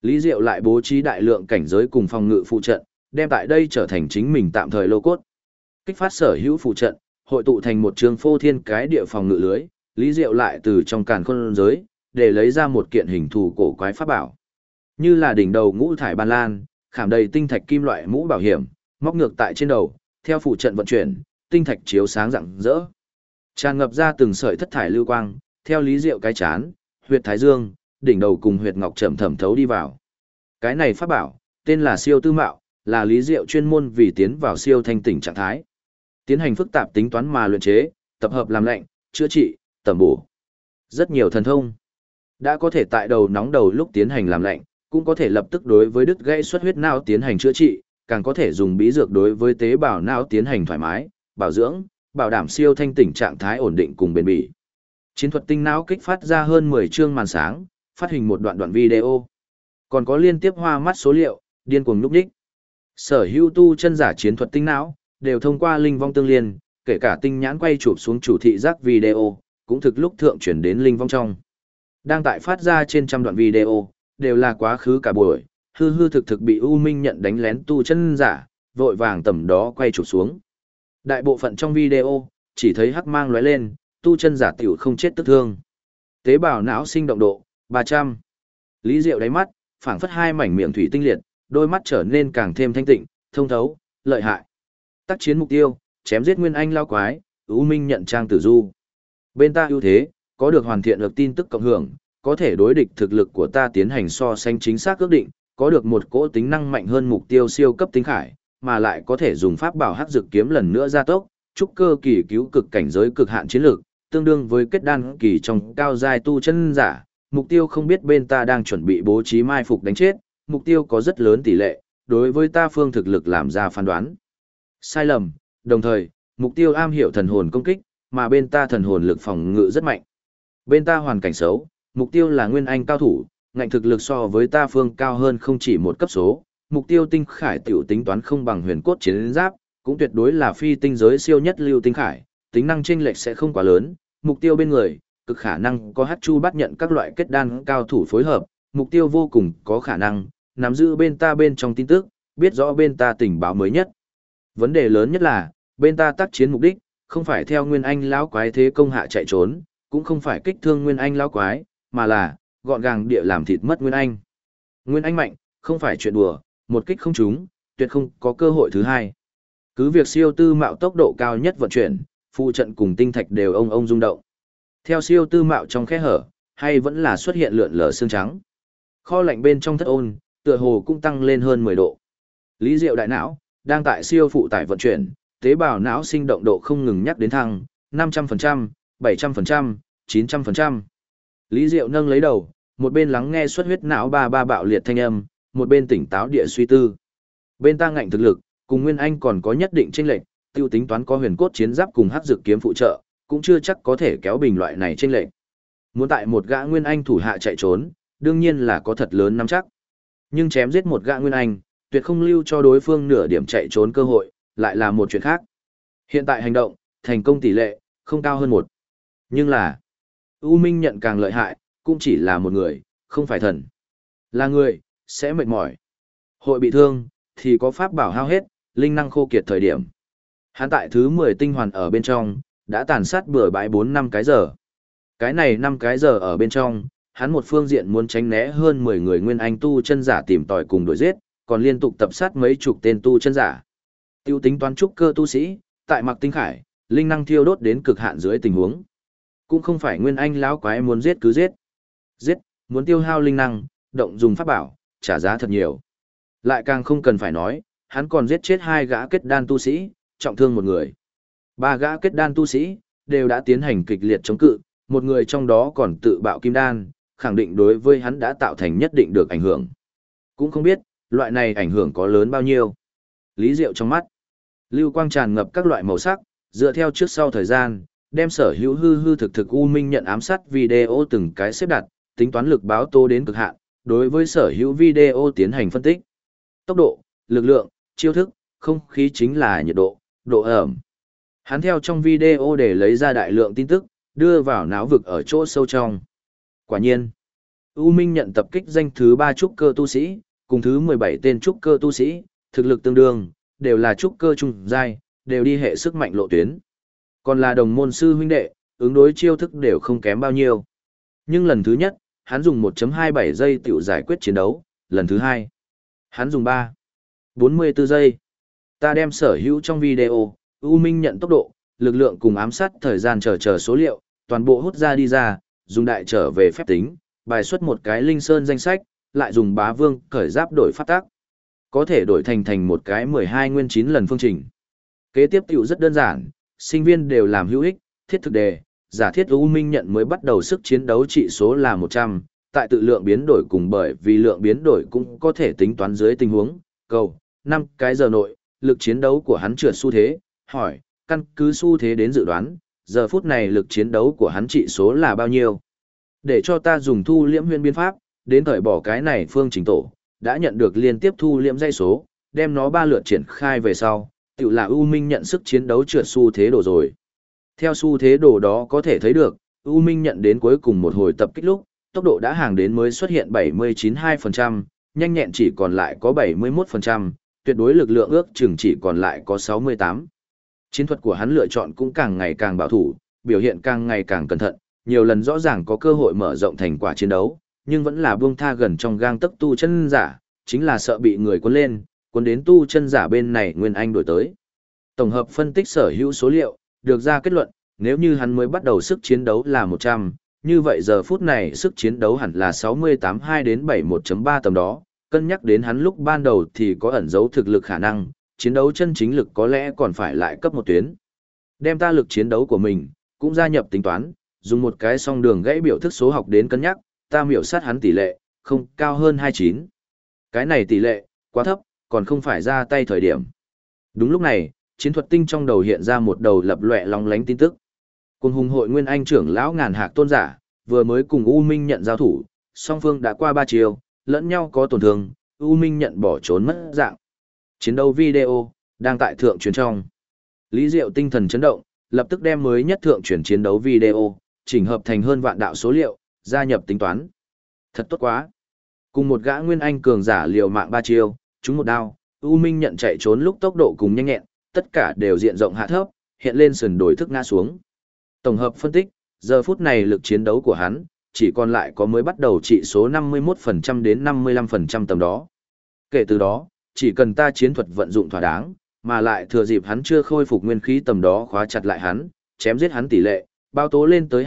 Lý Diệu lại bố trí đại lượng cảnh giới cùng phòng ngự phụ trận, đem tại đây trở thành chính mình tạm thời lô cốt. Kích phát sở hữu phụ trận, hội tụ thành một trường phô thiên cái địa phòng ngự lưới, Lý Diệu lại từ trong càn khôn giới, để lấy ra một kiện hình thù cổ quái pháp bảo. Như là đỉnh đầu ngũ thải ban lan, khảm đầy tinh thạch kim loại mũ bảo hiểm, móc ngược tại trên đầu, theo phụ trận vận chuyển, tinh thạch chiếu sáng rạng rỡ. Tràn ngập ra từng sợi thất thải lưu quang, theo Lý Diệu cái chán, huyệt thái dương, đỉnh đầu cùng huyệt ngọc chậm thẩm thấu đi vào. Cái này pháp bảo, tên là siêu tư mạo, là Lý Diệu chuyên môn vì tiến vào siêu thanh tỉnh trạng thái. Tiến hành phức tạp tính toán mà luyện chế, tập hợp làm lạnh, chữa trị, tẩm bổ. Rất nhiều thần thông. Đã có thể tại đầu nóng đầu lúc tiến hành làm lạnh, cũng có thể lập tức đối với đứt gãy xuất huyết não tiến hành chữa trị, càng có thể dùng bí dược đối với tế bào não tiến hành thoải mái, bảo dưỡng, bảo đảm siêu thanh tỉnh trạng thái ổn định cùng bền bỉ. Chiến thuật tinh não kích phát ra hơn 10 chương màn sáng, phát hình một đoạn video. Còn có liên tiếp hoa mắt số liệu, điên cuồng lúc đích. Sở hữu tu chân giả chiến thuật tinh não, đều thông qua linh vong tương liên, kể cả tinh nhãn quay chụp xuống chủ thị giác video, cũng thực lúc thượng chuyển đến linh vong trong. Đang tại phát ra trên trăm đoạn video, đều là quá khứ cả buổi, hư hư thực thực bị U Minh nhận đánh lén tu chân giả, vội vàng tầm đó quay chụp xuống. Đại bộ phận trong video, chỉ thấy hắc mang lóe lên, tu chân giả tiểu không chết tức thương. Tế bào não sinh động độ, 300. Lý Diệu đáy mắt, phảng phất hai mảnh miệng thủy tinh liệt, đôi mắt trở nên càng thêm thanh tịnh, thông thấu, lợi hại. Tác chiến mục tiêu, chém giết nguyên anh lao quái, U Minh nhận trang tử du. Bên ta ưu thế, có được hoàn thiện được tin tức cộng hưởng, có thể đối địch thực lực của ta tiến hành so sánh chính xác ước định, có được một cỗ tính năng mạnh hơn mục tiêu siêu cấp tính khải, mà lại có thể dùng pháp bảo hắc dược kiếm lần nữa gia tốc, trúc cơ kỳ cứu cực cảnh giới cực hạn chiến lược, tương đương với kết đan kỳ trong cao giai tu chân giả, mục tiêu không biết bên ta đang chuẩn bị bố trí mai phục đánh chết, mục tiêu có rất lớn tỷ lệ, đối với ta phương thực lực làm ra phán đoán. Sai lầm, đồng thời, mục tiêu am hiểu thần hồn công kích, mà bên ta thần hồn lực phòng ngự rất mạnh. Bên ta hoàn cảnh xấu, mục tiêu là nguyên anh cao thủ, ngạnh thực lực so với ta phương cao hơn không chỉ một cấp số, mục tiêu tinh khải tiểu tính toán không bằng huyền cốt chiến giáp, cũng tuyệt đối là phi tinh giới siêu nhất lưu tinh khải, tính năng chênh lệch sẽ không quá lớn, mục tiêu bên người, cực khả năng có hắc chu bắt nhận các loại kết đan cao thủ phối hợp, mục tiêu vô cùng có khả năng nắm giữ bên ta bên trong tin tức, biết rõ bên ta tình báo mới nhất. Vấn đề lớn nhất là, bên ta tác chiến mục đích, không phải theo nguyên anh lão quái thế công hạ chạy trốn, cũng không phải kích thương nguyên anh lão quái, mà là gọn gàng địa làm thịt mất nguyên anh. Nguyên anh mạnh, không phải chuyện đùa, một kích không trúng, tuyệt không có cơ hội thứ hai. Cứ việc siêu tư mạo tốc độ cao nhất vận chuyển, phụ trận cùng tinh thạch đều ông rung động. Theo siêu tư mạo trong khe hở, hay vẫn là xuất hiện lượn lờ xương trắng. Kho lạnh bên trong thất ôn, tựa hồ cũng tăng lên hơn 10 độ. Lý Diệu đại não, đang tại siêu phụ tải vận chuyển, tế bào não sinh động độ không ngừng nhắc đến thăng, 500%, 700%, 900%. Lý Diệu nâng lấy đầu, một bên lắng nghe xuất huyết não ba bạo liệt thanh âm, một bên tỉnh táo địa suy tư. Bên ta ngạnh thực lực, cùng Nguyên Anh còn có nhất định chênh lệch, tiêu tính toán có huyền cốt chiến giáp cùng hắc dược kiếm phụ trợ, cũng chưa chắc có thể kéo bình loại này chênh lệch. Muốn tại một gã Nguyên Anh thủ hạ chạy trốn, đương nhiên là có thật lớn nắm chắc. Nhưng chém giết một gã Nguyên Anh, tuyệt không lưu cho đối phương nửa điểm chạy trốn cơ hội, lại là một chuyện khác. Hiện tại hành động, thành công tỷ lệ, không cao hơn 1. Nhưng là, U Minh nhận càng lợi hại, cũng chỉ là một người, không phải thần. Là người, sẽ mệt mỏi. Hội bị thương, thì có pháp bảo hao hết, linh năng khô kiệt thời điểm. Hắn tại thứ 10 tinh hoàn ở bên trong, đã tàn sát bừa bãi 4-5 cái giờ. Cái này 5 cái giờ ở bên trong, hắn một phương diện muốn tránh né hơn 10 người nguyên anh tu chân giả tìm tòi cùng đuổi giết, còn liên tục tập sát mấy chục tên tu chân giả. Tiêu tính toán trúc cơ tu sĩ, tại mặc tinh khải, linh năng thiêu đốt đến cực hạn dưới tình huống. Cũng không phải nguyên anh lão quái muốn giết cứ giết. Giết, muốn tiêu hao linh năng, động dùng pháp bảo, trả giá thật nhiều. Lại càng không cần phải nói, hắn còn giết chết 2 gã kết đan tu sĩ, trọng thương một người. 3 gã kết đan tu sĩ, đều đã tiến hành kịch liệt chống cự, một người trong đó còn tự bạo kim đan, khẳng định đối với hắn đã tạo thành nhất định được ảnh hưởng. Cũng không biết, loại này ảnh hưởng có lớn bao nhiêu. Lý Diệu trong mắt, lưu quang tràn ngập các loại màu sắc, dựa theo trước sau thời gian, đem sở hữu hư thực U Minh nhận ám sát video từng cái xếp đặt, tính toán lực báo tố đến cực hạn, đối với sở hữu video tiến hành phân tích. Tốc độ, lực lượng, chiêu thức, không khí chính là nhiệt độ, độ ẩm. Hắn theo trong video để lấy ra đại lượng tin tức, đưa vào não vực ở chỗ sâu trong. Quả nhiên, U Minh nhận tập kích danh thứ 3 trúc cơ tu sĩ, cùng thứ 17 tên trúc cơ tu sĩ, thực lực tương đương, đều là trúc cơ trung giai, đều đi hệ sức mạnh lộ tuyến. Còn là đồng môn sư huynh đệ, ứng đối chiêu thức đều không kém bao nhiêu. Nhưng lần thứ nhất, hắn dùng 1.27 giây tiểu giải quyết chiến đấu, lần thứ hai, hắn dùng 3.44 giây. Ta đem sở hữu trong video, U Minh nhận tốc độ, lực lượng cùng ám sát thời gian chờ số liệu, toàn bộ hút ra đi ra, dùng đại trở về phép tính, bài xuất một cái linh sơn danh sách, lại dùng bá vương cởi giáp đổi phát tác. Có thể đổi thành một cái 12 nguyên 9 lần phương trình. Kế tiếp tiểu rất đơn giản, sinh viên đều làm hữu ích, thiết thực đề, giả thiết U Minh nhận mới bắt đầu sức chiến đấu trị số là 100, tại tự lượng biến đổi cùng bởi vì lượng biến đổi cũng có thể tính toán dưới tình huống, cầu, 5 cái giờ nội, lực chiến đấu của hắn trượt xu thế, hỏi, căn cứ xu thế đến dự đoán, giờ phút này lực chiến đấu của hắn trị số là bao nhiêu. Để cho ta dùng thu liễm huyễn biến pháp, đến thời bỏ cái này phương trình tổ, đã nhận được liên tiếp thu liễm dây số, đem nó 3 lượt triển khai về sau, tự là U Minh nhận sức chiến đấu trượt xu thế đồ rồi. Theo xu thế đồ đó có thể thấy được, U Minh nhận đến cuối cùng một hồi tập kích lúc, tốc độ đã hàng đến mới xuất hiện 79,2%, nhanh nhẹn chỉ còn lại có 71%, tuyệt đối lực lượng ước chừng chỉ còn lại có 68. Chiến thuật của hắn lựa chọn cũng càng ngày càng bảo thủ, biểu hiện càng ngày càng cẩn thận, nhiều lần rõ ràng có cơ hội mở rộng thành quả chiến đấu, nhưng vẫn là buông tha gần trong gang tấc tu chân giả, chính là sợ bị người cuốn lên, cuốn đến tu chân giả bên này Nguyên Anh đổi tới. Tổng hợp phân tích sở hữu số liệu, được ra kết luận, nếu như hắn mới bắt đầu sức chiến đấu là 100, như vậy giờ phút này sức chiến đấu hẳn là 68,2 đến 71.3 tầm đó, cân nhắc đến hắn lúc ban đầu thì có ẩn dấu thực lực khả năng, chiến đấu chân chính lực có lẽ còn phải lại cấp một tuyến. Đem ta lực chiến đấu của mình, cũng gia nhập tính toán, dùng một cái song đường gãy biểu thức số học đến cân nhắc, ta miểu sát hắn tỷ lệ, không cao hơn 29. Cái này tỷ lệ, quá thấp, còn không phải ra tay thời điểm. Đúng lúc này, chiến thuật tinh trong đầu hiện ra một đầu lập lòe long lánh tin tức. Cùng hùng hội Nguyên Anh trưởng lão Ngàn Hạc tôn giả, vừa mới cùng U Minh nhận giao thủ, song phương đã qua 3 chiều, lẫn nhau có tổn thương, U Minh nhận bỏ trốn mất dạng. Chiến đấu video, đang tại thượng truyền trong. Lý Diệu tinh thần chấn động, lập tức đem mới nhất thượng truyền chiến đấu video, chỉnh hợp thành hơn vạn đạo số liệu, gia nhập tính toán. Thật tốt quá. Cùng một gã Nguyên Anh cường giả liều mạng 3 chiêu, trúng một đao, U Minh nhận chạy trốn lúc tốc độ cùng nhanh nhẹn, tất cả đều diện rộng hạ thấp, hiện lên sườn đổi thức ngã xuống. Tổng hợp phân tích, giờ phút này lực chiến đấu của hắn, chỉ còn lại có mới bắt đầu trị số 51% đến 55% tầm đó. Kể từ đó, chỉ cần ta chiến thuật vận dụng thỏa đáng, mà lại thừa dịp hắn chưa khôi phục nguyên khí tầm đó khóa chặt lại hắn, chém giết hắn tỷ lệ, bao tố lên tới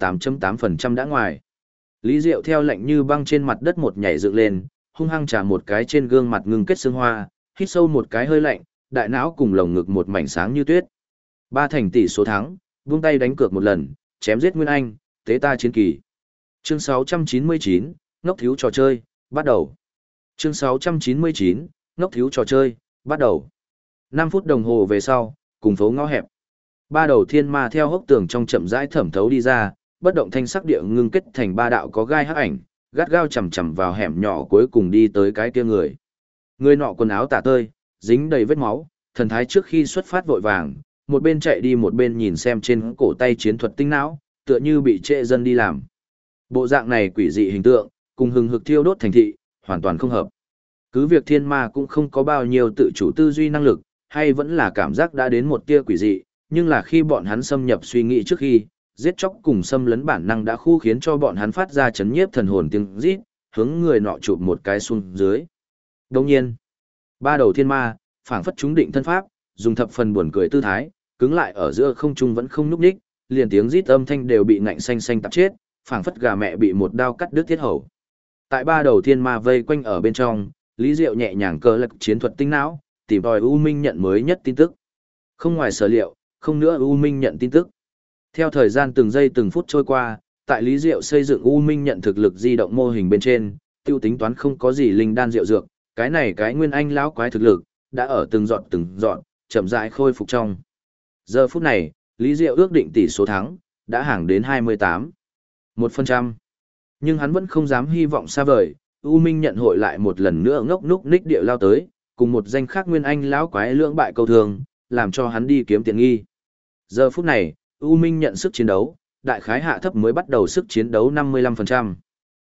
28.8% đã ngoài. Lý Diệu theo lệnh như băng trên mặt đất một nhảy dựng lên, hung hăng trả một cái trên gương mặt ngưng kết xương hoa, hít sâu một cái hơi lạnh, đại não cùng lồng ngực một mảnh sáng như tuyết. 3 thành tỷ số thắng, vung tay đánh cược một lần, chém giết Nguyên Anh, tế ta chiến kỳ. Chương 699, ngốc thiếu trò chơi, bắt đầu. Chương 699, ngốc thiếu trò chơi, bắt đầu. 5 phút đồng hồ về sau, cùng phố ngõ hẹp. 3 đầu thiên ma theo hốc tường trong chậm rãi thẩm thấu đi ra, bất động thanh sắc địa ngưng kết thành 3 đạo có gai hắc ảnh, gắt gao chầm chầm vào hẻm nhỏ cuối cùng đi tới cái kia người. Người nọ quần áo tả tơi, dính đầy vết máu, thần thái trước khi xuất phát vội vàng, một bên chạy đi một bên nhìn xem trên cổ tay chiến thuật tinh não, tựa như bị trệ dân đi làm. Bộ dạng này quỷ dị hình tượng, cùng hừng hực thiêu đốt thành thị, hoàn toàn không hợp. Cứ việc thiên ma cũng không có bao nhiêu tự chủ tư duy năng lực, hay vẫn là cảm giác đã đến một tia quỷ dị, nhưng là khi bọn hắn xâm nhập suy nghĩ trước khi, giết chóc cùng xâm lấn bản năng đã khu khiến cho bọn hắn phát ra chấn nhiếp thần hồn tiếng rít, hướng người nọ chụp một cái xuống dưới. Đồng nhiên, 3 đầu thiên ma, phảng phất chúng định thân pháp, dùng thập phần buồn cười tư thái, cứng lại ở giữa không trung vẫn không nhúc nhích, liền tiếng rít âm thanh đều bị ngạnh xanh xanh tạp chết, phảng phất gà mẹ bị một đao cắt đứt tiết hầu. Tại 3 đầu thiên ma vây quanh ở bên trong, Lý Diệu nhẹ nhàng cơ lực chiến thuật tinh não, tìm tòi U Minh nhận mới nhất tin tức. Không ngoài sở liệu, không nữa U Minh nhận tin tức. Theo thời gian từng giây từng phút trôi qua, tại Lý Diệu xây dựng U Minh nhận thực lực di động mô hình bên trên, tiêu tính toán không có gì linh đan diệu dược, cái này cái Nguyên Anh lão quái thực lực đã ở từng dọn chậm rãi khôi phục trong. Giờ phút này, Lý Diệu ước định tỷ số thắng đã hàng đến 28,1%. Nhưng hắn vẫn không dám hy vọng xa vời, U Minh nhận hội lại một lần nữa ngốc núc ních địa lao tới, cùng một danh khác Nguyên Anh lão quái lưỡng bại câu thường, làm cho hắn đi kiếm tiền nghi. Giờ phút này, U Minh nhận sức chiến đấu, đại khái hạ thấp mới bắt đầu sức chiến đấu 55%.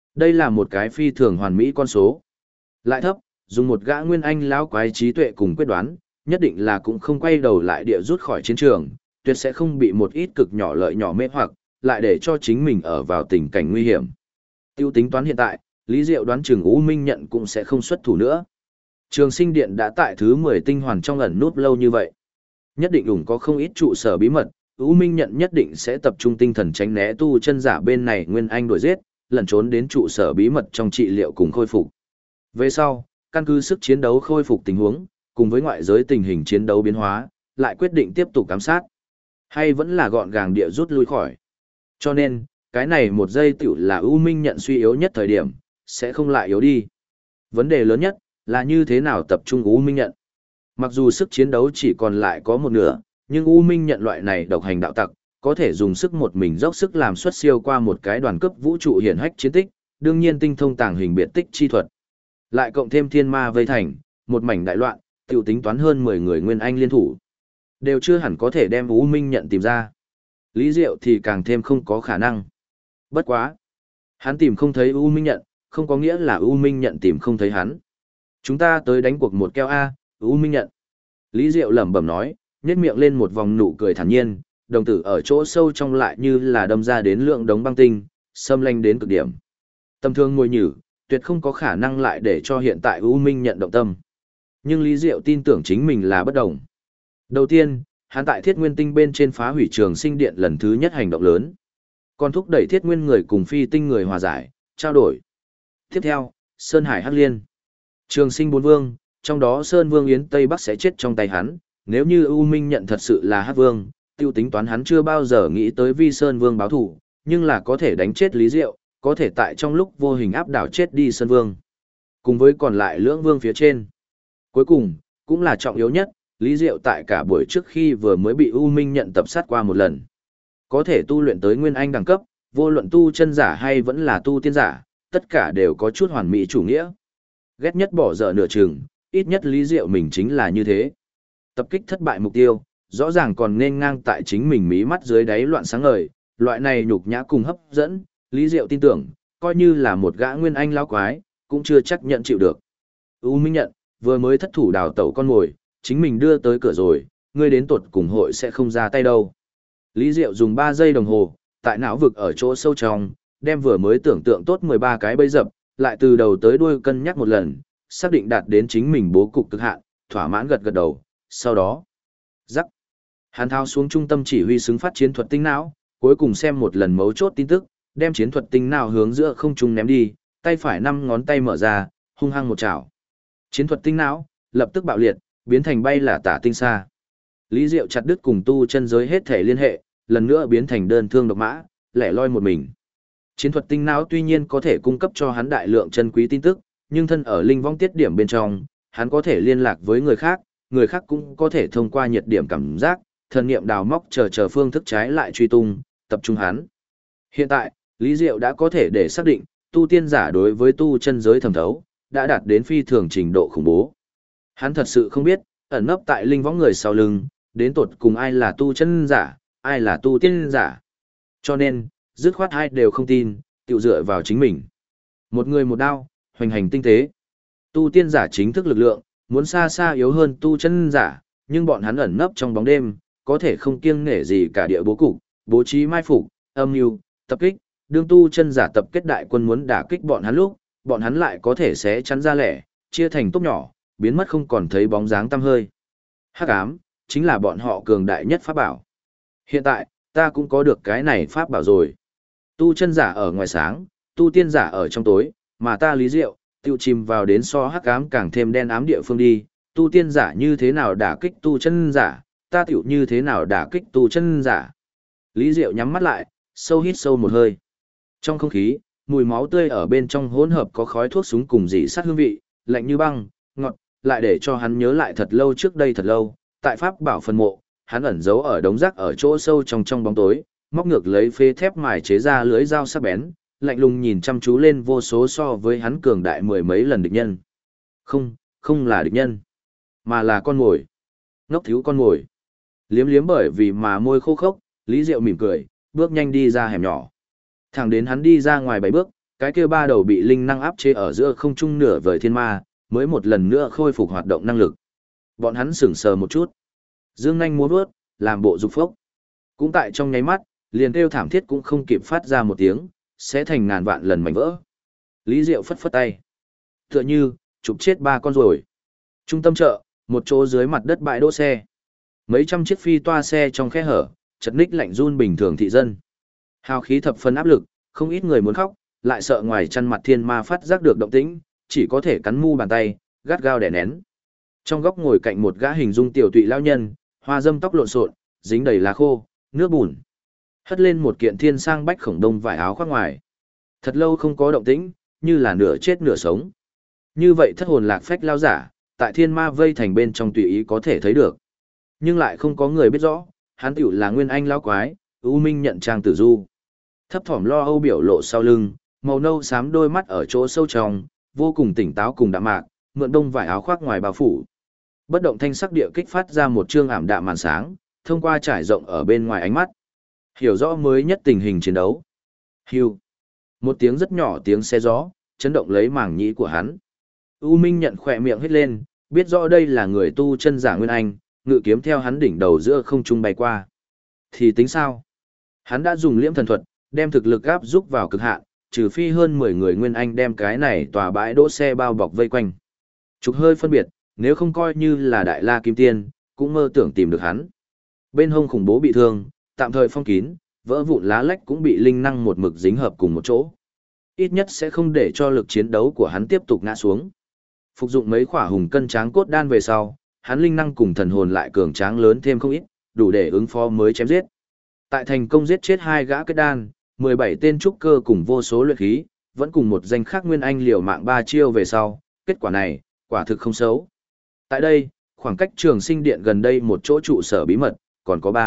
Đây là một cái phi thường hoàn mỹ con số. Lại thấp, dùng một gã nguyên anh lão quái trí tuệ cùng quyết đoán, nhất định là cũng không quay đầu lại địa rút khỏi chiến trường, tuyệt sẽ không bị một ít cực nhỏ lợi nhỏ mê hoặc, lại để cho chính mình ở vào tình cảnh nguy hiểm. Tiêu tính toán hiện tại, Lý Diệu đoán chừng U Minh nhận cũng sẽ không xuất thủ nữa. Trường Sinh Điện đã tại thứ 10 tinh hoàn trong ẩn núp lâu như vậy. Nhất định ủng có không ít trụ sở bí mật, U Minh nhận nhất định sẽ tập trung tinh thần tránh né tu chân giả bên này nguyên anh đuổi giết, lẩn trốn đến trụ sở bí mật trong trị liệu cùng khôi phục. Về sau, căn cứ sức chiến đấu khôi phục tình huống, cùng với ngoại giới tình hình chiến đấu biến hóa, lại quyết định tiếp tục giám sát, hay vẫn là gọn gàng địa rút lui khỏi. Cho nên, cái này một giây tiểu là U Minh nhận suy yếu nhất thời điểm, sẽ không lại yếu đi. Vấn đề lớn nhất là như thế nào tập trung U Minh nhận. Mặc dù sức chiến đấu chỉ còn lại có một nửa, nhưng U Minh nhận loại này độc hành đạo tặc, có thể dùng sức một mình dốc sức làm xuất siêu qua một cái đoàn cấp vũ trụ hiển hách chiến tích, đương nhiên tinh thông tàng hình biệt tích chi thuật. Lại cộng thêm thiên ma vây thành, một mảnh đại loạn, tiểu tính toán hơn 10 người nguyên anh liên thủ. Đều chưa hẳn có thể đem U Minh nhận tìm ra. Lý Diệu thì càng thêm không có khả năng. Bất quá. Hắn tìm không thấy U Minh nhận, không có nghĩa là U Minh nhận tìm không thấy hắn. Chúng ta tới đánh cuộc một keo A, U Minh nhận. Lý Diệu lẩm bẩm nói, nhếch miệng lên một vòng nụ cười thản nhiên, đồng tử ở chỗ sâu trong lại như là đâm ra đến lượng đống băng tinh, xâm lanh đến cực điểm. Tâm thương ngồi nhử, tuyệt không có khả năng lại để cho hiện tại U Minh nhận động tâm. Nhưng Lý Diệu tin tưởng chính mình là bất đồng. Đầu tiên, hắn tại Thiết Nguyên Tinh bên trên phá hủy Trường Sinh Điện lần thứ nhất hành động lớn. Còn thúc đẩy Thiết Nguyên người cùng Phi Tinh người hòa giải, trao đổi. Tiếp theo, Sơn Hải Hắc Liên. Trường Sinh Bốn Vương, trong đó Sơn Vương Yến Tây Bắc sẽ chết trong tay hắn, nếu như U Minh nhận thật sự là Hắc Vương, tiêu tính toán hắn chưa bao giờ nghĩ tới Vi Sơn Vương báo thủ, nhưng là có thể đánh chết Lý Diệu, có thể tại trong lúc vô hình áp đảo chết đi Sơn Vương. Cùng với còn lại lưỡng vương phía trên. Cuối cùng, cũng là trọng yếu nhất, Lý Diệu tại cả buổi trước khi vừa mới bị U Minh nhận tập sát qua một lần. Có thể tu luyện tới nguyên anh đẳng cấp, vô luận tu chân giả hay vẫn là tu tiên giả, tất cả đều có chút hoàn mỹ chủ nghĩa. Ghét nhất bỏ dở nửa chừng, ít nhất Lý Diệu mình chính là như thế. Tập kích thất bại mục tiêu, rõ ràng còn nên ngang tại chính mình mí mắt dưới đáy loạn sáng ngời, loại này nhục nhã cùng hấp dẫn, Lý Diệu tin tưởng, coi như là một gã nguyên anh lão quái, cũng chưa chắc nhận chịu được. U Minh nhận, vừa mới thất thủ đào tẩu con mồi, chính mình đưa tới cửa rồi, ngươi đến tuột cùng hội sẽ không ra tay đâu. Lý Diệu dùng 3 giây đồng hồ, tại não vực ở chỗ sâu trong, đem vừa mới tưởng tượng tốt 13 cái bẫy dập, lại từ đầu tới đuôi cân nhắc một lần, xác định đạt đến chính mình bố cục cực hạn, thỏa mãn gật gật đầu, sau đó, rắc. Hắn thao xuống trung tâm chỉ huy xứng phát chiến thuật tinh não, cuối cùng xem một lần mấu chốt tin tức, đem chiến thuật tinh não hướng giữa không trung ném đi, tay phải 5 ngón tay mở ra, hung hăng một chảo. Chiến thuật tinh não lập tức bạo liệt, biến thành bay là tả tinh xa. Lý Diệu chặt đứt cùng tu chân giới hết thể liên hệ, lần nữa biến thành đơn thương độc mã, lẻ loi một mình. Chiến thuật tinh não tuy nhiên có thể cung cấp cho hắn đại lượng chân quý tin tức, nhưng thân ở linh vong tiết điểm bên trong, hắn có thể liên lạc với người khác cũng có thể thông qua nhiệt điểm cảm giác, thần niệm đào móc chờ phương thức trái lại truy tung, tập trung hắn. Hiện tại, Lý Diệu đã có thể để xác định, tu tiên giả đối với tu chân giới thẩm thấu, đã đạt đến phi thường trình độ khủng bố. Hắn thật sự không biết, ẩn nấp tại linh võng người sau lưng, đến tột cùng ai là tu chân giả, ai là tu tiên giả. Cho nên, dứt khoát ai đều không tin, tự dựa vào chính mình. Một người một đao, hoành hành tinh tế. Tu tiên giả chính thức lực lượng, muốn xa xa yếu hơn tu chân giả, nhưng bọn hắn ẩn nấp trong bóng đêm, có thể không kiêng nể gì cả địa bố cục, bố trí mai phục, âm mưu, tập kích, đương tu chân giả tập kết đại quân muốn đả kích bọn hắn lúc, bọn hắn lại có thể xé chắn ra lẻ, chia thành tốp nhỏ, biến mất không còn thấy bóng dáng tăm hơi. Hắc ám, chính là bọn họ cường đại nhất pháp bảo. Hiện tại, ta cũng có được cái này pháp bảo rồi. Tu chân giả ở ngoài sáng, tu tiên giả ở trong tối, mà ta Lý Diệu, tiêu chìm vào đến so hắc ám càng thêm đen ám địa phương đi, tu tiên giả như thế nào đả kích tu chân giả, ta tiểu như thế nào đả kích tu chân giả. Lý Diệu nhắm mắt lại, sâu hít sâu một hơi. Trong không khí, mùi máu tươi ở bên trong hỗn hợp có khói thuốc súng cùng dị sát hương vị, lạnh như băng, ngọt, lại để cho hắn nhớ lại thật lâu trước đây thật lâu, tại pháp bảo phân mộ, hắn ẩn giấu ở đống rác ở chỗ sâu trong bóng tối, móc ngược lấy phế thép mài chế ra lưới dao sắc bén, lạnh lùng nhìn chăm chú lên vô số so với hắn cường đại mười mấy lần địch nhân. Không là địch nhân, mà là con mồi. Ngốc thiếu con mồi. Liếm liếm bởi vì mà môi khô khốc, Lý Diệu mỉm cười, bước nhanh đi ra hẻm nhỏ. Thẳng đến hắn đi ra ngoài 7 bước, Cái kia ba đầu bị linh năng áp chế ở giữa không trung nửa vời thiên ma, mới một lần nữa khôi phục hoạt động năng lực. Bọn hắn sững sờ một chút. Dương nhanh múa vớt, làm bộ dục phốc. Cũng tại trong nháy mắt, liền kêu thảm thiết cũng không kịp phát ra một tiếng, sẽ thành ngàn vạn lần mảnh vỡ. Lý Diệu phất phất tay. Tựa như, chụp chết ba con rồi. Trung tâm chợ, một chỗ dưới mặt đất bãi đỗ xe. Mấy trăm chiếc phi toa xe trong khe hở, chật ních lạnh run bình thường thị dân. Hào khí thập phân áp lực, không ít người muốn khóc, lại sợ ngoài chăn mặt thiên ma phát giác được động tĩnh, chỉ có thể cắn mu bàn tay, gắt gao đè nén. Trong góc ngồi cạnh một gã hình dung tiểu tụy lão nhân, hoa dâm tóc lộn xộn, dính đầy lá khô, nước bùn. Hất lên một kiện thiên sang bách khổng đông vải áo khoác ngoài. Thật lâu không có động tĩnh, như là nửa chết nửa sống. Như vậy thất hồn lạc phách lao giả, tại thiên ma vây thành bên trong tùy ý có thể thấy được. Nhưng lại không có người biết rõ, hắn tiểu là nguyên anh lão quái, U Minh Nhận Trang Tử Du. Thấp thỏm lo âu biểu lộ sau lưng, màu nâu xám đôi mắt ở chỗ sâu trong, vô cùng tỉnh táo cùng đạm mạc, mượn đông vải áo khoác ngoài bao phủ. Bất động thanh sắc địa kích phát ra một chương ảm đạm màn sáng, thông qua trải rộng ở bên ngoài ánh mắt. Hiểu rõ mới nhất tình hình chiến đấu. Hưu. Một tiếng rất nhỏ tiếng xe gió, chấn động lấy màng nhĩ của hắn. U Minh Nhận khỏe miệng hết lên, biết rõ đây là người tu chân giả Nguyên Anh, ngự kiếm theo hắn đỉnh đầu giữa không trung bay qua. Thì tính sao? Hắn đã dùng liễm thần thuật, đem thực lực áp giúp vào cực hạn, trừ phi hơn 10 người Nguyên Anh đem cái này tòa bãi đỗ xe bao bọc vây quanh. Trục hơi phân biệt, nếu không coi như là Đại La Kim Tiên, cũng mơ tưởng tìm được hắn. Bên hông khủng bố bị thương, tạm thời phong kín, vỡ vụn lá lách cũng bị linh năng một mực dính hợp cùng một chỗ. Ít nhất sẽ không để cho lực chiến đấu của hắn tiếp tục ngã xuống. Phục dụng mấy khỏa hùng cân tráng cốt đan về sau, hắn linh năng cùng thần hồn lại cường tráng lớn thêm không ít, đủ để ứng phó mới chém giết. Tại thành công giết chết 2 gã kết đan, 17 tên trúc cơ cùng vô số luyện khí, vẫn cùng một danh khác Nguyên Anh liều mạng 3 chiêu về sau, kết quả này, quả thực không xấu. Tại đây, khoảng cách Trường Sinh Điện gần đây một chỗ trụ sở bí mật, còn có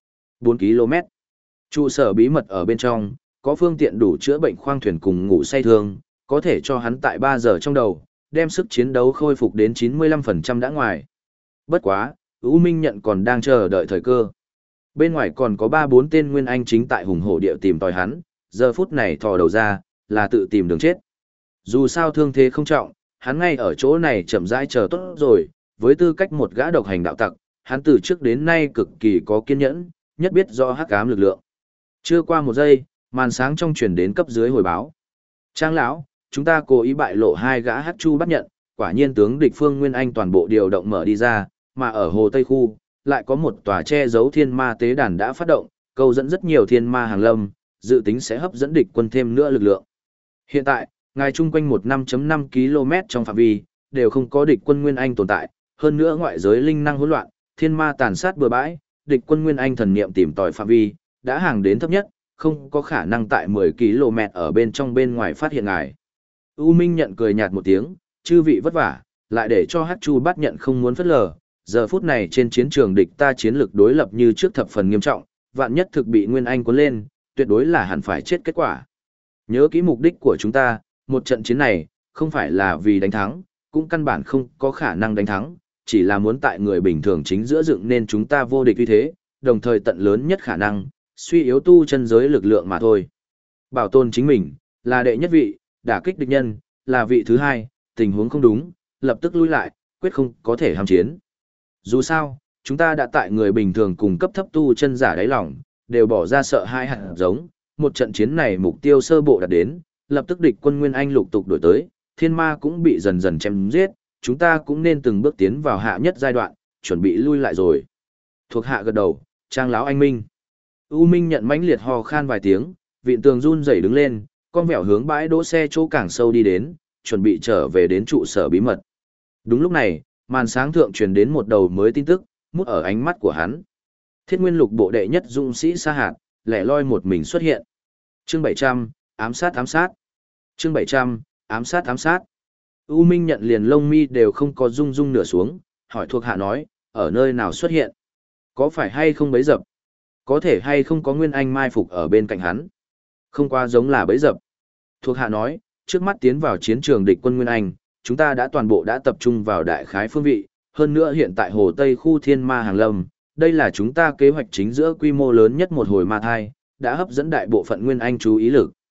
4 km. Trụ sở bí mật ở bên trong, có phương tiện đủ chữa bệnh khoang thuyền cùng ngủ say thương, có thể cho hắn tại 3 giờ trong đầu, đem sức chiến đấu khôi phục đến 95% đã ngoài. Bất quá, U Minh Nhận còn đang chờ đợi thời cơ. Bên ngoài còn có 3-4 tên Nguyên Anh chính tại hùng hổ địa tìm tòi hắn, giờ phút này thò đầu ra, là tự tìm đường chết. Dù sao thương thế không trọng, hắn ngay ở chỗ này chậm rãi chờ tốt rồi, với tư cách một gã độc hành đạo tặc, hắn từ trước đến nay cực kỳ có kiên nhẫn, nhất biết rõ hắc ám lực lượng. Chưa qua một giây, màn sáng trong truyền đến cấp dưới hồi báo. Trang lão, chúng ta cố ý bại lộ 2 gã hắc chu bắt nhận, quả nhiên tướng địch phương Nguyên Anh toàn bộ điều động mở đi ra, mà ở Hồ Tây Khu, lại có một tòa che giấu thiên ma tế đàn đã phát động, câu dẫn rất nhiều thiên ma hàng lâm, dự tính sẽ hấp dẫn địch quân thêm nữa lực lượng. Hiện tại, ngài chung quanh 15.5 km trong phạm vi, đều không có địch quân Nguyên Anh tồn tại, hơn nữa ngoại giới linh năng hỗn loạn, thiên ma tàn sát bừa bãi, địch quân Nguyên Anh thần niệm tìm tòi phạm vi, đã hàng đến thấp nhất, không có khả năng tại 10 km ở bên trong bên ngoài phát hiện ngài. U Minh Nhận cười nhạt một tiếng, chư vị vất vả, lại để cho Hắc Chu bắt nhận không muốn phất lờ. Giờ phút này trên chiến trường địch ta chiến lược đối lập như trước thập phần nghiêm trọng, vạn nhất thực bị Nguyên Anh cuốn lên, tuyệt đối là hẳn phải chết kết quả. Nhớ kỹ mục đích của chúng ta, một trận chiến này, không phải là vì đánh thắng, cũng căn bản không có khả năng đánh thắng, chỉ là muốn tại người bình thường chính giữa dựng nên chúng ta vô địch uy thế, đồng thời tận lớn nhất khả năng, suy yếu tu chân giới lực lượng mà thôi. Bảo tồn chính mình, là đệ nhất vị, đả kích địch nhân, là vị thứ hai, tình huống không đúng, lập tức lui lại, quyết không có thể ham chiến. Dù sao, chúng ta đã tại người bình thường cùng cấp thấp tu chân giả đáy lòng, đều bỏ ra sợ hai hạt giống, một trận chiến này mục tiêu sơ bộ đạt đến, lập tức địch quân Nguyên Anh lục tục đổi tới, thiên ma cũng bị dần dần chém giết, chúng ta cũng nên từng bước tiến vào hạ nhất giai đoạn, chuẩn bị lui lại rồi. Thuộc hạ gật đầu, Trang lão anh minh. U Minh Nhận mãnh liệt ho khan vài tiếng, vịn tường run rẩy đứng lên, con vẹo hướng bãi đỗ xe chỗ càng sâu đi đến, chuẩn bị trở về đến trụ sở bí mật. Đúng lúc này, màn sáng thượng truyền đến một đầu mới tin tức, mút ở ánh mắt của hắn. Thiết Nguyên Lục bộ đệ nhất dũng sĩ Sa Hạt, lẻ loi một mình xuất hiện. Chương 700, ám sát ám sát. Chương 700, ám sát ám sát. U Minh Nhận liền lông mi đều không có rung rung nửa xuống, hỏi thuộc hạ nói, ở nơi nào xuất hiện? Có phải hay không bấy dập? Có thể hay không có Nguyên Anh mai phục ở bên cạnh hắn? Không qua giống là bấy dập. Thuộc hạ nói, trước mắt tiến vào chiến trường địch quân Nguyên Anh, chúng ta đã toàn bộ đã tập trung vào đại khái phương vị, hơn nữa hiện tại Hồ Tây khu thiên ma hàng lâm, đây là chúng ta kế hoạch chính giữa quy mô lớn nhất một hồi ma thai, đã hấp dẫn đại bộ phận Nguyên Anh chú ý lực.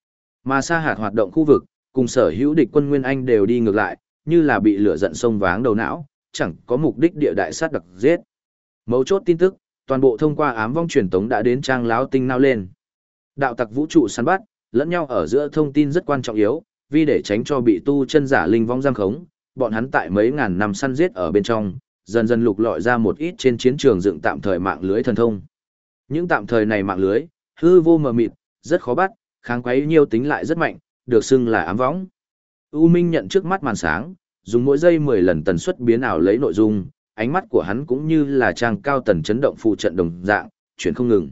Mà Sa Hạt hoạt động khu vực, cùng sở hữu địch quân Nguyên Anh đều đi ngược lại, như là bị lửa giận sông váng đầu não, chẳng có mục đích địa đại sát đặc giết. Mấu chốt tin tức, toàn bộ thông qua ám vong truyền tống đã đến trang láo tinh nao lên. Đạo tặc vũ trụ săn bắt, lẫn nhau ở giữa thông tin rất quan trọng yếu, vì để tránh cho bị tu chân giả linh vong giam khống, bọn hắn tại mấy ngàn năm săn giết ở bên trong, dần dần lục lọi ra một ít trên chiến trường dựng tạm thời mạng lưới thần thông. Những tạm thời này mạng lưới, hư vô mờ mịt, rất khó bắt, kháng quấy nhiều tính lại rất mạnh, được xưng là ám võng. U Minh nhận trước mắt màn sáng, dùng mỗi giây 10 lần tần suất biến ảo lấy nội dung, ánh mắt của hắn cũng như là trang cao tần chấn động phụ trận đồng dạng, chuyển không ngừng.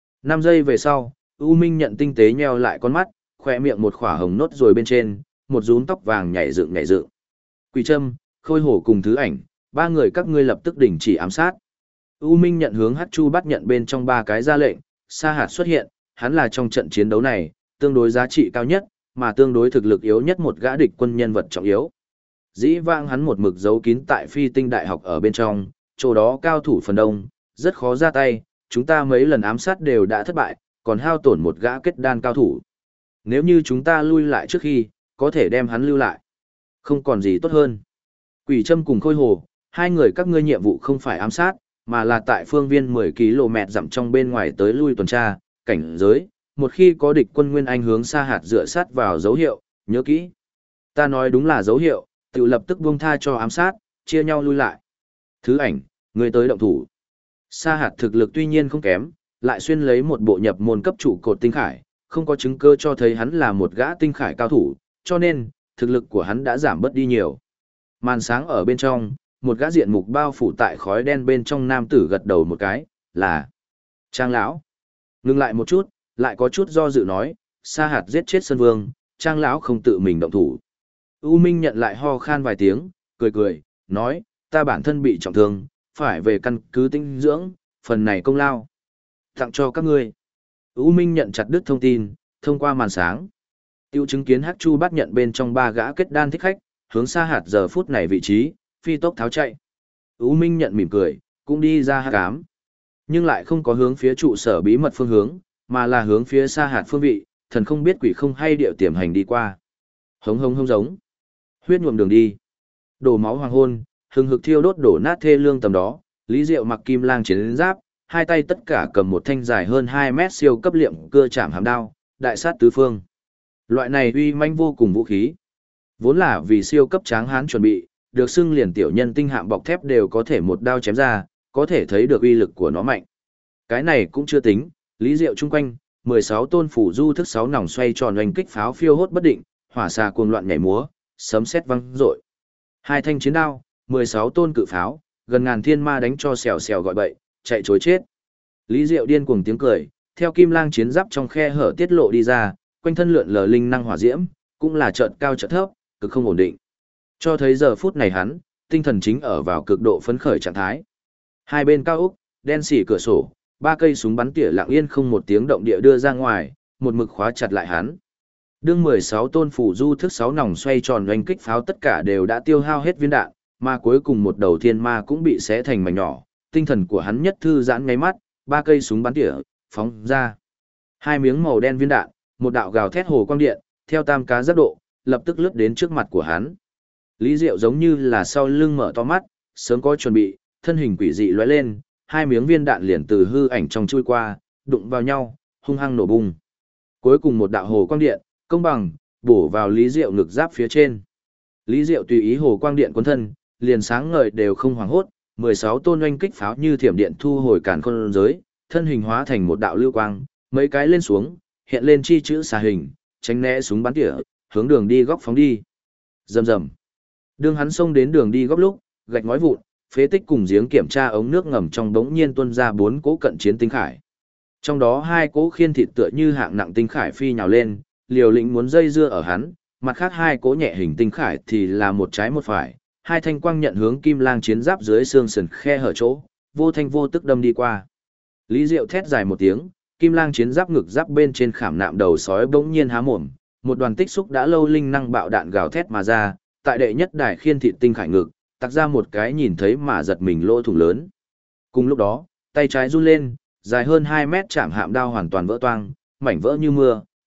5 giây về sau, U Minh nhận tinh tế nheo lại con mắt, khỏe miệng một khỏa hồng nốt rồi bên trên, một rún tóc vàng nhảy dựng nhảy dựng. Quỷ Trâm, Khôi Hổ cùng Thứ Ảnh, ba người các ngươi lập tức đình chỉ ám sát. U Minh nhận hướng Hắc Chu bắt nhận bên trong ba cái ra lệnh, Sa Hạt xuất hiện, hắn là trong trận chiến đấu này, tương đối giá trị cao nhất, mà tương đối thực lực yếu nhất một gã địch quân nhân vật trọng yếu. Dĩ vãng hắn một mực giấu kín tại Phi Tinh Đại học ở bên trong, chỗ đó cao thủ phần đông, rất khó ra tay, chúng ta mấy lần ám sát đều đã thất bại, còn hao tổn một gã kết đan cao thủ. Nếu như chúng ta lui lại trước khi, có thể đem hắn lưu lại. Không còn gì tốt hơn. Quỷ Trâm cùng Khôi Hồ, hai người các ngươi nhiệm vụ không phải ám sát, mà là tại phương viên 10 km dặm trong bên ngoài tới lui tuần tra, cảnh giới, một khi có địch quân Nguyên Anh hướng Sa Hạt dựa sát vào dấu hiệu, nhớ kỹ. Ta nói đúng là dấu hiệu, tự lập tức buông tha cho ám sát, chia nhau lui lại. Thứ Ảnh, người tới động thủ. Sa Hạt thực lực tuy nhiên không kém, lại xuyên lấy một bộ nhập môn cấp trụ cột tinh khải, không có chứng cơ cho thấy hắn là một gã tinh khải cao thủ, cho nên, thực lực của hắn đã giảm bớt đi nhiều. Màn sáng ở bên trong, một gã diện mục bao phủ tại khói đen bên trong nam tử gật đầu một cái, là Trang lão. Ngừng lại một chút, lại có chút do dự nói, Sa Hạt giết chết Sơn Vương, Trang lão không tự mình động thủ. U Minh nhận lại ho khan vài tiếng, cười cười, nói, ta bản thân bị trọng thương, phải về căn cứ tinh dưỡng, phần này công lao tặng cho các ngươi. U Minh nhận chặt đứt thông tin, thông qua màn sáng. Tiêu chứng kiến Hắc Chu bắt nhận bên trong ba gã kết đan thích khách, hướng Sa Hạt giờ phút này vị trí, phi tốc tháo chạy. U Minh nhận mỉm cười, cũng đi ra hắc ám, nhưng lại không có hướng phía trụ sở bí mật phương hướng, mà là hướng phía Sa Hạt phương vị, thần không biết quỷ không hay điệu tiềm hành đi qua. Hống hống hống giống. Huyết nhuộm đường đi. Đổ máu hoàng hôn, hừng hực thiêu đốt đổ nát thê lương tầm đó, Lý Diệu mặc kim lang chiến giáp, hai tay tất cả cầm một thanh dài hơn 2 mét siêu cấp liệm cưa chạm hàm đao, đại sát tứ phương. Loại này uy manh vô cùng vũ khí. Vốn là vì siêu cấp tráng hán chuẩn bị, được xưng liền tiểu nhân tinh hạm bọc thép đều có thể một đao chém ra, có thể thấy được uy lực của nó mạnh. Cái này cũng chưa tính, Lý Diệu chung quanh, 16 tôn phủ du thức 6 nòng xoay tròn oanh kích pháo phiêu hốt bất định, hỏa xà cuồng loạn nhảy múa, sấm sét vang rội. Hai thanh chiến đao, 16 tôn cự pháo, gần ngàn thiên ma đánh cho xèo xèo gọi bậy, chạy chối chết. Lý Diệu điên cuồng tiếng cười, theo kim lang chiến giáp trong khe hở tiết lộ đi ra, quanh thân lượn lờ linh năng hỏa diễm, cũng là chợt cao chợt thấp, cực không ổn định. Cho thấy giờ phút này hắn, tinh thần chính ở vào cực độ phấn khởi trạng thái. Hai bên cao ốc, đen xỉ cửa sổ, ba cây súng bắn tỉa lặng yên không một tiếng động địa đưa ra ngoài, một mực khóa chặt lại hắn. Đương 16 tôn phủ du thức 6 nòng xoay tròn oanh kích pháo tất cả đều đã tiêu hao hết viên đạn, mà cuối cùng một đầu thiên ma cũng bị xé thành mảnh nhỏ, tinh thần của hắn nhất thư giãn ngay mắt, ba cây súng bắn tỉa, phóng ra. Hai miếng màu đen viên đạn, một đạo gào thét hồ quang điện, theo tam cá giác độ, lập tức lướt đến trước mặt của hắn. Lý Diệu giống như là sau lưng mở to mắt, sớm có chuẩn bị, thân hình quỷ dị lóe lên, hai miếng viên đạn liền từ hư ảnh trong chui qua, đụng vào nhau, hung hăng nổ bung. Cuối cùng một đạo hồ quang điện, công bằng, bổ vào Lý Diệu ngực giáp phía trên. Lý Diệu tùy ý hồ quang điện cuốn thân, liền sáng ngời đều không hoảng hốt, 16 tôn oanh kích pháo như thiểm điện thu hồi càn khôn giới, thân hình hóa thành một đạo lưu quang, mấy cái lên xuống, hiện lên chi chữ xà hình, tránh né súng bắn tỉa, hướng đường đi góc phóng đi. Rầm rầm. Đường hắn xông đến đường đi góc lúc, gạch ngói vụn, phế tích cùng giếng kiểm tra ống nước ngầm trong đống nhiên tuôn ra 4 cỗ cận chiến tinh khải. Trong đó 2 cỗ khiên thịt tựa như hạng nặng tinh khải phi nhào lên, liều lĩnh muốn dây dưa ở hắn, mặt khác 2 cỗ nhẹ hình tinh khải thì là một trái một phải, hai thanh quang nhận hướng kim lang chiến giáp dưới xương sườn khe hở chỗ, vô thanh vô tức đâm đi qua. Lý Diệu thét dài một tiếng, kim lang chiến giáp ngực giáp bên trên khảm nạm đầu sói bỗng nhiên há mồm, một đoàn tích xúc đã lâu linh năng bạo đạn gào thét mà ra, tại đệ nhất đài khiên thịt tinh khải ngực, tặc ra một cái nhìn thấy mà giật mình lỗ thủng lớn. Cùng lúc đó, tay trái run lên, dài hơn 2 mét chạm hạm đao hoàn toàn vỡ toang, mảnh vỡ như mưa,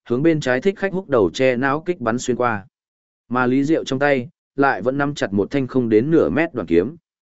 hướng bên trái thích khách húc đầu che não kích bắn xuyên qua. Mà Lý Diệu trong tay, lại vẫn nắm chặt một thanh không đến nửa mét đoạn kiếm.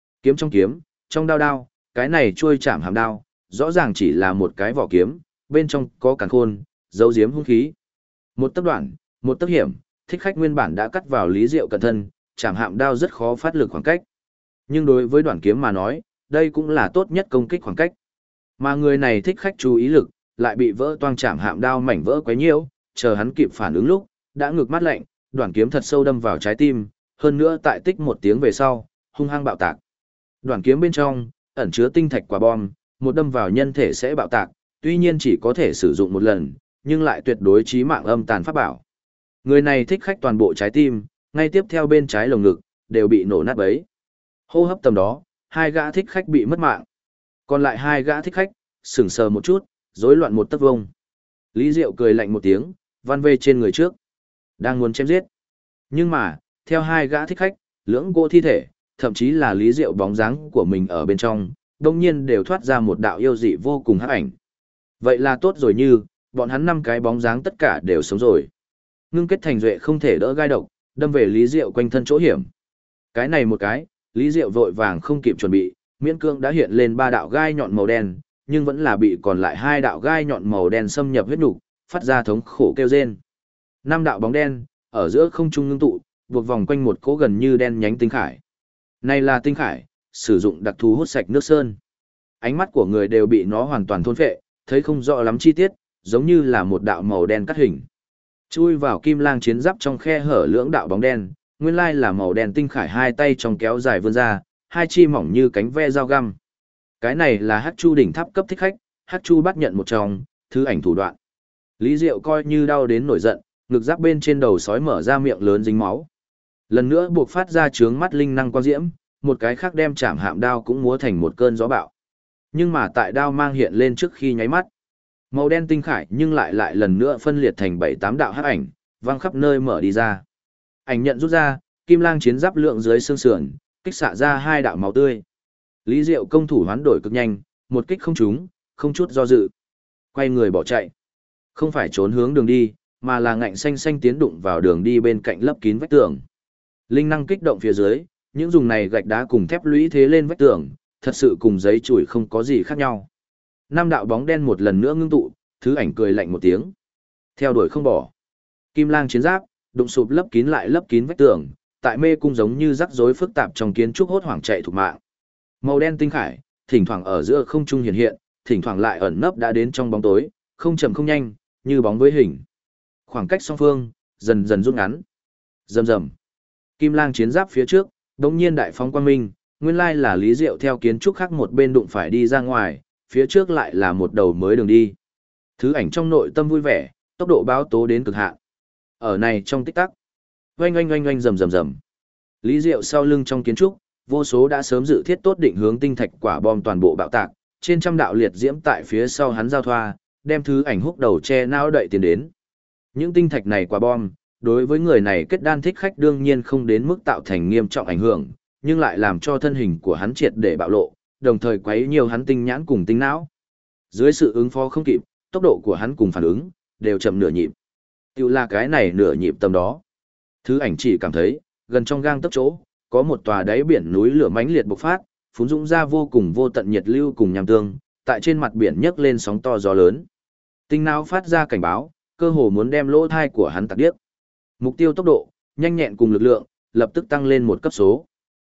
Kiếm, trong đao đao, cái này chuôi chạm hàm đao, rõ ràng chỉ là một cái vỏ kiếm, bên trong có càn khôn, giấu giếm hung khí. Một tấc đoạn, một tấc hiểm, thích khách nguyên bản đã cắt vào Lý Diệu cận thân, chạm hạm đao rất khó phát lực khoảng cách. Nhưng đối với đoạn kiếm mà nói, đây cũng là tốt nhất công kích khoảng cách. Mà người này thích khách chú ý lực, lại bị vỡ toang chạm hạm đao mảnh vỡ quấy nhiễu, chờ hắn kịp phản ứng lúc, đã ngực mát lạnh, đoạn kiếm thật sâu đâm vào trái tim, hơn nữa tại tích một tiếng về sau, hung hăng bạo tạc. Đoạn kiếm bên trong ẩn chứa tinh thạch quả bom, một đâm vào nhân thể sẽ bạo tạc, tuy nhiên chỉ có thể sử dụng một lần, nhưng lại tuyệt đối chí mạng âm tàn pháp bảo. Người này thích khách toàn bộ trái tim, ngay tiếp theo bên trái lồng ngực đều bị nổ nát bấy. Hô hấp tầm đó, hai gã thích khách bị mất mạng. Còn lại hai gã thích khách sững sờ một chút, rối loạn một tấc vông. Lý Diệu cười lạnh một tiếng, văn về trên người trước, đang muốn chém giết. Nhưng mà, theo hai gã thích khách, lưỡng cỗ thi thể, thậm chí là Lý Diệu bóng dáng của mình ở bên trong, đột nhiên đều thoát ra một đạo yêu dị vô cùng hắc ảnh. Vậy là tốt rồi, như bọn hắn năm cái bóng dáng tất cả đều sống rồi. Ngưng kết thành duệ không thể đỡ gai độc, đâm về Lý Diệu quanh thân chỗ hiểm. Cái này một cái, Lý Diệu vội vàng không kịp chuẩn bị, miễn cương đã hiện lên ba đạo gai nhọn màu đen, nhưng vẫn là bị còn lại hai đạo gai nhọn màu đen xâm nhập huyết nục, phát ra thống khổ kêu rên. Năm đạo bóng đen ở giữa không trung ngưng tụ, buộc vòng quanh một cỗ gần như đen nhánh tinh khải. Này là tinh khải, sử dụng đặc thù hút sạch nước sơn. Ánh mắt của người đều bị nó hoàn toàn thôn phệ, thấy không rõ lắm chi tiết, giống như là một đạo màu đen cắt hình. Chui vào kim lang chiến giáp trong khe hở lưỡng đạo bóng đen, nguyên lai là màu đen tinh khải hai tay trong kéo dài vươn ra, hai chi mỏng như cánh ve dao găm. Cái này là Hắc Chu đỉnh tháp cấp thích khách, Hắc Chu bắt nhận một trong, thứ ảnh thủ đoạn. Lý Diệu coi như đau đến nổi giận, ngực giáp bên trên đầu sói mở ra miệng lớn dính máu. Lần nữa buộc phát ra trướng mắt linh năng quang diễm, một cái khác đem chạm hạm đao cũng múa thành một cơn gió bạo. Nhưng mà tại đao mang hiện lên trước khi nháy mắt, màu đen tinh khải nhưng lại lần nữa phân liệt thành 7-8 đạo hắc ảnh, văng khắp nơi mở đi ra. Ảnh nhận rút ra, kim lang chiến giáp lượng dưới xương sườn, kích xạ ra hai đạo máu tươi. Lý Diệu công thủ hoán đổi cực nhanh, một kích không trúng, không chút do dự. Quay người bỏ chạy. Không phải trốn hướng đường đi, mà là ngạnh xanh xanh tiến đụng vào đường đi bên cạnh lấp kín vách tường. Linh năng kích động phía dưới, những dùng này gạch đá cùng thép lũy thế lên vách tường, thật sự cùng giấy chùi không có gì khác nhau. Năm đạo bóng đen một lần nữa ngưng tụ, thứ ảnh cười lạnh một tiếng. Theo đuổi không bỏ. Kim lang chiến giáp, đụng sụp lấp kín lại lấp kín vách tường, tại mê cung giống như rắc rối phức tạp trong kiến trúc hốt hoảng chạy thục mạng. Màu đen tinh khải, thỉnh thoảng ở giữa không trung hiện hiện, thỉnh thoảng lại ẩn nấp đã đến trong bóng tối, không chậm không nhanh, như bóng với hình. Khoảng cách song phương dần dần rút ngắn. Rầm rầm. Kim lang chiến giáp phía trước, đột nhiên đại phóng quang minh, nguyên lai là Lý Diệu theo kiến trúc khác một bên đụng phải đi ra ngoài, phía trước lại là một đầu mới đường đi. Thứ ảnh trong nội tâm vui vẻ, tốc độ báo tố đến cực hạn. Ở này trong tích tắc, oanh oanh oanh oanh rầm rầm rầm. Lý Diệu sau lưng trong kiến trúc, vô số đã sớm dự thiết tốt định hướng tinh thạch quả bom toàn bộ bạo tạc, trên trăm đạo liệt diễm tại phía sau hắn giao thoa, đem thứ ảnh húc đầu che não đậy tiến đến. Những tinh thạch này quả bom, đối với người này kết đan thích khách đương nhiên không đến mức tạo thành nghiêm trọng ảnh hưởng, nhưng lại làm cho thân hình của hắn triệt để bạo lộ, đồng thời quấy nhiều hắn tinh nhãn cùng tinh não. Dưới sự ứng phó không kịp, tốc độ của hắn cùng phản ứng đều chậm nửa nhịp. Tiểu là cái này nửa nhịp tầm đó. Thứ ảnh chỉ cảm thấy, gần trong gang tấc chỗ, có một tòa đáy biển núi lửa mãnh liệt bộc phát, phún dũng ra vô cùng vô tận nhiệt lưu cùng nham tương, tại trên mặt biển nhấc lên sóng to gió lớn. Tinh não phát ra cảnh báo, cơ hồ muốn đem lỗ thai của hắn tạc điếc. Mục tiêu tốc độ, nhanh nhẹn cùng lực lượng, lập tức tăng lên một cấp số.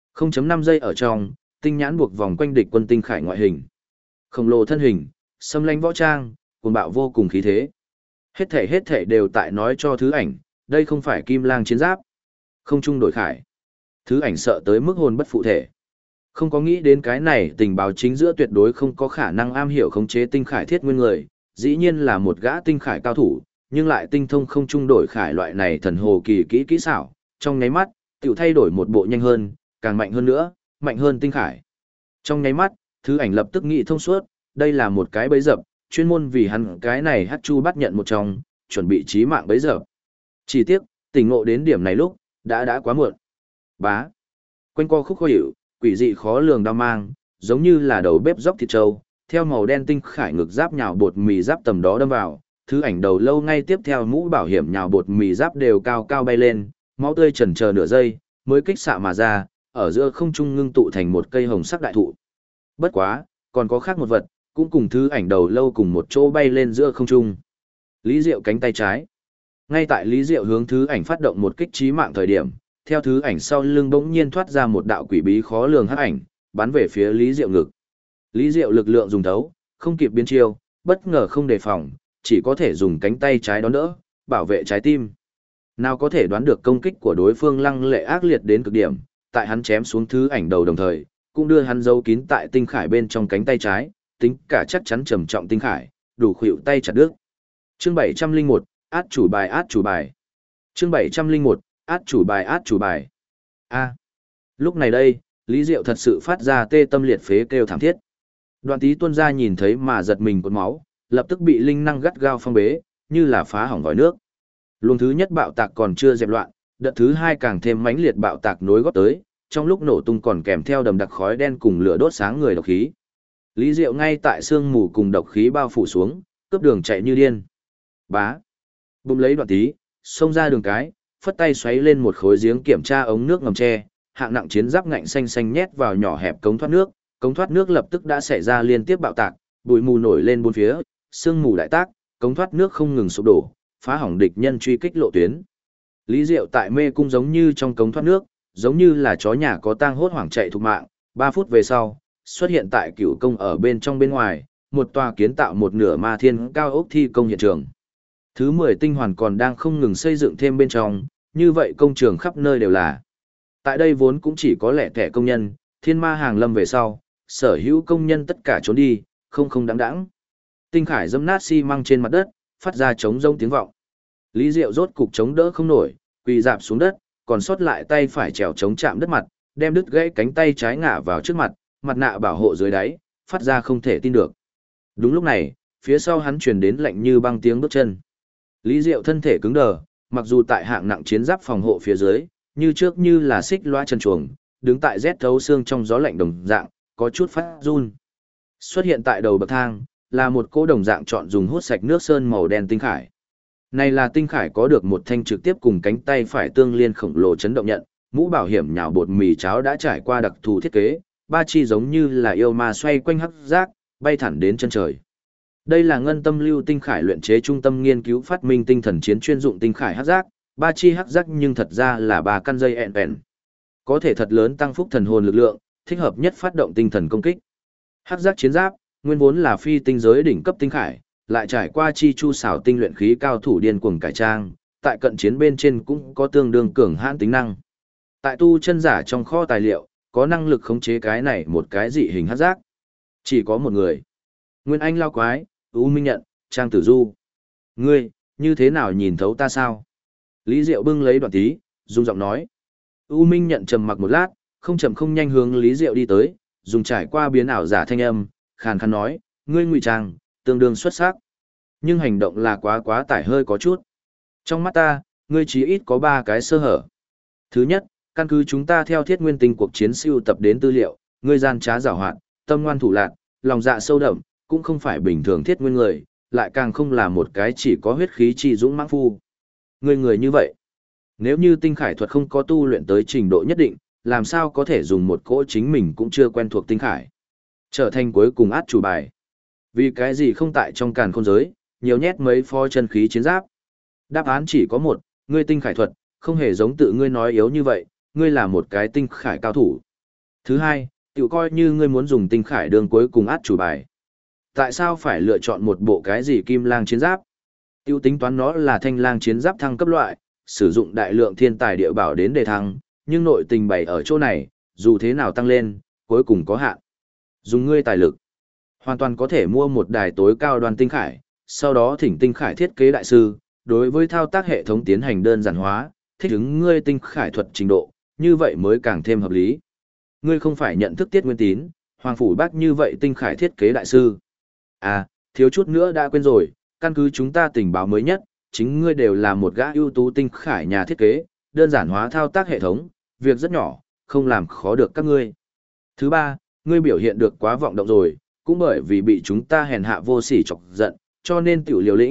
0.5 giây ở trong, tinh nhãn buộc vòng quanh địch quân tinh khải ngoại hình. Khổng lồ thân hình, xâm lanh võ trang, cuồng bạo vô cùng khí thế. Hết thể đều tại nói cho thứ ảnh, đây không phải kim lang chiến giáp. Không chung đổi khải. Thứ ảnh sợ tới mức hồn bất phụ thể. Không có nghĩ đến cái này, tình báo chính giữa tuyệt đối không có khả năng am hiểu khống chế tinh khải thiết nguyên người, dĩ nhiên là một gã tinh khải cao thủ, nhưng lại tinh thông không chung đổi khải loại này thần hồ kỳ kỹ xảo, trong nháy mắt, tiểu thay đổi một bộ nhanh hơn, càng mạnh hơn nữa, mạnh hơn tinh khải. Trong nháy mắt, thứ ảnh lập tức nghĩ thông suốt, đây là một cái bẫy dập, chuyên môn vì hắn cái này Hắc Chu bắt nhận một trong, chuẩn bị chí mạng bẫy dập. Chỉ tiếc, tỉnh ngộ đến điểm này lúc, đã quá muộn. Bá. Quanh co khúc khó hiểu, quỷ dị khó lường đao mang, giống như là đầu bếp dốc thịt trâu, theo màu đen tinh khải ngực giáp nhào bột mì giáp tầm đó đâm vào, thứ ảnh đầu lâu ngay tiếp theo mũ bảo hiểm nhào bột mì giáp đều cao cao bay lên, máu tươi chần chờ nửa giây, mới kích xạ mà ra, ở giữa không trung ngưng tụ thành một cây hồng sắc đại thụ. Bất quá, còn có khác một vật, cũng cùng thứ ảnh đầu lâu cùng một chỗ bay lên giữa không trung. Lý Diệu cánh tay trái. Ngay tại Lý Diệu hướng thứ ảnh phát động một kích chí mạng thời điểm, theo thứ ảnh sau lưng bỗng nhiên thoát ra một đạo quỷ bí khó lường hắc ảnh, bắn về phía Lý Diệu ngực. Lý Diệu lực lượng dùng thấu, không kịp biến chiêu, bất ngờ không đề phòng, chỉ có thể dùng cánh tay trái đón đỡ, bảo vệ trái tim. Nào có thể đoán được công kích của đối phương lăng lệ ác liệt đến cực điểm, tại hắn chém xuống thứ ảnh đầu đồng thời, cũng đưa hắn giấu kín tại tinh khải bên trong cánh tay trái, tính cả chắc chắn trầm trọng tinh khải, đủ khuỵu tay chặt đứt. Chương 701, át chủ bài át chủ bài. Chương 701, át chủ bài át chủ bài. A. Lúc này đây, Lý Diệu thật sự phát ra tê tâm liệt phế kêu thảm thiết. Đoạn Tý tuôn ra nhìn thấy mà giật mình cột máu, lập tức bị linh năng gắt gao phong bế, như là phá hỏng vòi nước. Luồng thứ nhất bạo tạc còn chưa dẹp loạn, đợt thứ hai càng thêm mãnh liệt bạo tạc nối góp tới, trong lúc nổ tung còn kèm theo đầm đặc khói đen cùng lửa đốt sáng người độc khí. Lý Diệu ngay tại sương mù cùng độc khí bao phủ xuống, cướp đường chạy như điên. Bá. Bùm lấy Đoạn Tý, xông ra đường cái, phất tay xoáy lên một khối giếng kiểm tra ống nước ngầm tre, hạng nặng chiến giáp ngạnh xanh xanh nhét vào nhỏ hẹp cống thoát nước lập tức đã xảy ra liên tiếp bạo tạc, bụi mù nổi lên bốn phía, sương mù đại tác, cống thoát nước không ngừng sụp đổ, phá hỏng địch nhân truy kích lộ tuyến. Lý Diệu tại mê cung giống như trong cống thoát nước, giống như là chó nhà có tang hốt hoảng chạy thục mạng, 3 phút về sau, xuất hiện tại cửu công ở bên trong bên ngoài, một tòa kiến tạo một nửa ma thiên cao ốc thi công hiện trường. Thứ 10 tinh hoàn còn đang không ngừng xây dựng thêm bên trong, như vậy công trường khắp nơi đều là. Tại đây vốn cũng chỉ có lẻ tẻ công nhân, thiên ma hàng lâm về sau, sở hữu công nhân tất cả trốn đi, không đáng đáng. Tinh khải dẫm nát xi măng trên mặt đất, phát ra trống rông tiếng vọng. Lý Diệu rốt cục chống đỡ không nổi, quỳ rạp xuống đất, còn sót lại tay phải trèo chống chạm đất mặt, đem đứt gãy cánh tay trái ngã vào trước mặt, mặt nạ bảo hộ dưới đáy, phát ra không thể tin được. Đúng lúc này, phía sau hắn truyền đến lạnh như băng tiếng bước chân. Lý Diệu thân thể cứng đờ, mặc dù tại hạng nặng chiến giáp phòng hộ phía dưới, như trước như là xích loa chân chuồng, đứng tại rét thấu xương trong gió lạnh đồng dạng, có chút phát run. Xuất hiện tại đầu bậc thang, là một cỗ đồng dạng chọn dùng hút sạch nước sơn màu đen tinh khải. Này là tinh khải có được một thanh trực tiếp cùng cánh tay phải tương liên khổng lồ chấn động nhận, mũ bảo hiểm nhào bột mì cháo đã trải qua đặc thù thiết kế, ba chi giống như là yêu ma xoay quanh hắc giác, bay thẳng đến chân trời. Đây là ngân tâm lưu tinh khải luyện chế trung tâm nghiên cứu phát minh tinh thần chiến chuyên dụng tinh khải hắc giác, ba chi hắc giác nhưng thật ra là 3 căn dây ẹn vẹn. Có thể thật lớn tăng phúc thần hồn lực lượng, thích hợp nhất phát động tinh thần công kích. Hắc giác chiến giáp, nguyên vốn là phi tinh giới đỉnh cấp tinh khải, lại trải qua chi chu xảo tinh luyện khí cao thủ điên cuồng cải trang, tại cận chiến bên trên cũng có tương đương cường hãn tính năng. Tại tu chân giả trong kho tài liệu, có năng lực khống chế cái này một cái dị hình hắc giác. Chỉ có một người. Nguyên Anh lao quái, U Minh Nhận, Trang Tử Du. Ngươi, như thế nào nhìn thấu ta sao? Lý Diệu bưng lấy Đoạn Tý, rung giọng nói. U Minh Nhận trầm mặc một lát, không chậm không nhanh hướng Lý Diệu đi tới, dùng trải qua biến ảo giả thanh âm, khàn khàn nói, ngươi ngụy trang, tương đương xuất sắc. Nhưng hành động là quá tải hơi có chút. Trong mắt ta, ngươi chí ít có 3 cái sơ hở. Thứ nhất, căn cứ chúng ta theo Thiết Nguyên Tinh cuộc chiến siêu tập đến tư liệu, ngươi gian trá giảo hoạt, tâm ngoan thủ lạn, lòng dạ sâu đậm, cũng không phải bình thường Thiết Nguyên người, lại càng không là một cái chỉ có huyết khí chi dũng mãng phu. Ngươi người như vậy, nếu như tinh khải thuật không có tu luyện tới trình độ nhất định, làm sao có thể dùng một cỗ chính mình cũng chưa quen thuộc tinh khải, trở thành cuối cùng át chủ bài. Vì cái gì không tại trong càn khôn giới, nhiều nhét mấy pho chân khí chiến giáp. Đáp án chỉ có một, ngươi tinh khải thuật, không hề giống tự ngươi nói yếu như vậy, ngươi là một cái tinh khải cao thủ. Thứ hai, tự coi như ngươi muốn dùng tinh khải đường cuối cùng át chủ bài. Tại sao phải lựa chọn một bộ cái gì kim lang chiến giáp? Tiêu tính toán nó là thanh lang chiến giáp thăng cấp loại, sử dụng đại lượng thiên tài địa bảo đến đề thăng, nhưng nội tình bày ở chỗ này, dù thế nào tăng lên, cuối cùng có hạn. Dùng ngươi tài lực, hoàn toàn có thể mua một đài tối cao đoan tinh khải, sau đó thỉnh tinh khải thiết kế đại sư, đối với thao tác hệ thống tiến hành đơn giản hóa, thích ứng ngươi tinh khải thuật trình độ, như vậy mới càng thêm hợp lý. Ngươi không phải nhận thức Tiết Nguyên Tín, Hoàng Phủ Bác như vậy tinh khải thiết kế đại sư. À, thiếu chút nữa đã quên rồi, căn cứ chúng ta tình báo mới nhất, chính ngươi đều là một gã ưu tú tinh khải nhà thiết kế, đơn giản hóa thao tác hệ thống, việc rất nhỏ, không làm khó được các ngươi. Thứ ba, ngươi biểu hiện được quá vọng động rồi, cũng bởi vì bị chúng ta hèn hạ vô sỉ chọc giận, cho nên tiểu liều lĩnh,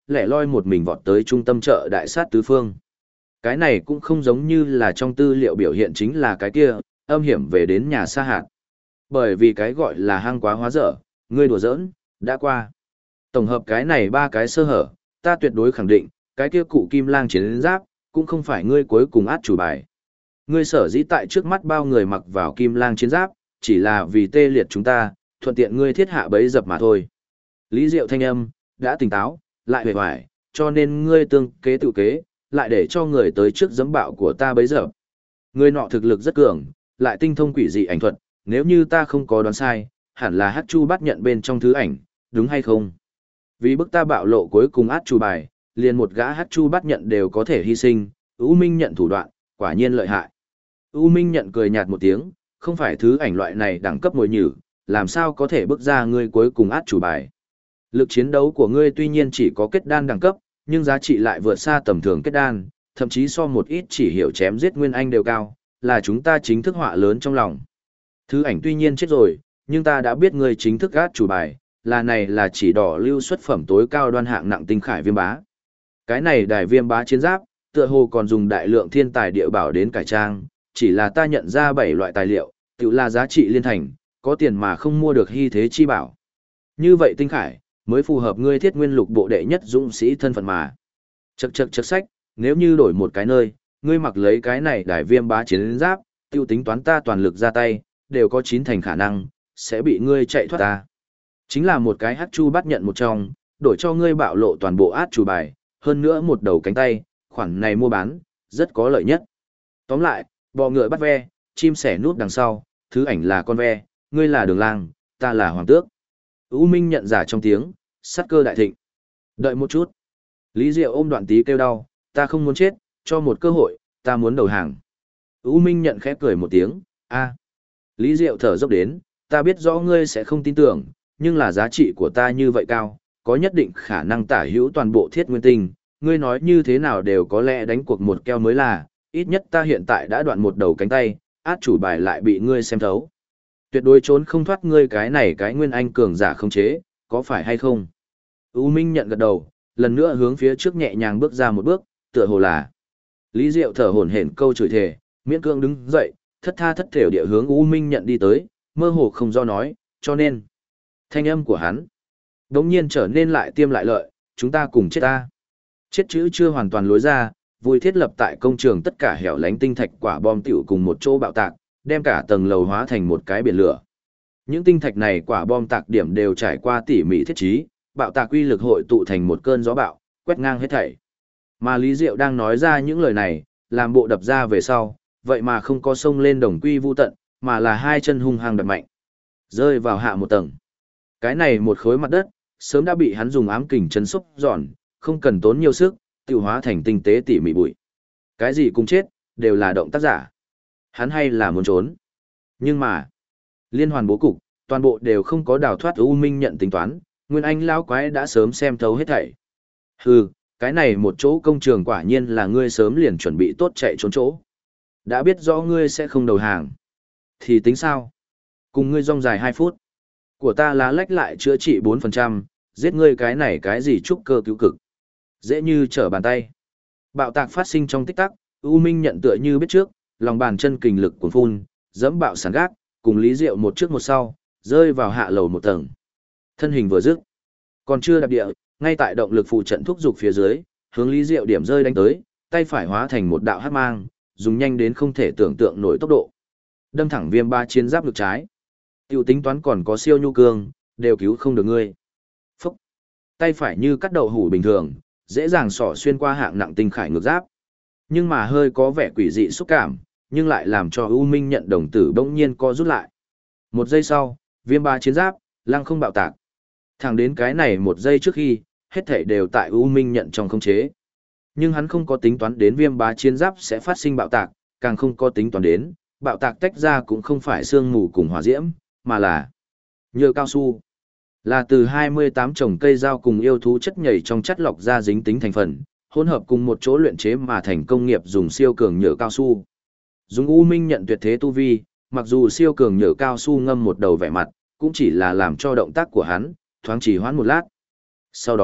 lẻ loi một mình vọt tới trung tâm chợ đại sát tứ phương. Cái này cũng không giống như là trong tư liệu biểu hiện chính là cái kia, âm hiểm về đến nhà sa hạt. Bởi vì cái gọi là hang quá hóa dở, ngươi đùa giỡn, đã qua. Tổng hợp cái này ba cái sơ hở, ta tuyệt đối khẳng định, cái kia cụ kim lang chiến giáp, cũng không phải ngươi cuối cùng át chủ bài. Ngươi sở dĩ tại trước mắt bao người mặc vào kim lang chiến giáp, chỉ là vì tê liệt chúng ta, thuận tiện ngươi thiết hạ bẫy dập mà thôi. Lý Diệu thanh âm, đã tỉnh táo, lại hề hoài, cho nên ngươi tương kế tự kế, lại để cho người tới trước giẫm bạo của ta bấy giờ. Người nọ thực lực rất cường, lại tinh thông quỷ dị ảnh thuật, nếu như ta không có đoán sai, hẳn là Hắc Chu bắt nhận bên trong thứ ảnh, đúng hay không? Vì bức ta bạo lộ cuối cùng át chủ bài, liền một gã Hắc Chu bắt nhận đều có thể hy sinh, U Minh nhận thủ đoạn, quả nhiên lợi hại. U Minh nhận cười nhạt một tiếng, không phải thứ ảnh loại này đẳng cấp mồi nhử, làm sao có thể bức ra ngươi cuối cùng át chủ bài. Lực chiến đấu của ngươi tuy nhiên chỉ có kết đan đẳng cấp, nhưng giá trị lại vượt xa tầm thường kết đan, thậm chí so một ít chỉ hiểu chém giết nguyên anh đều cao, là chúng ta chính thức họa lớn trong lòng. Thứ ảnh tuy nhiên chết rồi, nhưng ta đã biết ngươi chính thức át chủ bài, là này là chỉ đỏ lưu xuất phẩm tối cao đoan hạng nặng tinh khải viêm bá. Cái này đài viêm bá chiến giáp, tựa hồ còn dùng đại lượng thiên tài địa bảo đến cải trang, chỉ là ta nhận ra 7 loại tài liệu, tự là giá trị liên thành, có tiền mà không mua được hy thế chi bảo. Như vậy tinh khải, mới phù hợp ngươi thiết nguyên lục bộ đệ nhất dũng sĩ thân phận mà. Chậc sách, nếu như đổi một cái nơi, ngươi mặc lấy cái này đài viêm bá chiến giáp, tiêu tính toán ta toàn lực ra tay, đều có 9 thành khả năng, sẽ bị ngươi chạy thoát ta. Chính là một cái Hắc Chu bắt nhận một trong, đổi cho ngươi bạo lộ toàn bộ át chủ bài, hơn nữa một đầu cánh tay, khoản này mua bán, rất có lợi nhất. Tóm lại, bò ngựa bắt ve, chim sẻ núp đằng sau, thứ ảnh là con ve, ngươi là đường lang, ta là hoàng tước. U Minh nhận giả trong tiếng, sát cơ đại thịnh. Đợi một chút. Lý Diệu ôm Đoạn Tý kêu đau, ta không muốn chết, cho một cơ hội, ta muốn đầu hàng. U Minh nhận khẽ cười một tiếng, a. Lý Diệu thở dốc đến, ta biết rõ ngươi sẽ không tin tưởng, nhưng là giá trị của ta như vậy cao, có nhất định khả năng tả hữu toàn bộ thiết nguyên tinh, ngươi nói như thế nào đều có lẽ đánh cuộc một keo mới là, ít nhất ta hiện tại đã đoạn một đầu cánh tay, át chủ bài lại bị ngươi xem thấu. Tuyệt đối trốn không thoát ngươi cái này cái nguyên anh cường giả không chế, có phải hay không? U Minh nhận gật đầu, lần nữa hướng phía trước nhẹ nhàng bước ra một bước, tựa hồ là. Lý Diệu thở hổn hển câu chửi thề, miễn cương đứng dậy, thất tha thất thểu địa hướng U Minh nhận đi tới, mơ hồ không do nói, cho nên. Thanh âm của hắn, đống nhiên trở nên lại tiêm lại lợi, chúng ta cùng chết ta. Chết chữ chưa hoàn toàn lối ra, vui thiết lập tại công trường tất cả hẻo lánh tinh thạch quả bom tiểu cùng một chỗ bạo tạc, đem cả tầng lầu hóa thành một cái biển lửa. Những tinh thạch này quả bom tạc điểm đều trải qua tỉ mỉ thiết trí, bạo tạc uy lực hội tụ thành một cơn gió bạo, quét ngang hết thảy. Mà Lý Diệu đang nói ra những lời này, làm bộ đập ra về sau, vậy mà không có sông lên đồng quy vu tận, mà là hai chân hung hăng đập mạnh, rơi vào hạ một tầng. Cái này một khối mặt đất, sớm đã bị hắn dùng ám kình chấn xúc giòn, không cần tốn nhiều sức, tiêu hóa thành tinh tế tỉ mỉ bụi. Cái gì cũng chết, đều là động tác giả. Hắn hay là muốn trốn. Nhưng mà, liên hoàn bố cục, toàn bộ đều không có đào thoát. U Minh nhận tính toán, Nguyên Anh lão quái đã sớm xem thấu hết thảy. Hừ, cái này một chỗ công trường quả nhiên là ngươi sớm liền chuẩn bị tốt chạy trốn chỗ. Đã biết rõ ngươi sẽ không đầu hàng. Thì tính sao? Cùng ngươi rong dài 2 phút. Của ta lá lách lại chữa trị 4%, giết ngươi cái này cái gì trúc cơ cứu cực. Dễ như trở bàn tay. Bạo tạc phát sinh trong tích tắc, U Minh nhận tựa như biết trước, lòng bàn chân kình lực cuồn phun, dẫm bạo sàn gác, cùng Lý Diệu một trước một sau, rơi vào hạ lầu một tầng. Thân hình vừa dứt, còn chưa đạp địa, ngay tại động lực phụ trận thúc dục phía dưới, hướng Lý Diệu điểm rơi đánh tới, tay phải hóa thành một đạo hắc mang, dùng nhanh đến không thể tưởng tượng nổi tốc độ. Đâm thẳng viêm ba chiến giáp lực trái. Tiểu tính toán còn có siêu nhu cương, đều cứu không được ngươi. Phúc! Tay phải như cắt đậu hủ bình thường, dễ dàng xỏ xuyên qua hạng nặng tinh khải ngược giáp. Nhưng mà hơi có vẻ quỷ dị xúc cảm, nhưng lại làm cho U Minh nhận đồng tử bỗng nhiên co rút lại. Một giây sau, viêm ba chiến giáp, lăng không bạo tạc. Thẳng đến cái này một giây trước khi, hết thảy đều tại U Minh nhận trong khống chế. Nhưng hắn không có tính toán đến viêm bá chiến giáp sẽ phát sinh bạo tạc, càng không có tính toán đến, bạo tạc tách ra cũng không phải sương mù cùng hỏa diễm, mà là nhựa cao su. Là từ 28 trồng cây dao cùng yêu thú chất nhầy trong chất lọc ra dính tính thành phần, hỗn hợp cùng một chỗ luyện chế mà thành công nghiệp dùng siêu cường nhựa cao su. Dùng U Minh nhận tuyệt thế tu vi, mặc dù siêu cường nhựa cao su ngâm một đầu vẻ mặt, cũng chỉ là làm cho động tác của hắn thoáng trì hoãn một lát. Sau đó,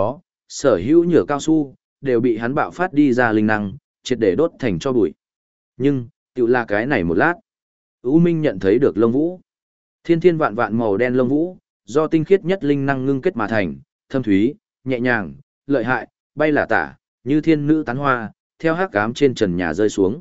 sở hữu nhựa cao su, đều bị hắn bạo phát đi ra linh năng, triệt để đốt thành cho bụi. Nhưng, tự là cái này một lát. U Minh nhận thấy được lông vũ. Thiên thiên vạn vạn màu đen lông vũ, do tinh khiết nhất linh năng ngưng kết mà thành, thâm thúy, nhẹ nhàng, lợi hại, bay lả tả, như thiên nữ tán hoa, theo hắc ám trên trần nhà rơi xuống.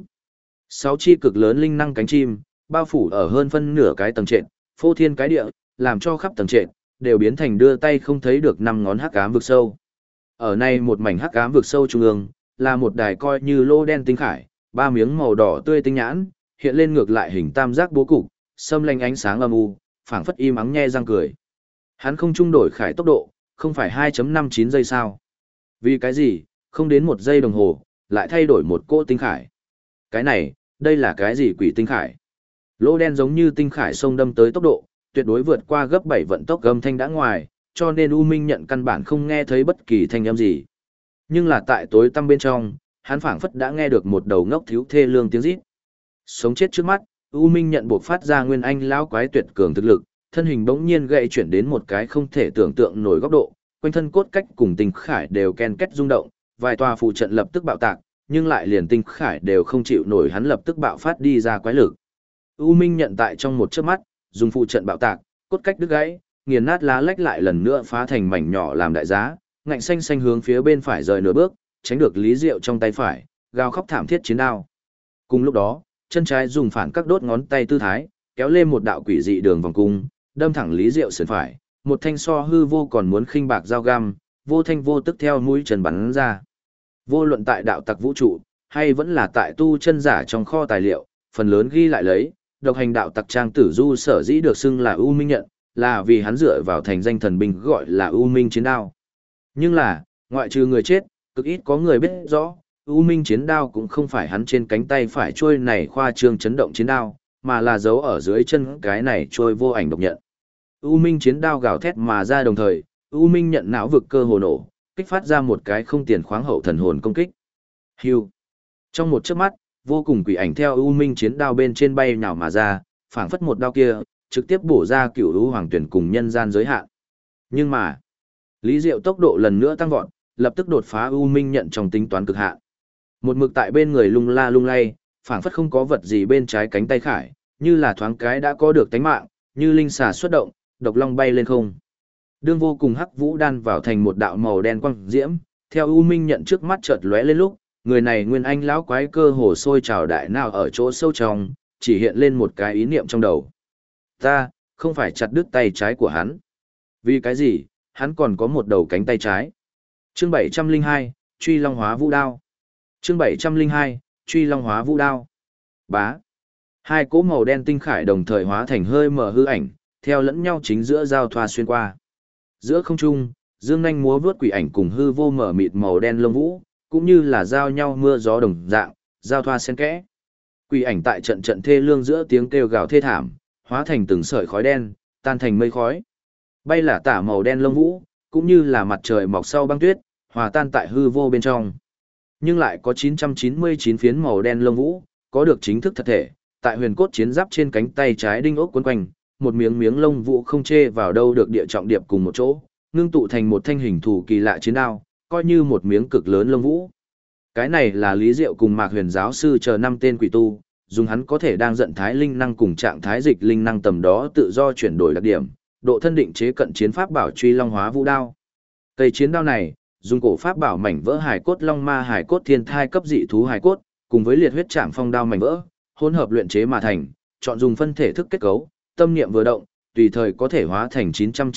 6 chi cực lớn linh năng cánh chim, bao phủ ở hơn phân nửa cái tầng trệt, phô thiên cái địa, làm cho khắp tầng trệt đều biến thành đưa tay không thấy được 5 ngón hắc ám vực sâu. Ở này một mảnh hắc ám vực sâu trung ương, là một đài coi như lô đen tinh khải, 3 miếng màu đỏ tươi tinh nhãn, hiện lên ngược lại hình tam giác bố cục, xâm lanh ánh sáng âm u, phảng phất im ắng nhe răng cười. Hắn không trung đổi khải tốc độ, không phải 2.59 giây sao? Vì cái gì, không đến 1 giây đồng hồ, lại thay đổi một cỗ tinh khải. Cái này, đây là cái gì quỷ tinh khải? Lỗ đen giống như tinh khải xông đâm tới tốc độ, tuyệt đối vượt qua gấp 7 vận tốc âm thanh đã ngoài, cho nên U Minh nhận căn bản không nghe thấy bất kỳ thanh âm gì. Nhưng là tại tối tăm bên trong, hắn phảng phất đã nghe được một đầu ngốc thiếu thê lương tiếng rít. Sống chết trước mắt, U Minh nhận buộc phát ra nguyên anh lão quái tuyệt cường thực lực, thân hình bỗng nhiên gãy chuyển đến một cái không thể tưởng tượng nổi góc độ, quanh thân cốt cách cùng tinh khải đều ken két rung động, vài tòa phụ trận lập tức bạo tạc, nhưng lại liền tinh khải đều không chịu nổi hắn lập tức bạo phát đi ra quái lực. U Minh nhận tại trong một chớp mắt, dùng phụ trận bạo tạc, cốt cách đứt gãy, nghiền nát lá lách lại lần nữa phá thành mảnh nhỏ làm đại giá, ngạnh xanh xanh hướng phía bên phải rời nửa bước, tránh được Lý Diệu trong tay phải, gào khóc thảm thiết chiến đao. Cùng lúc đó, chân trái dùng phản các đốt ngón tay tư thái, kéo lên một đạo quỷ dị đường vòng cung, đâm thẳng Lý Diệu sườn phải, một thanh so hư vô còn muốn khinh bạc dao găm, vô thanh vô tức theo mũi chân bắn ra. Vô luận tại đạo tặc vũ trụ, hay vẫn là tại tu chân giả trong kho tài liệu, phần lớn ghi lại lấy, độc hành đạo tặc Trang Tử Du sở dĩ được xưng là U Minh nhận, là vì hắn dựa vào thành danh thần binh gọi là U Minh chiến đao. Nhưng là, ngoại trừ người chết, cực ít có người biết rõ, U Minh chiến đao cũng không phải hắn trên cánh tay phải trôi này khoa trương chấn động chiến đao, mà là giấu ở dưới chân cái này trôi vô ảnh độc nhận. U Minh chiến đao gào thét mà ra đồng thời, U Minh nhận não vực cơ hồ nổ, kích phát ra một cái không tiền khoáng hậu thần hồn công kích. Hưu. Trong một chớp mắt, vô cùng quỷ ảnh theo U Minh chiến đao bên trên bay nhào mà ra, phảng phất một đao kia, trực tiếp bổ ra cửu U hoàng tuyển cùng nhân gian giới hạn. Nhưng mà, Lý Diệu tốc độ lần nữa tăng vọt, lập tức đột phá U Minh nhận trong tính toán cực hạn. Một mực tại bên người lung la lung lay, phảng phất không có vật gì bên trái cánh tay khải, như là thoáng cái đã có được tánh mạng, như linh xà xuất động, độc long bay lên không. Đương vô cùng hắc vũ đan vào thành một đạo màu đen quang diễm, theo U Minh nhận trước mắt chợt lóe lên lúc, người này nguyên anh lão quái cơ hồ sôi trào đại nào ở chỗ sâu trong, chỉ hiện lên một cái ý niệm trong đầu. Ta, không phải chặt đứt tay trái của hắn. Vì cái gì, hắn còn có một đầu cánh tay trái. Chương 702, Truy Long Hóa Vũ Đao. Chương 702, Truy Long Hóa Vũ Đao. Bá. Hai cỗ màu đen tinh khải đồng thời hóa thành hơi mở hư ảnh, theo lẫn nhau chính giữa giao thoa xuyên qua. Giữa không trung, dương nhanh múa vướt quỷ ảnh cùng hư vô mở mịt màu đen lông vũ, cũng như là giao nhau mưa gió đồng dạng, giao thoa xen kẽ. Quỷ ảnh tại trận trận thê lương giữa tiếng kêu gào thê thảm, hóa thành từng sợi khói đen, tan thành mây khói. Bay lả tả màu đen lông vũ, cũng như là mặt trời mọc sau băng tuyết, hòa tan tại hư vô bên trong. Nhưng lại có 999 phiến màu đen lông vũ, có được chính thức thật thể, tại huyền cốt chiến giáp trên cánh tay trái đinh ốc quấn quanh, một miếng miếng lông vũ không chê vào đâu được địa trọng điệp cùng một chỗ, ngưng tụ thành một thanh hình thù kỳ lạ chiến đao, coi như một miếng cực lớn lông vũ. Cái này là Lý Diệu cùng Mạc Huyền giáo sư chờ 5 tên quỷ tu, dùng hắn có thể đang giận thái linh năng cùng trạng thái dịch linh năng tầm đó tự do chuyển đổi đặc điểm, độ thân định chế cận chiến pháp bảo Truy Long Hóa Vũ Đao. Cây chiến đao này, dùng cổ pháp bảo mảnh vỡ hài cốt long ma hài cốt thiên thai cấp dị thú hài cốt, cùng với liệt huyết trảm phong đao mảnh vỡ, hỗn hợp luyện chế mà thành, chọn dùng phân thể thức kết cấu, tâm niệm vừa động, tùy thời có thể hóa thành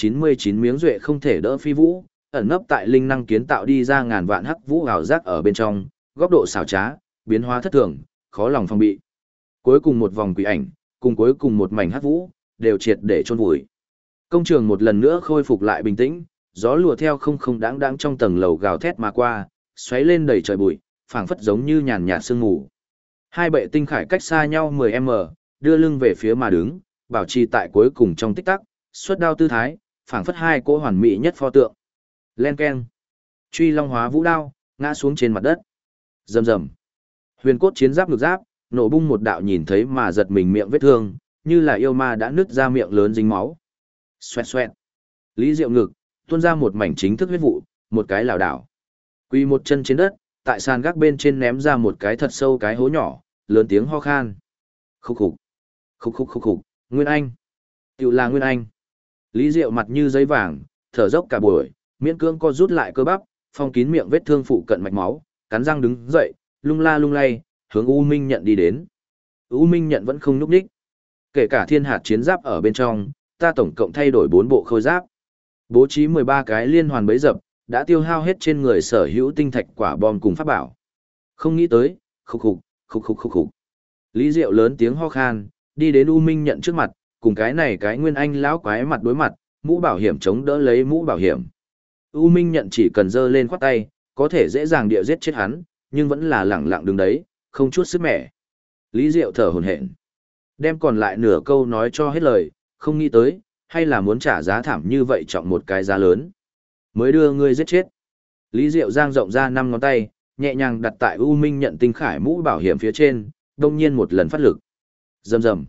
999 miếng duệ không thể đỡ phi vũ, ẩn nấp tại linh năng kiến tạo đi ra ngàn vạn hắc vũ ảo giác ở bên trong, góc độ xảo trá, biến hóa thất thường, khó lòng phòng bị. Cuối cùng một vòng quỷ ảnh, cùng cuối cùng một mảnh hắc vũ, đều triệt để chôn vùi. Công trường một lần nữa khôi phục lại bình tĩnh, gió lùa theo không không đáng đáng trong tầng lầu gào thét mà qua, xoáy lên đầy trời bụi, phảng phất giống như nhàn nhạt sương mù. Hai bệ tinh khải cách xa nhau 10m, đưa lưng về phía mà đứng, bảo trì tại cuối cùng trong tích tắc, xuất đao tư thái, phảng phất hai cỗ hoàn mỹ nhất pho tượng. Len keng. Truy Long Hóa Vũ Đao ngã xuống trên mặt đất. Rầm rầm. Huyền cốt chiến giáp ngực giáp, nổ bung một đạo nhìn thấy mà giật mình miệng vết thương, như là yêu ma đã nứt ra miệng lớn dính máu. Xoẹt xoẹt. Lý Diệu ngực tuôn ra một mảnh chính thức huyết vụ, một cái lảo đảo. Quỳ một chân trên đất, tại sàn gác bên trên ném ra một cái thật sâu cái hố nhỏ, lớn tiếng ho khan. Khúc khục, khúc khục khúc khục, Nguyên Anh. Tiểu là Nguyên Anh. Lý Diệu mặt như giấy vàng, thở dốc cả buổi, miễn cưỡng co rút lại cơ bắp, phong kín miệng vết thương phụ cận mạch máu, cắn răng đứng dậy, lung la lung lay, hướng U Minh Nhận đi đến. U Minh Nhận vẫn không nhúc nhích. Kể cả thiên hạt chiến giáp ở bên trong, ta tổng cộng thay đổi 4 bộ khôi giáp. Bố trí 13 cái liên hoàn bấy dập, đã tiêu hao hết trên người sở hữu tinh thạch quả bom cùng pháp bảo. Không nghĩ tới, khục khục, khục khục khục khục. Lý Diệu lớn tiếng ho khan, đi đến U Minh Nhận trước mặt, cùng cái này cái Nguyên Anh lão quái mặt đối mặt, mũ bảo hiểm chống đỡ lấy mũ bảo hiểm. U Minh Nhận chỉ cần giơ lên khoát tay, có thể dễ dàng địa giết chết hắn, nhưng vẫn là lẳng lặng đứng đấy, không chút sức mẻ. Lý Diệu thở hổn hển, đem còn lại nửa câu nói cho hết lời, không nghĩ tới, hay là muốn trả giá thảm như vậy trọng một cái giá lớn. Mới đưa ngươi giết chết. Lý Diệu giang rộng ra 5 ngón tay, nhẹ nhàng đặt tại U Minh Nhận tinh khải mũ bảo hiểm phía trên, đông nhiên một lần phát lực. Rầm rầm.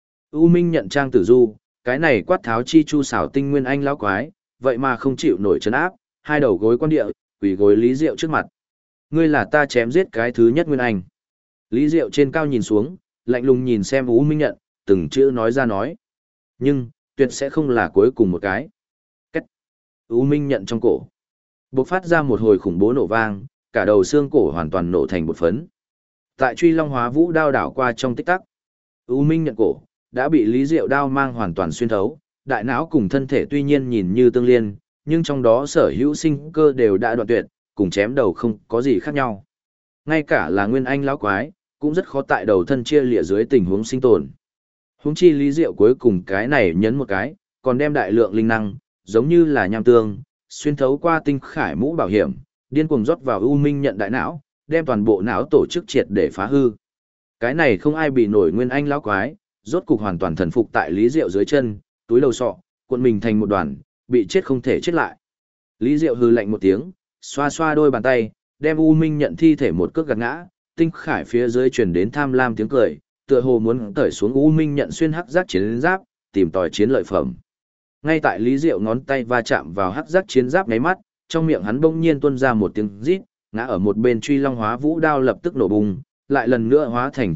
U Minh Nhận trang tử du, cái này quát tháo chi chu xảo tinh Nguyên Anh lão quái, vậy mà không chịu nổi trấn áp, hai đầu gối quan địa, quỳ gối Lý Diệu trước mặt. Ngươi là ta chém giết cái thứ nhất Nguyên Anh. Lý Diệu trên cao nhìn xuống, lạnh lùng nhìn xem U Minh Nhận, từng chữ nói ra nói. Nhưng, tuyệt sẽ không là cuối cùng một cái. Cách. U Minh Nhận trong cổ. Bộc phát ra một hồi khủng bố nổ vang, cả đầu xương cổ hoàn toàn nổ thành bột phấn. Tại truy long hóa vũ đao đảo qua trong tích tắc. U Minh Nhận cổ, đã bị Lý Diệu đao mang hoàn toàn xuyên thấu, đại não cùng thân thể tuy nhiên nhìn như tương liên, nhưng trong đó sở hữu sinh cơ đều đã đoạn tuyệt, cùng chém đầu không có gì khác nhau. Ngay cả là Nguyên Anh lão quái, cũng rất khó tại đầu thân chia lìa dưới tình huống sinh tồn. Huống chi Lý Diệu cuối cùng cái này nhấn một cái, còn đem đại lượng linh năng, giống như là nham tương, xuyên thấu qua tinh khải mũ bảo hiểm, điên cuồng rót vào U Minh Nhận đại não, đem toàn bộ não tổ chức triệt để phá hư. Cái này không ai bị nổi Nguyên Anh lão quái, rốt cục hoàn toàn thần phục tại Lý Diệu dưới chân, túi đầu sọ, cuộn mình thành một đoàn, bị chết không thể chết lại. Lý Diệu hừ lạnh một tiếng, xoa xoa đôi bàn tay, đem U Minh Nhận thi thể một cước gạt ngã, tinh khải phía dưới truyền đến tham lam tiếng cười, tựa hồ muốn cởi xuống U Minh Nhận xuyên hắc giác chiến giáp, tìm tòi chiến lợi phẩm. Ngay tại Lý Diệu ngón tay va chạm vào hắc giác chiến giáp nháy mắt, trong miệng hắn bỗng nhiên tuôn ra một tiếng rít, ngã ở một bên truy long hóa vũ đao lập tức nổ bùng, lại lần nữa hóa thành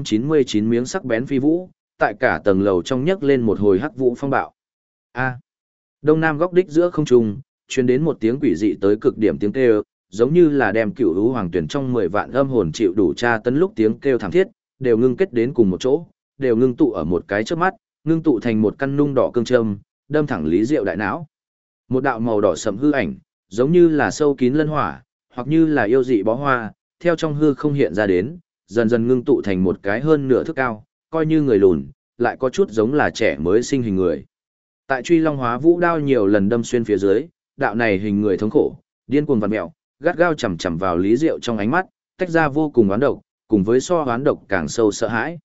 999 miếng sắc bén phi vũ, tại cả tầng lầu trong nhấc lên một hồi hắc vũ phong bạo. A. Đông nam góc đích giữa không trung, truyền đến một tiếng quỷ dị tới cực điểm tiếng kêu, giống như là đem cựu hữu hoàng tuyển trong 10 vạn âm hồn chịu đủ tra tấn lúc tiếng kêu thảm thiết, đều ngưng kết đến cùng một chỗ, đều ngưng tụ ở một cái chớp mắt, ngưng tụ thành một căn nung đỏ cương châm, đâm thẳng Lý Diệu đại não. Một đạo màu đỏ sẫm hư ảnh, giống như là sâu kín lân hỏa, hoặc như là yêu dị bó hoa, theo trong hư không hiện ra đến, dần dần ngưng tụ thành một cái hơn nửa thước cao, coi như người lùn, lại có chút giống là trẻ mới sinh hình người. Tại truy long hóa vũ đao nhiều lần đâm xuyên phía dưới, đạo này hình người thống khổ, điên cuồng vặn mèo, gắt gao chằm chằm vào Lý Diệu trong ánh mắt, tách ra vô cùng oán độc, cùng với so oán độc càng sâu sợ hãi.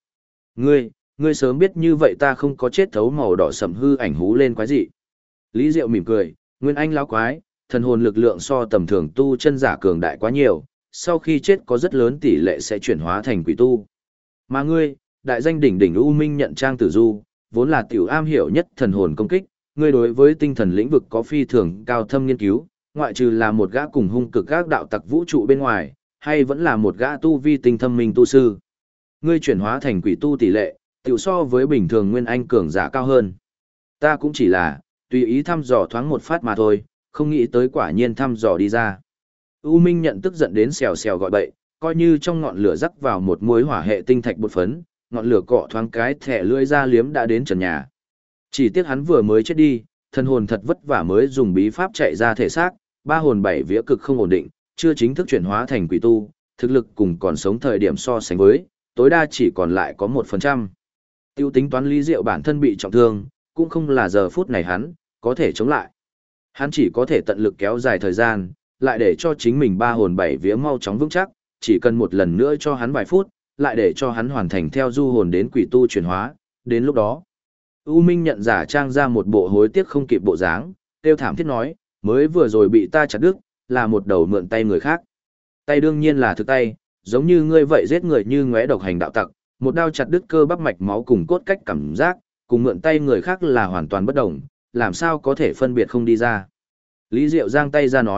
Ngươi sớm biết như vậy ta không có chết thấu màu đỏ sẫm hư ảnh hú lên quái dị. Lý Diệu mỉm cười, Nguyên Anh lão quái, thần hồn lực lượng so tầm thường tu chân giả cường đại quá nhiều, sau khi chết có rất lớn tỷ lệ sẽ chuyển hóa thành quỷ tu. Mà ngươi, đại danh đỉnh đỉnh U Minh Nhận trang tử du, vốn là tiểu am hiểu nhất thần hồn công kích, ngươi đối với tinh thần lĩnh vực có phi thường cao thâm nghiên cứu, ngoại trừ là một gã cùng hung cực các đạo tặc vũ trụ bên ngoài, hay vẫn là một gã tu vi tinh thâm minh tu sư. Ngươi chuyển hóa thành quỷ tu tỷ lệ, tiểu so với bình thường Nguyên Anh cường giả cao hơn. Ta cũng chỉ là, tùy ý thăm dò thoáng một phát mà thôi, không nghĩ tới quả nhiên thăm dò đi ra. U Minh Nhận tức giận đến xèo xèo gọi bậy, coi như trong ngọn lửa rắc vào một muối hỏa hệ tinh thạch bột phấn, ngọn lửa cọ thoáng cái thẻ lưỡi ra liếm đã đến trần nhà. Chỉ tiếc hắn vừa mới chết đi, thân hồn thật vất vả mới dùng bí pháp chạy ra thể xác, ba hồn bảy vía cực không ổn định, chưa chính thức chuyển hóa thành quỷ tu, thực lực cùng còn sống thời điểm so sánh với, tối đa chỉ còn lại có 1%. Tiêu tính toán Lý Diệu bản thân bị trọng thương, cũng không là giờ phút này hắn có thể chống lại. Hắn chỉ có thể tận lực kéo dài thời gian, lại để cho chính mình ba hồn bảy vía mau chóng vững chắc, chỉ cần một lần nữa cho hắn vài phút, lại để cho hắn hoàn thành theo du hồn đến quỷ tu chuyển hóa, đến lúc đó. U Minh Nhận giả trang ra một bộ hối tiếc không kịp bộ dáng, tiêu thảm thiết nói, mới vừa rồi bị ta chặt đứt, là một đầu mượn tay người khác. Tay đương nhiên là thực tay, giống như ngươi vậy giết người như ngóe độc hành đạo tặc, một đao chặt đứt cơ bắp mạch máu cùng cốt cách cảm giác, cùng mượn tay người khác là hoàn toàn bất đồng, làm sao có thể phân biệt không đi ra. Lý Diệu giang tay ra nói,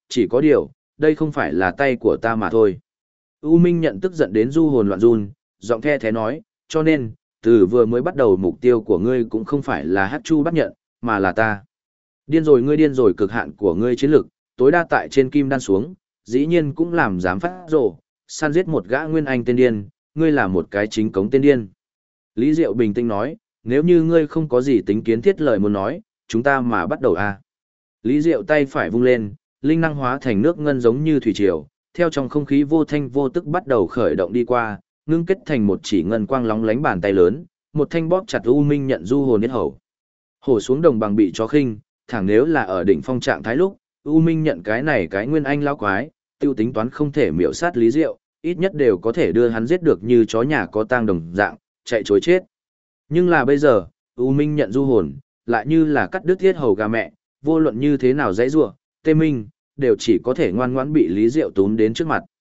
chỉ có điều, đây không phải là tay của ta mà thôi. U Minh nhận tức giận đến du hồn loạn run, giọng the thế nói, cho nên, từ vừa mới bắt đầu mục tiêu của ngươi cũng không phải là Hắc Chu bắt nhận, mà là ta. Điên rồi ngươi điên rồi, cực hạn của ngươi chiến lực, tối đa tại trên kim đan xuống, dĩ nhiên cũng làm dám phát rồ, săn giết một gã nguyên anh tên điên, ngươi là một cái chính cống tên điên. Lý Diệu bình tĩnh nói, nếu như ngươi không có gì tính kiến thiết lời muốn nói, chúng ta mà bắt đầu a. Lý Diệu tay phải vung lên, linh năng hóa thành nước ngân giống như thủy triều, theo trong không khí vô thanh vô tức bắt đầu khởi động đi qua, ngưng kết thành một chỉ ngân quang lóng lánh bàn tay lớn, một thanh bóp chặt U Minh nhận du hồn yết hầu. Hổ xuống đồng bằng bị chó khinh, thẳng nếu là ở đỉnh phong trạng thái lúc, U Minh nhận cái này cái nguyên anh lão quái, tiêu tính toán không thể miểu sát Lý Diệu, ít nhất đều có thể đưa hắn giết được như chó nhà có tang đồng dạng, chạy chối chết. Nhưng là bây giờ, U Minh nhận du hồn, lại như là cắt đứt thiết hầu gà mẹ, vô luận như thế nào dãy rủa, tê minh, đều chỉ có thể ngoan ngoãn bị Lý Diệu túm đến trước mặt.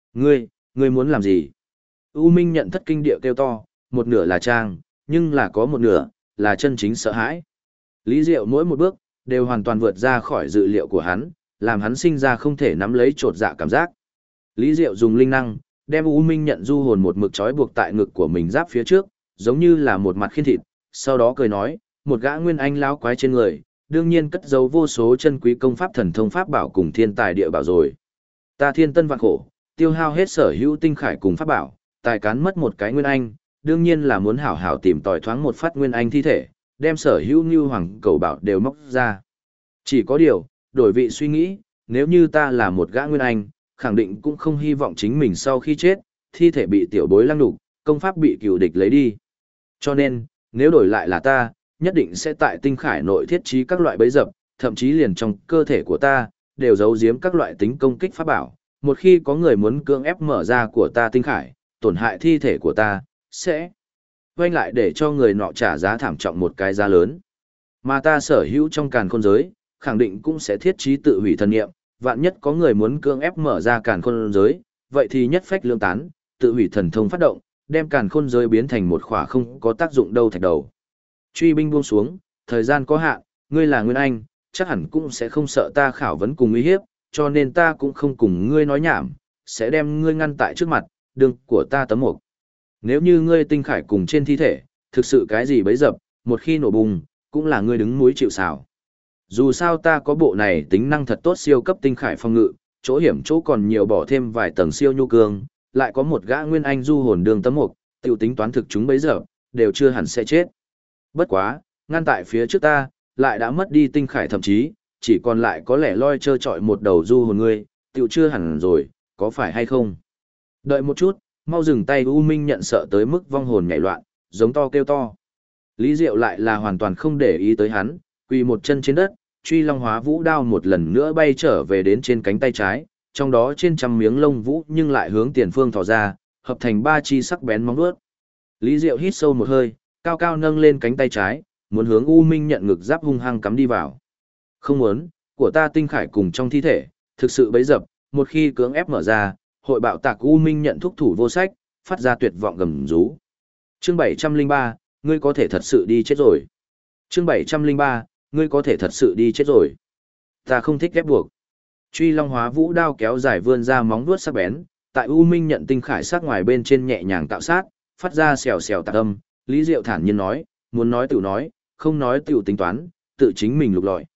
Ngươi muốn làm gì? U Minh nhận thất kinh địa kêu to, một nửa là trang, nhưng là có một nửa, là chân chính sợ hãi. Lý Diệu mỗi một bước, đều hoàn toàn vượt ra khỏi dự liệu của hắn, làm hắn sinh ra không thể nắm lấy trột dạ cảm giác. Lý Diệu dùng linh năng, đem U Minh nhận du hồn một mực trói buộc tại ngực của mình giáp phía trước, giống như là một mặt khiên thịt, sau đó cười nói, một gã nguyên anh lão quái trên người, đương nhiên cất giấu vô số chân quý công pháp thần thông pháp bảo cùng thiên tài địa bảo rồi. Ta thiên tân vạn khổ, tiêu hao hết sở hữu tinh khải cùng pháp bảo, tài cán mất một cái nguyên anh, đương nhiên là muốn hảo hảo tìm tòi thoáng một phát nguyên anh thi thể, đem sở hữu như hoàng cầu bảo đều móc ra. Chỉ có điều, đổi vị suy nghĩ, nếu như ta là một gã nguyên anh, khẳng định cũng không hy vọng chính mình sau khi chết, thi thể bị tiểu bối lăng đục, công pháp bị cựu địch lấy đi. Cho nên, nếu đổi lại là ta, nhất định sẽ tại tinh khải nội thiết trí các loại bẫy dập, thậm chí liền trong cơ thể của ta, đều giấu giếm các loại tính công kích pháp bảo. Một khi có người muốn cưỡng ép mở ra của ta tinh khải, tổn hại thi thể của ta, sẽ quay lại để cho người nọ trả giá thảm trọng một cái giá lớn. Mà ta sở hữu trong càn khôn giới, khẳng định cũng sẽ thiết trí tự hủy thần nghiệm, vạn nhất có người muốn cưỡng ép mở ra càn khôn giới, vậy thì nhất phách lương tán, tự hủy thần thông phát động, đem càn khôn giới biến thành một khỏa không có tác dụng đâu thạch đầu. Truy binh buông xuống, thời gian có hạn, ngươi là nguyên anh, chắc hẳn cũng sẽ không sợ ta khảo vấn cùng uy hiếp, cho nên ta cũng không cùng ngươi nói nhảm, sẽ đem ngươi ngăn tại trước mặt, đường của ta tấm mục. Nếu như ngươi tinh khải cùng trên thi thể, thực sự cái gì bấy dập, một khi nổ bùng, cũng là ngươi đứng núi chịu sào. Dù sao ta có bộ này tính năng thật tốt siêu cấp tinh khải phòng ngự, chỗ hiểm chỗ còn nhiều bỏ thêm vài tầng siêu nhu cương, lại có một gã nguyên anh du hồn đường tấm mục, tiểu tính toán thực chúng bấy giờ, đều chưa hẳn sẽ chết. Bất quá, ngăn tại phía trước ta, lại đã mất đi tinh khải thậm chí, chỉ còn lại có lẽ loi trơ trọi một đầu du hồn ngươi, tiểu chưa hẳn rồi, có phải hay không? Đợi một chút, mau dừng tay. U Minh nhận sợ tới mức vong hồn nhảy loạn, giống to kêu to. Lý Diệu lại là hoàn toàn không để ý tới hắn, quỳ một chân trên đất, truy long hóa vũ đao một lần nữa bay trở về đến trên cánh tay trái, trong đó trên trăm miếng lông vũ nhưng lại hướng tiền phương thò ra, hợp thành ba chi sắc bén móng vuốt. Lý Diệu hít sâu một hơi, cao cao nâng lên cánh tay trái, muốn hướng U Minh nhận ngực giáp hung hăng cắm đi vào. Không muốn, của ta tinh khải cùng trong thi thể, thực sự bấy dập, một khi cưỡng ép mở ra, hội bạo tạc. U Minh nhận thúc thủ vô sách, phát ra tuyệt vọng gầm rú. Chương 703, ngươi có thể thật sự đi chết rồi. Chương 703, ngươi có thể thật sự đi chết rồi. Ta không thích ép buộc. Truy long hóa vũ đao kéo dài vươn ra móng vuốt sắc bén, tại U Minh nhận tinh khải sắc ngoài bên trên nhẹ nhàng tạo sát, phát ra xèo xèo tạc âm. Lý Diệu thản nhiên nói, muốn nói tự nói, không nói tự tính toán, tự chính mình lục lọi.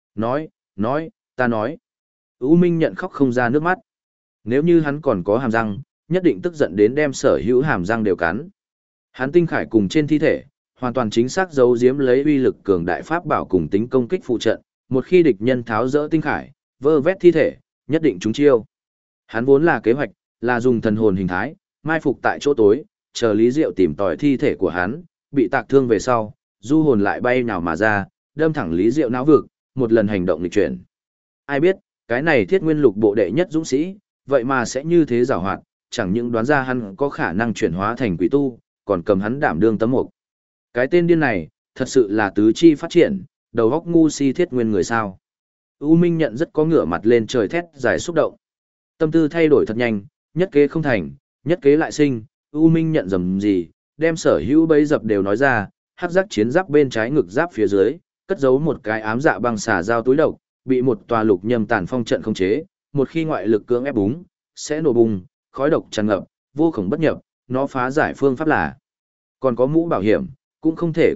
Nói, ta nói. U Minh nhận khóc không ra nước mắt. Nếu như hắn còn có hàm răng, nhất định tức giận đến đem sở hữu hàm răng đều cắn. Hắn tinh khải cùng trên thi thể, hoàn toàn chính xác giấu giếm lấy uy lực cường đại pháp bảo cùng tính công kích phụ trận, một khi địch nhân tháo rỡ tinh khải, vơ vét thi thể, nhất định trúng chiêu. Hắn vốn là kế hoạch, là dùng thần hồn hình thái, mai phục tại chỗ tối, chờ Lý Diệu tìm tòi thi thể của hắn, bị tạc thương về sau, du hồn lại bay nào mà ra, đâm thẳng Lý Diệu não vực, một lần hành động nghịch chuyển. Ai biết, cái này Thiết Nguyên Lục bộ đệ nhất dũng sĩ, vậy mà sẽ như thế giàu hoạt, chẳng những đoán ra hắn có khả năng chuyển hóa thành quỷ tu, còn cầm hắn đảm đương tấm mục. Cái tên điên này, thật sự là tứ chi phát triển, đầu óc ngu si Thiết Nguyên người sao. U Minh nhận rất có ngửa mặt lên trời thét dài xúc động. Tâm tư thay đổi thật nhanh, nhất kế không thành, nhất kế lại sinh. U Minh nhận dầm gì, đem sở hữu bấy dập đều nói ra, hắc giác chiến giáp bên trái ngực giáp phía dưới, cất giấu một cái ám dạ băng xà dao túi độc, bị một tòa lục nhâm tàn phong trận khống chế, một khi ngoại lực cưỡng ép búng, sẽ nổ bùng, khói độc tràn ngập, vô khổng bất nhập, nó phá giải phương pháp là. Còn có mũ bảo hiểm, cũng không thể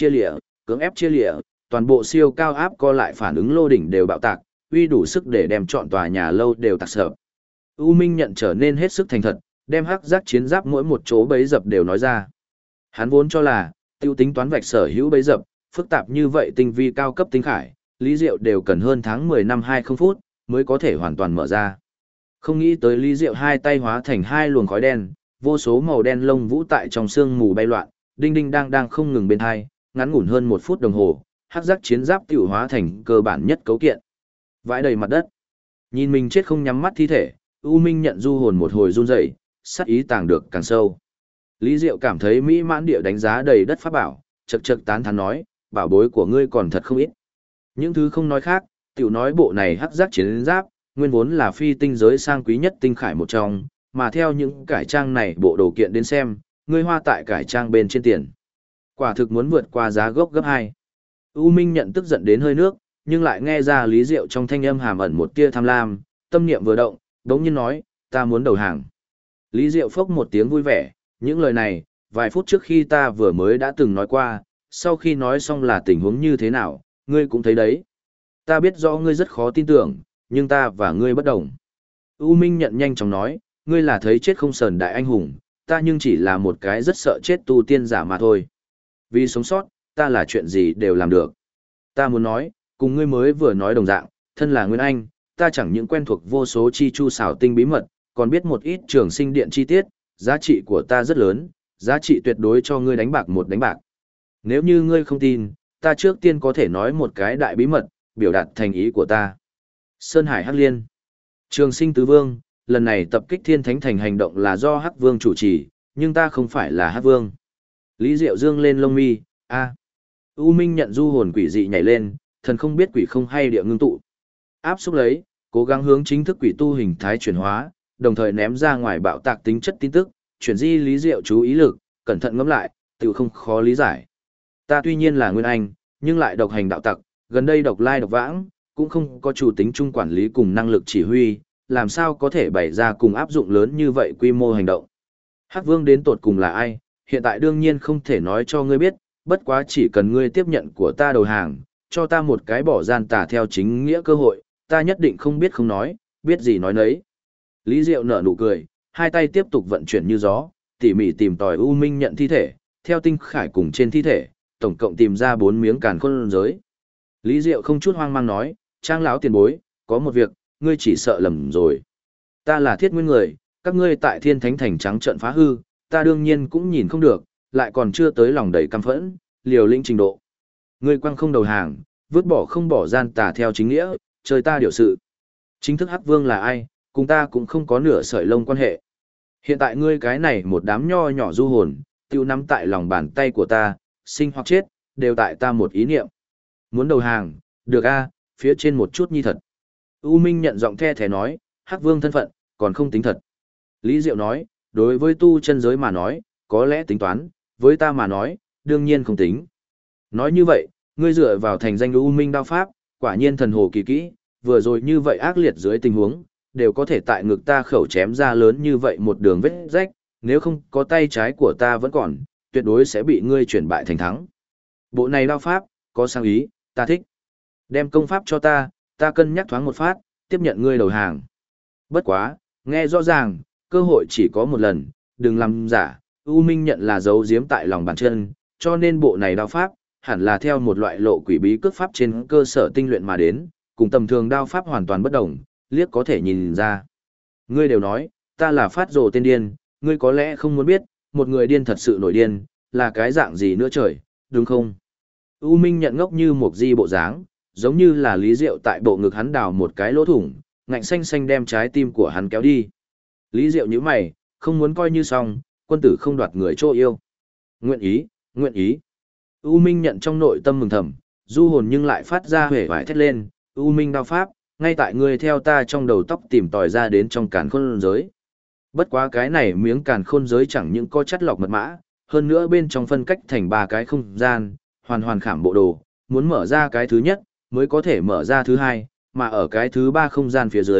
cưỡng ép chia lịa, toàn bộ siêu cao áp co lại phản ứng lô đỉnh đều bạo tạc, uy đủ sức để đem trọn tòa nhà lâu đều tạc sập. U Minh nhận trở nên hết sức thành thật, đem hắc giác chiến giáp mỗi một chỗ bấy dập đều nói ra. Hắn vốn cho là, tiêu tính toán vạch sở hữu bấy dập, phức tạp như vậy tinh vi cao cấp tinh khải, Lý Diệu đều cần hơn tháng 10 năm 20 phút, mới có thể hoàn toàn mở ra. Không nghĩ tới Lý Diệu hai tay hóa thành hai luồng khói đen, vô số màu đen lông vũ tại trong sương mù bay loạn, đinh đinh đang không ngừng bên hai, ngắn ngủn hơn 1 phút đồng hồ, hắc giác chiến giáp tiểu hóa thành cơ bản nhất cấu kiện. Vãi đầy mặt đất. Nhìn mình chết không nhắm mắt thi thể, U Minh nhận du hồn một hồi run rẩy, sát ý tàng được càng sâu. Lý Diệu cảm thấy mỹ mãn địa đánh giá đầy đất pháp bảo, chậc chậc tán thán nói, bảo bối của ngươi còn thật không ít. Những thứ không nói khác, tiểu nói bộ này hắc giác chiến giáp, nguyên vốn là phi tinh giới sang quý nhất tinh khải một trong, mà theo những cải trang này bộ đồ kiện đến xem, ngươi hoa tại cải trang bên trên tiền. Quả thực muốn vượt qua giá gốc gấp 2. U Minh nhận tức giận đến hơi nước, nhưng lại nghe ra Lý Diệu trong thanh âm hàm ẩn một tia tham lam, tâm niệm vừa động, đống nhiên nói, ta muốn đầu hàng. Lý Diệu phốc một tiếng vui vẻ, những lời này, vài phút trước khi ta vừa mới đã từng nói qua, sau khi nói xong là tình huống như thế nào, ngươi cũng thấy đấy. Ta biết rõ ngươi rất khó tin tưởng, nhưng ta và ngươi bất đồng. U Minh nhận nhanh chóng nói, ngươi là thấy chết không sờn đại anh hùng, ta nhưng chỉ là một cái rất sợ chết tu tiên giả mà thôi. Vì sống sót, ta là chuyện gì đều làm được. Ta muốn nói, cùng ngươi mới vừa nói đồng dạng, thân là Nguyên Anh, ta chẳng những quen thuộc vô số chi chu xảo tinh bí mật, còn biết một ít trường sinh điện chi tiết, giá trị của ta rất lớn, giá trị tuyệt đối cho ngươi đánh bạc một đánh bạc. Nếu như ngươi không tin, ta trước tiên có thể nói một cái đại bí mật, biểu đạt thành ý của ta. Sơn Hải Hắc Liên, Trường Sinh Tứ Vương, lần này tập kích Thiên Thánh Thành hành động là do Hắc Vương chủ trì, nhưng ta không phải là Hắc Vương. Lý Diệu dương lên lông mi, U Minh nhận du hồn quỷ dị nhảy lên, thần không biết quỷ không hay địa ngưng tụ. Áp xúc lấy, cố gắng hướng chính thức quỷ tu hình thái chuyển hóa, đồng thời ném ra ngoài bạo tạc tính chất tin tức, chuyển di Lý Diệu chú ý lực, cẩn thận ngẫm lại, tự không khó lý giải. Ta tuy nhiên là Nguyên Anh, nhưng lại độc hành đạo tặc, gần đây độc lai độc vãng, cũng không có chủ tính chung quản lý cùng năng lực chỉ huy, làm sao có thể bày ra cùng áp dụng lớn như vậy quy mô hành động. Hắc Vương đến tột cùng là ai, hiện tại đương nhiên không thể nói cho ngươi biết, bất quá chỉ cần ngươi tiếp nhận của ta đầu hàng, cho ta một cái bỏ gian tà theo chính nghĩa cơ hội, ta nhất định không biết không nói, biết gì nói nấy. Lý Diệu nở nụ cười, hai tay tiếp tục vận chuyển như gió, tỉ mỉ tìm tòi U Minh nhận thi thể, theo tinh khải cùng trên thi thể, tổng cộng tìm ra 4 miếng càn khôn giới. Lý Diệu không chút hoang mang nói, Trang lão tiền bối, có một việc, ngươi chỉ sợ lầm rồi. Ta là Thiết Nguyên người, các ngươi tại Thiên Thánh Thành trắng trợn phá hư, ta đương nhiên cũng nhìn không được, lại còn chưa tới lòng đầy căm phẫn, liều lĩnh trình độ. Ngươi quăng không đầu hàng, vứt bỏ không bỏ gian tà theo chính nghĩa, chơi ta điều sự. Chính thức Hắc Vương là ai, cùng ta cũng không có nửa sợi lông quan hệ. Hiện tại ngươi cái này một đám nho nhỏ du hồn, tiêu nắm tại lòng bàn tay của ta, sinh hoặc chết, đều tại ta một ý niệm. Muốn đầu hàng, được phía trên một chút nhi thật. U Minh nhận giọng the thé nói, Hắc Vương thân phận, còn không tính thật. Lý Diệu nói, đối với tu chân giới mà nói, có lẽ tính toán, với ta mà nói, đương nhiên không tính. Nói như vậy, ngươi dựa vào thành danh U Minh đao pháp, quả nhiên thần hồ kỳ kỹ, vừa rồi như vậy ác liệt dưới tình huống, đều có thể tại ngực ta khẩu chém ra lớn như vậy một đường vết rách, nếu không có tay trái của ta vẫn còn, tuyệt đối sẽ bị ngươi chuyển bại thành thắng. Bộ này đao pháp, có sang ý, ta thích. Đem công pháp cho ta cân nhắc thoáng một phát, tiếp nhận ngươi đầu hàng. Bất quá, nghe rõ ràng, cơ hội chỉ có một lần, đừng làm giả, U Minh nhận là dấu giếm tại lòng bàn chân, cho nên bộ này đao pháp, hẳn là theo một loại lộ quỷ bí cước pháp trên cơ sở tinh luyện mà đến, cùng tầm thường đao pháp hoàn toàn bất đồng, liếc có thể nhìn ra. Ngươi đều nói, ta là phát rồ tên điên, ngươi có lẽ không muốn biết, một người điên thật sự nổi điên, là cái dạng gì nữa trời, đúng không? U Minh nhận ngốc như một di bộ dáng, giống như là Lý Diệu tại bộ ngực hắn đào một cái lỗ thủng, ngạnh xanh xanh đem trái tim của hắn kéo đi. Lý Diệu nhíu mày, không muốn coi như xong, quân tử không đoạt người chỗ yêu. Nguyện ý, nguyện ý. U Minh nhận trong nội tâm mừng thầm, du hồn nhưng lại phát ra hể vải thét lên, U Minh đao pháp, ngay tại ngươi theo ta trong đầu tóc tìm tòi ra đến trong càn khôn giới. Bất quá cái này miếng càn khôn giới chẳng những có chất lọc mật mã, hơn nữa bên trong phân cách thành 3 cái không gian, hoàn hoàn khảm bộ đồ, muốn mở ra cái thứ nhất, mới có thể mở ra thứ hai, mà ở cái thứ 3 không gian phía dưới,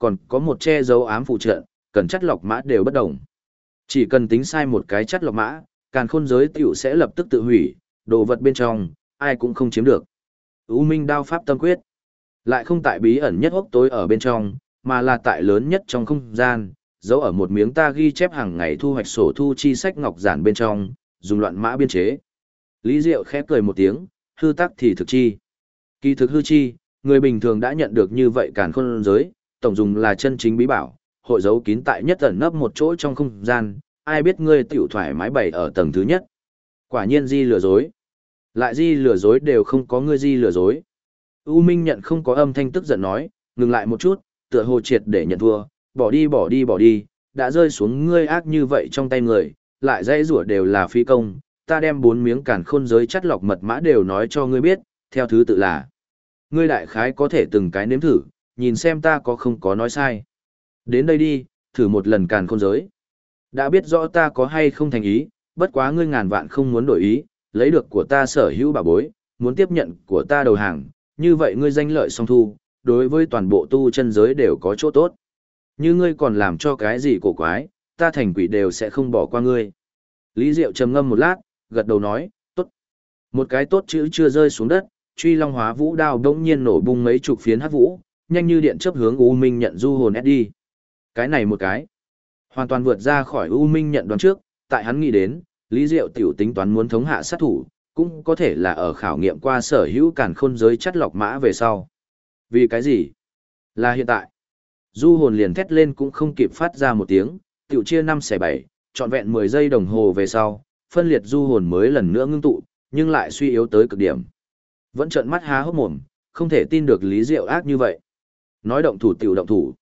còn có một che giấu ám phụ trận, cần chắt lọc mã đều bất đồng. Chỉ cần tính sai một cái chắt lọc mã, càn khôn giới tiểu sẽ lập tức tự hủy, đồ vật bên trong, ai cũng không chiếm được. U Minh đao pháp tâm quyết, lại không tại bí ẩn nhất hốc tối ở bên trong, mà là tại lớn nhất trong không gian, giấu ở một miếng ta ghi chép hàng ngày thu hoạch sổ thu chi sách ngọc giản bên trong, dùng loạn mã biên chế. Lý Diệu khẽ cười một tiếng, hư tắc thì thực chi. Kỳ thực hư chi, người bình thường đã nhận được như vậy càn khôn giới, tổng dùng là chân chính bí bảo, hội giấu kín tại nhất ẩn nấp một chỗ trong không gian, ai biết ngươi tiểu thoải mái bày ở tầng thứ nhất. Quả nhiên di lừa dối. Lại di lừa dối đều không có ngươi di lừa dối. U Minh nhận không có âm thanh tức giận nói, ngừng lại một chút, tựa hồ triệt để nhận thua, bỏ đi bỏ đi bỏ đi, đã rơi xuống ngươi ác như vậy trong tay người, lại dãy rủa đều là phi công, ta đem 4 miếng càn khôn giới chắt lọc mật mã đều nói cho ngươi biết, theo thứ tự là. Ngươi đại khái có thể từng cái nếm thử, nhìn xem ta có không có nói sai. Đến đây đi, thử một lần càn khôn giới. Đã biết rõ ta có hay không thành ý, bất quá ngươi ngàn vạn không muốn đổi ý, lấy được của ta sở hữu bảo bối, muốn tiếp nhận của ta đầu hàng, như vậy ngươi danh lợi song thu, đối với toàn bộ tu chân giới đều có chỗ tốt. Như ngươi còn làm cho cái gì cổ quái, ta thành quỷ đều sẽ không bỏ qua ngươi. Lý Diệu trầm ngâm một lát, gật đầu nói, tốt. Một cái tốt chữ chưa rơi xuống đất, truy long hóa vũ đao đống nhiên nổ bung mấy chục phiến hắc vũ, nhanh như điện chớp hướng U Minh nhận du hồn ép đi. Cái này một cái, hoàn toàn vượt ra khỏi U Minh nhận đoán trước, tại hắn nghĩ đến, Lý Diệu tiểu tính toán muốn thống hạ sát thủ, cũng có thể là ở khảo nghiệm qua sở hữu càn khôn giới chắt lọc mã về sau. Vì cái gì? Là hiện tại. Du hồn liền thét lên cũng không kịp phát ra một tiếng, tiểu chia 5/7, trọn vẹn 10 giây đồng hồ về sau, phân liệt du hồn mới lần nữa ngưng tụ, nhưng lại suy yếu tới cực điểm. Vẫn trợn mắt há hốc mồm, không thể tin được Lý Diệu ác như vậy. Nói động thủ tiểu động thủ.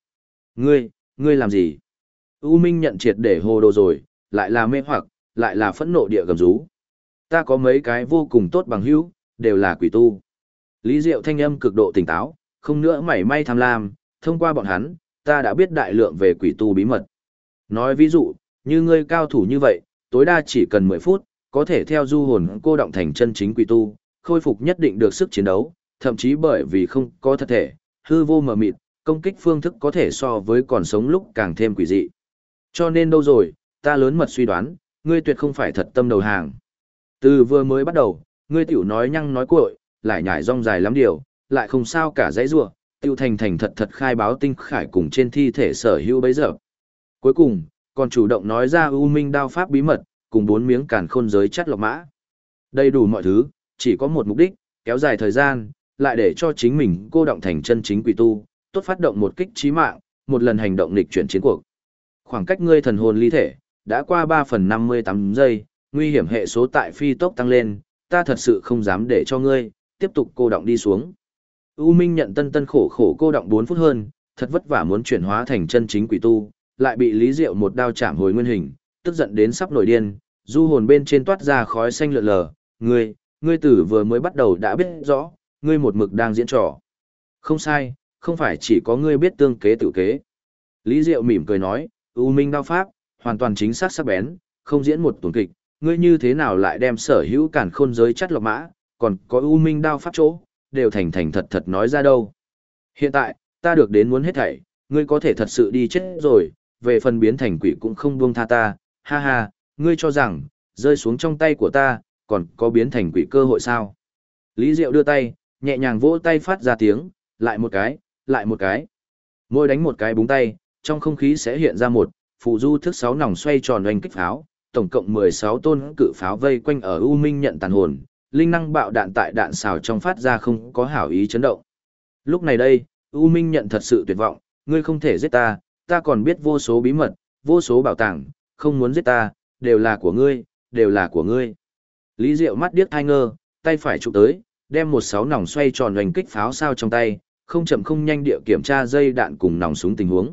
Ngươi làm gì? U Minh nhận triệt để hồ đồ rồi, lại là mê hoặc, lại là phẫn nộ địa gầm rú. Ta có mấy cái vô cùng tốt bằng hữu, đều là quỷ tu. Lý Diệu thanh âm cực độ tỉnh táo, không nữa mảy may tham lam, thông qua bọn hắn, ta đã biết đại lượng về quỷ tu bí mật. Nói ví dụ, như ngươi cao thủ như vậy, tối đa chỉ cần 10 phút, có thể theo du hồn cô động thành chân chính quỷ tu, khôi phục nhất định được sức chiến đấu, thậm chí bởi vì không có thật thể, hư vô mờ mịt, công kích phương thức có thể so với còn sống lúc càng thêm quỷ dị. Cho nên đâu rồi, ta lớn mật suy đoán, ngươi tuyệt không phải thật tâm đầu hàng. Từ vừa mới bắt đầu, ngươi tiểu nói nhăng nói cuội, lại nhải rong dài lắm điều, lại không sao cả dãy rủa, tiêu thành thật thật khai báo tinh khải cùng trên thi thể sở hữu bấy giờ. Cuối cùng, còn chủ động nói ra U Minh đao pháp bí mật, cùng 4 miếng càn khôn giới chắt lọc mã. Đầy đủ mọi thứ, chỉ có một mục đích, kéo dài thời gian, lại để cho chính mình cô động thành chân chính quỷ tu, tốt phát động một kích chí mạng, một lần hành động nghịch chuyển chiến cuộc. Khoảng cách ngươi thần hồn ly thể, đã qua 3/58 giây, nguy hiểm hệ số tại phi tốc tăng lên, ta thật sự không dám để cho ngươi tiếp tục cô động đi xuống. U Minh nhận tân khổ khổ cô động 4 phút hơn, thật vất vả muốn chuyển hóa thành chân chính quỷ tu, lại bị Lý Diệu một đao chạm hồi nguyên hình, tức giận đến sắp nổi điên, du hồn bên trên toát ra khói xanh lượn lờ, ngươi tử vừa mới bắt đầu đã biết rõ, ngươi một mực đang diễn trò. Không sai, không phải chỉ có ngươi biết tương kế tự kế. Lý Diệu mỉm cười nói, U Minh đao pháp, hoàn toàn chính xác sắc bén, không diễn một tuần kịch, ngươi như thế nào lại đem sở hữu càn khôn giới chắt lọc mã, còn có U Minh đao pháp chỗ, đều thành thật nói ra đâu. Hiện tại, ta được đến muốn hết thảy, ngươi có thể thật sự đi chết rồi, về phần biến thành quỷ cũng không buông tha ta, ha ha, ngươi cho rằng, rơi xuống trong tay của ta, còn có biến thành quỷ cơ hội sao? Lý Diệu đưa tay, nhẹ nhàng vỗ tay phát ra tiếng, lại một cái. Mỗi đánh một cái búng tay, trong không khí sẽ hiện ra một phù du thức 6 nòng xoay tròn oanh kích pháo, tổng cộng 16 tôn cự pháo vây quanh ở U Minh nhận tàn hồn, linh năng bạo đạn tại đạn xào trong phát ra không có hảo ý chấn động. Lúc này đây, U Minh nhận thật sự tuyệt vọng, ngươi không thể giết ta, ta còn biết vô số bí mật, vô số bảo tàng, không muốn giết ta, đều là của ngươi, đều là của ngươi. Lý Diệu mắt điếc thai ngơ, tay phải chụp tới, đem 16 nòng xoay tròn oanh kích pháo sao trong tay, không chậm không nhanh địa kiểm tra dây đạn cùng nòng súng tình huống.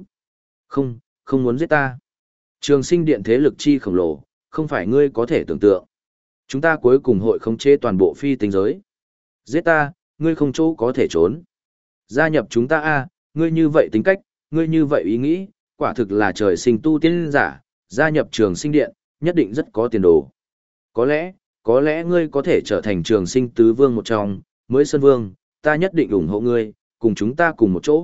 Không muốn giết ta. Trường sinh điện thế lực chi khổng lồ, không phải ngươi có thể tưởng tượng. Chúng ta cuối cùng hội khống chế toàn bộ phi tinh giới. Giết ta, ngươi không chỗ có thể trốn. Gia nhập chúng ta a, ngươi như vậy tính cách, ngươi như vậy ý nghĩ, quả thực là trời sinh tu tiên giả, gia nhập trường sinh điện, nhất định rất có tiền đồ. Có lẽ ngươi có thể trở thành trường sinh tứ vương một trong, mới sơn vương, ta nhất định ủng hộ ngươi, cùng chúng ta cùng một chỗ,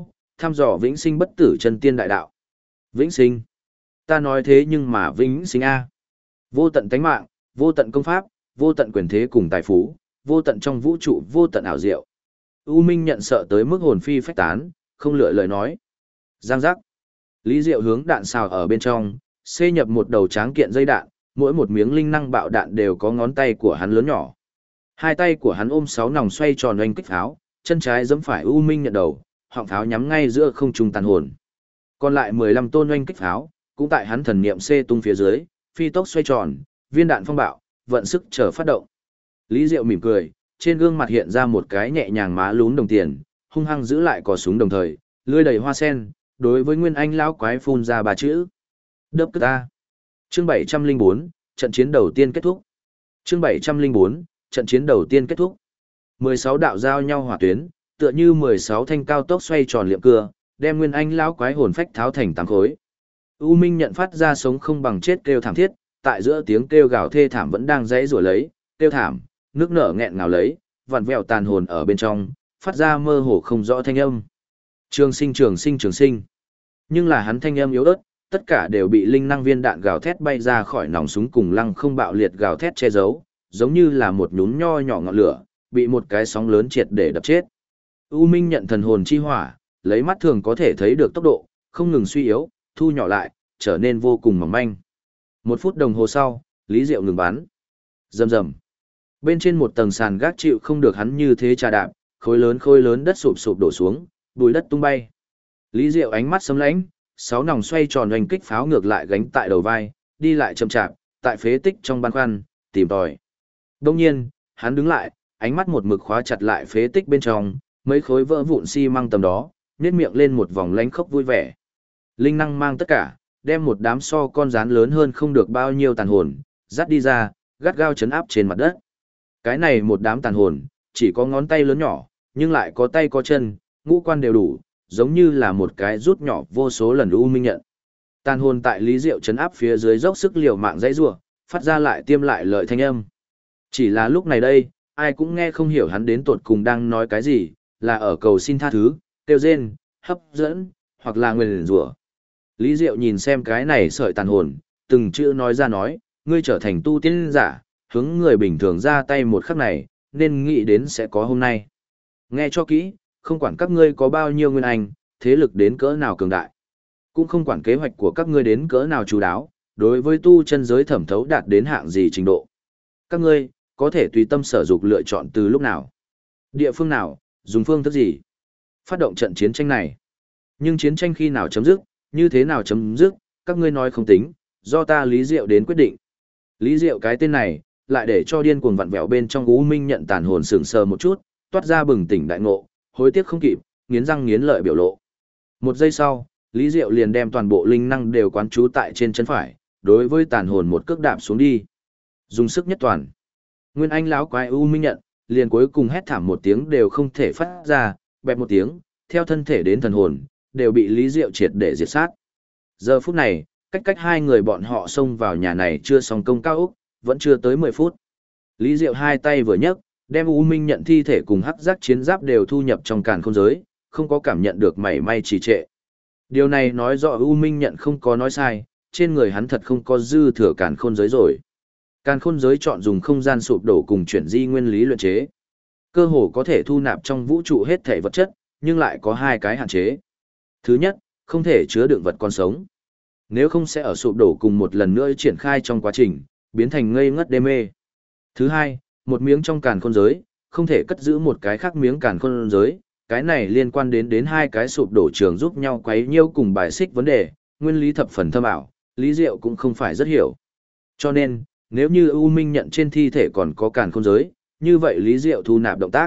thăm dò vĩnh sinh bất tử chân tiên đại đạo. Vĩnh sinh. Ta nói thế nhưng mà vĩnh sinh A. Vô tận tánh mạng, vô tận công pháp, vô tận quyền thế cùng tài phú, vô tận trong vũ trụ, vô tận ảo diệu. U Minh nhận sợ tới mức hồn phi phách tán, không lựa lời nói. Giang giác. Lý Diệu hướng đạn xào ở bên trong, xê nhập một đầu tráng kiện dây đạn, mỗi một miếng linh năng bạo đạn đều có ngón tay của hắn lớn nhỏ. Hai tay của hắn ôm 6 nòng xoay tròn oanh kích pháo, chân trái giẫm phải U Minh nhận đầu, họng pháo nhắm ngay giữa không trung tàn hồn. Còn lại 15 tôn oanh kích pháo, cũng tại hắn thần niệm xê tung phía dưới, phi tốc xoay tròn, viên đạn phong bạo, vận sức chờ phát động. Lý Diệu mỉm cười, trên gương mặt hiện ra một cái nhẹ nhàng má lún đồng tiền, hung hăng giữ lại cò súng đồng thời, lưỡi đầy hoa sen, đối với Nguyên Anh lão quái phun ra 3 chữ. Đớp cứ ta. Chương 704, trận chiến đầu tiên kết thúc. Chương 704, trận chiến đầu tiên kết thúc. 16 đạo giao nhau hỏa tuyến, tựa như 16 thanh cao tốc xoay tròn liệm cưa, đem Nguyên Anh lão quái hồn phách tháo thành 8 khối. U Minh nhận phát ra sống không bằng chết kêu thảm thiết, tại giữa tiếng kêu gào thê thảm vẫn đang giãy giụa lấy, kêu thảm, nước nở nghẹn ngào lấy, vặn vẹo tàn hồn ở bên trong, phát ra mơ hồ không rõ thanh âm. Trường sinh trường sinh trường sinh. Nhưng là hắn thanh âm yếu ớt, tất cả đều bị linh năng viên đạn gào thét bay ra khỏi nòng súng cùng lăng không bạo liệt gào thét che giấu, giống như là một nhún nho nhỏ ngọn lửa, bị một cái sóng lớn triệt để đập chết. U Minh nhận thần hồn chi hỏa, lấy mắt thường có thể thấy được tốc độ, không ngừng suy yếu, thu nhỏ lại, trở nên vô cùng mỏng manh. 1 phút đồng hồ sau, Lý Diệu ngừng bắn. Rầm rầm. Bên trên một tầng sàn gác chịu không được hắn như thế trà đạp, khối lớn đất sụp sụp đổ xuống, bùi đất tung bay. Lý Diệu ánh mắt sấm lãnh, 6 nòng xoay tròn oanh kích pháo ngược lại gánh tại đầu vai, đi lại chậm chạp, tại phế tích trong băn khoăn, tìm tòi. Đông nhiên, hắn đứng lại, ánh mắt một mực khóa chặt lại phế tích bên trong, mấy khối vỡ vụn xi măng tầm đó, nhếch miệng lên một vòng lánh khóc vui vẻ. Linh năng mang tất cả, đem một đám so con rán lớn hơn không được bao nhiêu tàn hồn, dắt đi ra, gắt gao chấn áp trên mặt đất. Cái này một đám tàn hồn, chỉ có ngón tay lớn nhỏ, nhưng lại có tay có chân, ngũ quan đều đủ, giống như là một cái rút nhỏ vô số lần U Minh nhận. Tàn hồn tại Lý Diệu chấn áp phía dưới dốc sức liều mạng dãy rủa, phát ra lại tiêm lại lợi thanh âm. Chỉ là lúc này đây, ai cũng nghe không hiểu hắn đến tột cùng đang nói cái gì, là ở cầu xin tha thứ, kêu rên, hấp dẫn, hoặc là nguyền rủa. Lý Diệu nhìn xem cái này sợi tàn hồn, từng chữ nói ra nói, ngươi trở thành tu tiên giả, hướng người bình thường ra tay một khắc này, nên nghĩ đến sẽ có hôm nay. Nghe cho kỹ, không quản các ngươi có bao nhiêu nguyên anh, thế lực đến cỡ nào cường đại, cũng không quản kế hoạch của các ngươi đến cỡ nào chú đáo, đối với tu chân giới thẩm thấu đạt đến hạng gì trình độ. Các ngươi, có thể tùy tâm sở dục lựa chọn từ lúc nào, địa phương nào, dùng phương thức gì, phát động trận chiến tranh này. Nhưng chiến tranh khi nào chấm dứt, như thế nào chấm dứt, các ngươi nói không tính, do ta Lý Diệu đến quyết định. Lý Diệu cái tên này, lại để cho điên cuồng vặn vẹo bên trong U Minh nhận tàn hồn sững sờ một chút, toát ra bừng tỉnh đại ngộ, hối tiếc không kịp, nghiến răng nghiến lợi biểu lộ. Một giây sau, Lý Diệu liền đem toàn bộ linh năng đều quán trú tại trên chân phải, đối với tàn hồn một cước đạp xuống đi. Dùng sức nhất toàn. Nguyên Anh lão quái U Minh nhận, liền cuối cùng hét thảm một tiếng đều không thể phát ra, bẹp một tiếng, theo thân thể đến thần hồn, đều bị Lý Diệu triệt để diệt sát. Giờ phút này, cách hai người bọn họ xông vào nhà này chưa xong công cao ốc, vẫn chưa tới 10 phút. Lý Diệu hai tay vừa nhấc, đem U Minh nhận thi thể cùng hắc giác chiến giáp đều thu nhập trong càn khôn giới, không có cảm nhận được mảy may trì trệ. Điều này nói rõ U Minh nhận không có nói sai, trên người hắn thật không có dư thừa càn khôn giới rồi. Càn khôn giới chọn dùng không gian sụp đổ cùng chuyển di nguyên lý luyện chế. Cơ hồ có thể thu nạp trong vũ trụ hết thể vật chất, nhưng lại có 2 cái hạn chế. Thứ nhất, không thể chứa đựng vật còn sống. Nếu không sẽ ở sụp đổ cùng một lần nữa triển khai trong quá trình, biến thành ngây ngất đê mê. Thứ hai, một miếng trong càn khôn giới, không thể cất giữ một cái khác miếng càn khôn giới. Cái này liên quan đến 2 cái sụp đổ trường giúp nhau quấy nhiêu cùng bài xích vấn đề, nguyên lý thập phần thâm ảo, Lý Diệu cũng không phải rất hiểu. Cho nên, nếu như U Minh nhận trên thi thể còn có càn khôn giới, như vậy Lý Diệu thu nạp động tác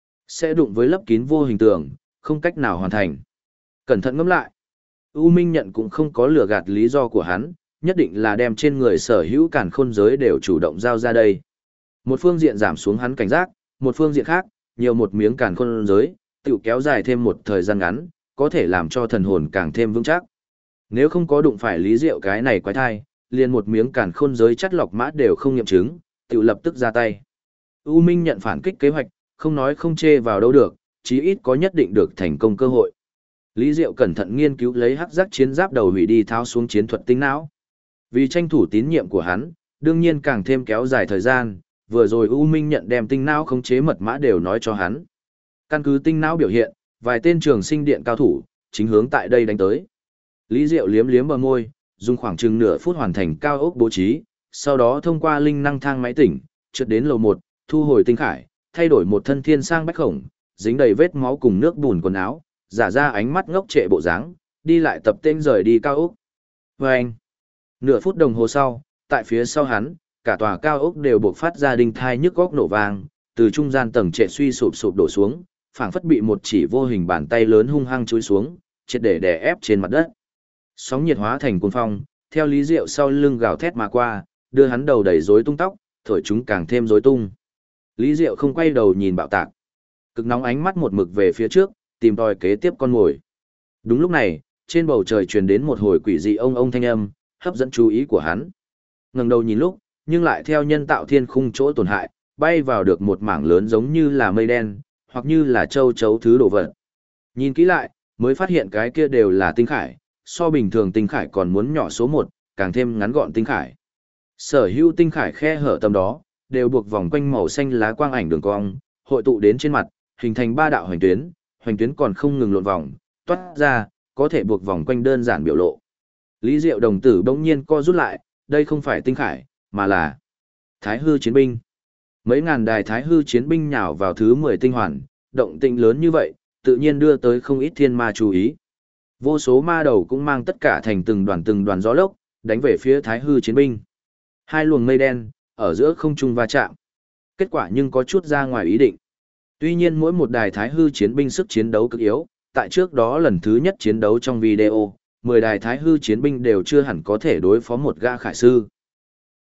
sẽ đụng với lấp kín vô hình tường, không cách nào hoàn thành. Cẩn thận ngẫm lại, U Minh nhận cũng không có lừa gạt lý do của hắn, nhất định là đem trên người sở hữu càn khôn giới đều chủ động giao ra đây. Một phương diện giảm xuống hắn cảnh giác, một phương diện khác, nhiều một miếng càn khôn giới, tự kéo dài thêm một thời gian ngắn, có thể làm cho thần hồn càng thêm vững chắc. Nếu không có đụng phải Lý Diệu cái này quái thai, liền một miếng càn khôn giới chắt lọc mã đều không nghiệm chứng, tự lập tức ra tay. U Minh nhận phản kích kế hoạch, không nói không chê vào đâu được, chí ít có nhất định được thành công cơ hội. Lý Diệu cẩn thận nghiên cứu lấy hắc giác chiến giáp đầu hủy đi tháo xuống chiến thuật tinh não. Vì tranh thủ tín nhiệm của hắn, đương nhiên càng thêm kéo dài thời gian, vừa rồi U Minh nhận đem tinh não khống chế mật mã đều nói cho hắn. Căn cứ tinh não biểu hiện, vài tên trường sinh điện cao thủ, chính hướng tại đây đánh tới. Lý Diệu liếm liếm bờ môi, dùng khoảng chừng nửa phút hoàn thành cao ốc bố trí, sau đó thông qua linh năng thang máy tỉnh, trượt đến lầu 1, thu hồi tinh khải, thay đổi một thân thiên sang bách khổng, dính đầy vết máu cùng nước bùn quần áo, giả ra ánh mắt ngốc trệ bộ dáng, đi lại tập tên rời đi cao ốc. Vâng! Nửa phút đồng hồ sau, tại phía sau hắn, cả tòa cao ốc đều buộc phát ra đinh thai nhức góc nổ vang, từ trung gian tầng trệ suy sụp sụp đổ xuống, phảng phất bị một chỉ vô hình bàn tay lớn hung hăng chúi xuống, triệt để đè ép trên mặt đất. Sóng nhiệt hóa thành cuồng phong, theo Lý Diệu sau lưng gào thét mà qua, đưa hắn đầu đầy rối tung tóc, thổi chúng càng thêm rối tung. Lý Diệu không quay đầu nhìn bạo tạc. Cực nóng ánh mắt một mực về phía trước, tìm tòi kế tiếp con mồi. Đúng lúc này, trên bầu trời truyền đến một hồi quỷ dị ông ông thanh âm, hấp dẫn chú ý của hắn. Ngẩng đầu nhìn lúc, nhưng lại theo nhân tạo thiên khung chỗ tổn hại, bay vào được một mảng lớn giống như là mây đen, hoặc như là châu chấu thứ đồ vật. Nhìn kỹ lại, mới phát hiện cái kia đều là tinh khải, so bình thường tinh khải còn muốn nhỏ số 1, càng thêm ngắn gọn tinh khải. Sở hữu tinh khải khe hở tầm đó, đều buộc vòng quanh màu xanh lá quang ảnh đường cong, hội tụ đến trên mặt, hình thành 3 đạo hoành tuyến còn không ngừng lộn vòng, toát ra, có thể buộc vòng quanh đơn giản biểu lộ. Lý Diệu đồng tử bỗng nhiên co rút lại, đây không phải tinh khải, mà là Thái hư chiến binh. Mấy ngàn đài Thái hư chiến binh nhào vào thứ 10 tinh hoàn, động tĩnh lớn như vậy, tự nhiên đưa tới không ít thiên ma chú ý. Vô số ma đầu cũng mang tất cả thành từng đoàn gió lốc, đánh về phía Thái hư chiến binh. Hai luồng mây đen, ở giữa không trung va chạm. Kết quả nhưng có chút ra ngoài ý định. Tuy nhiên mỗi một đài Thái hư chiến binh sức chiến đấu cực yếu, tại trước đó lần thứ nhất chiến đấu trong video, 10 đài Thái hư chiến binh đều chưa hẳn có thể đối phó một gã khải sư.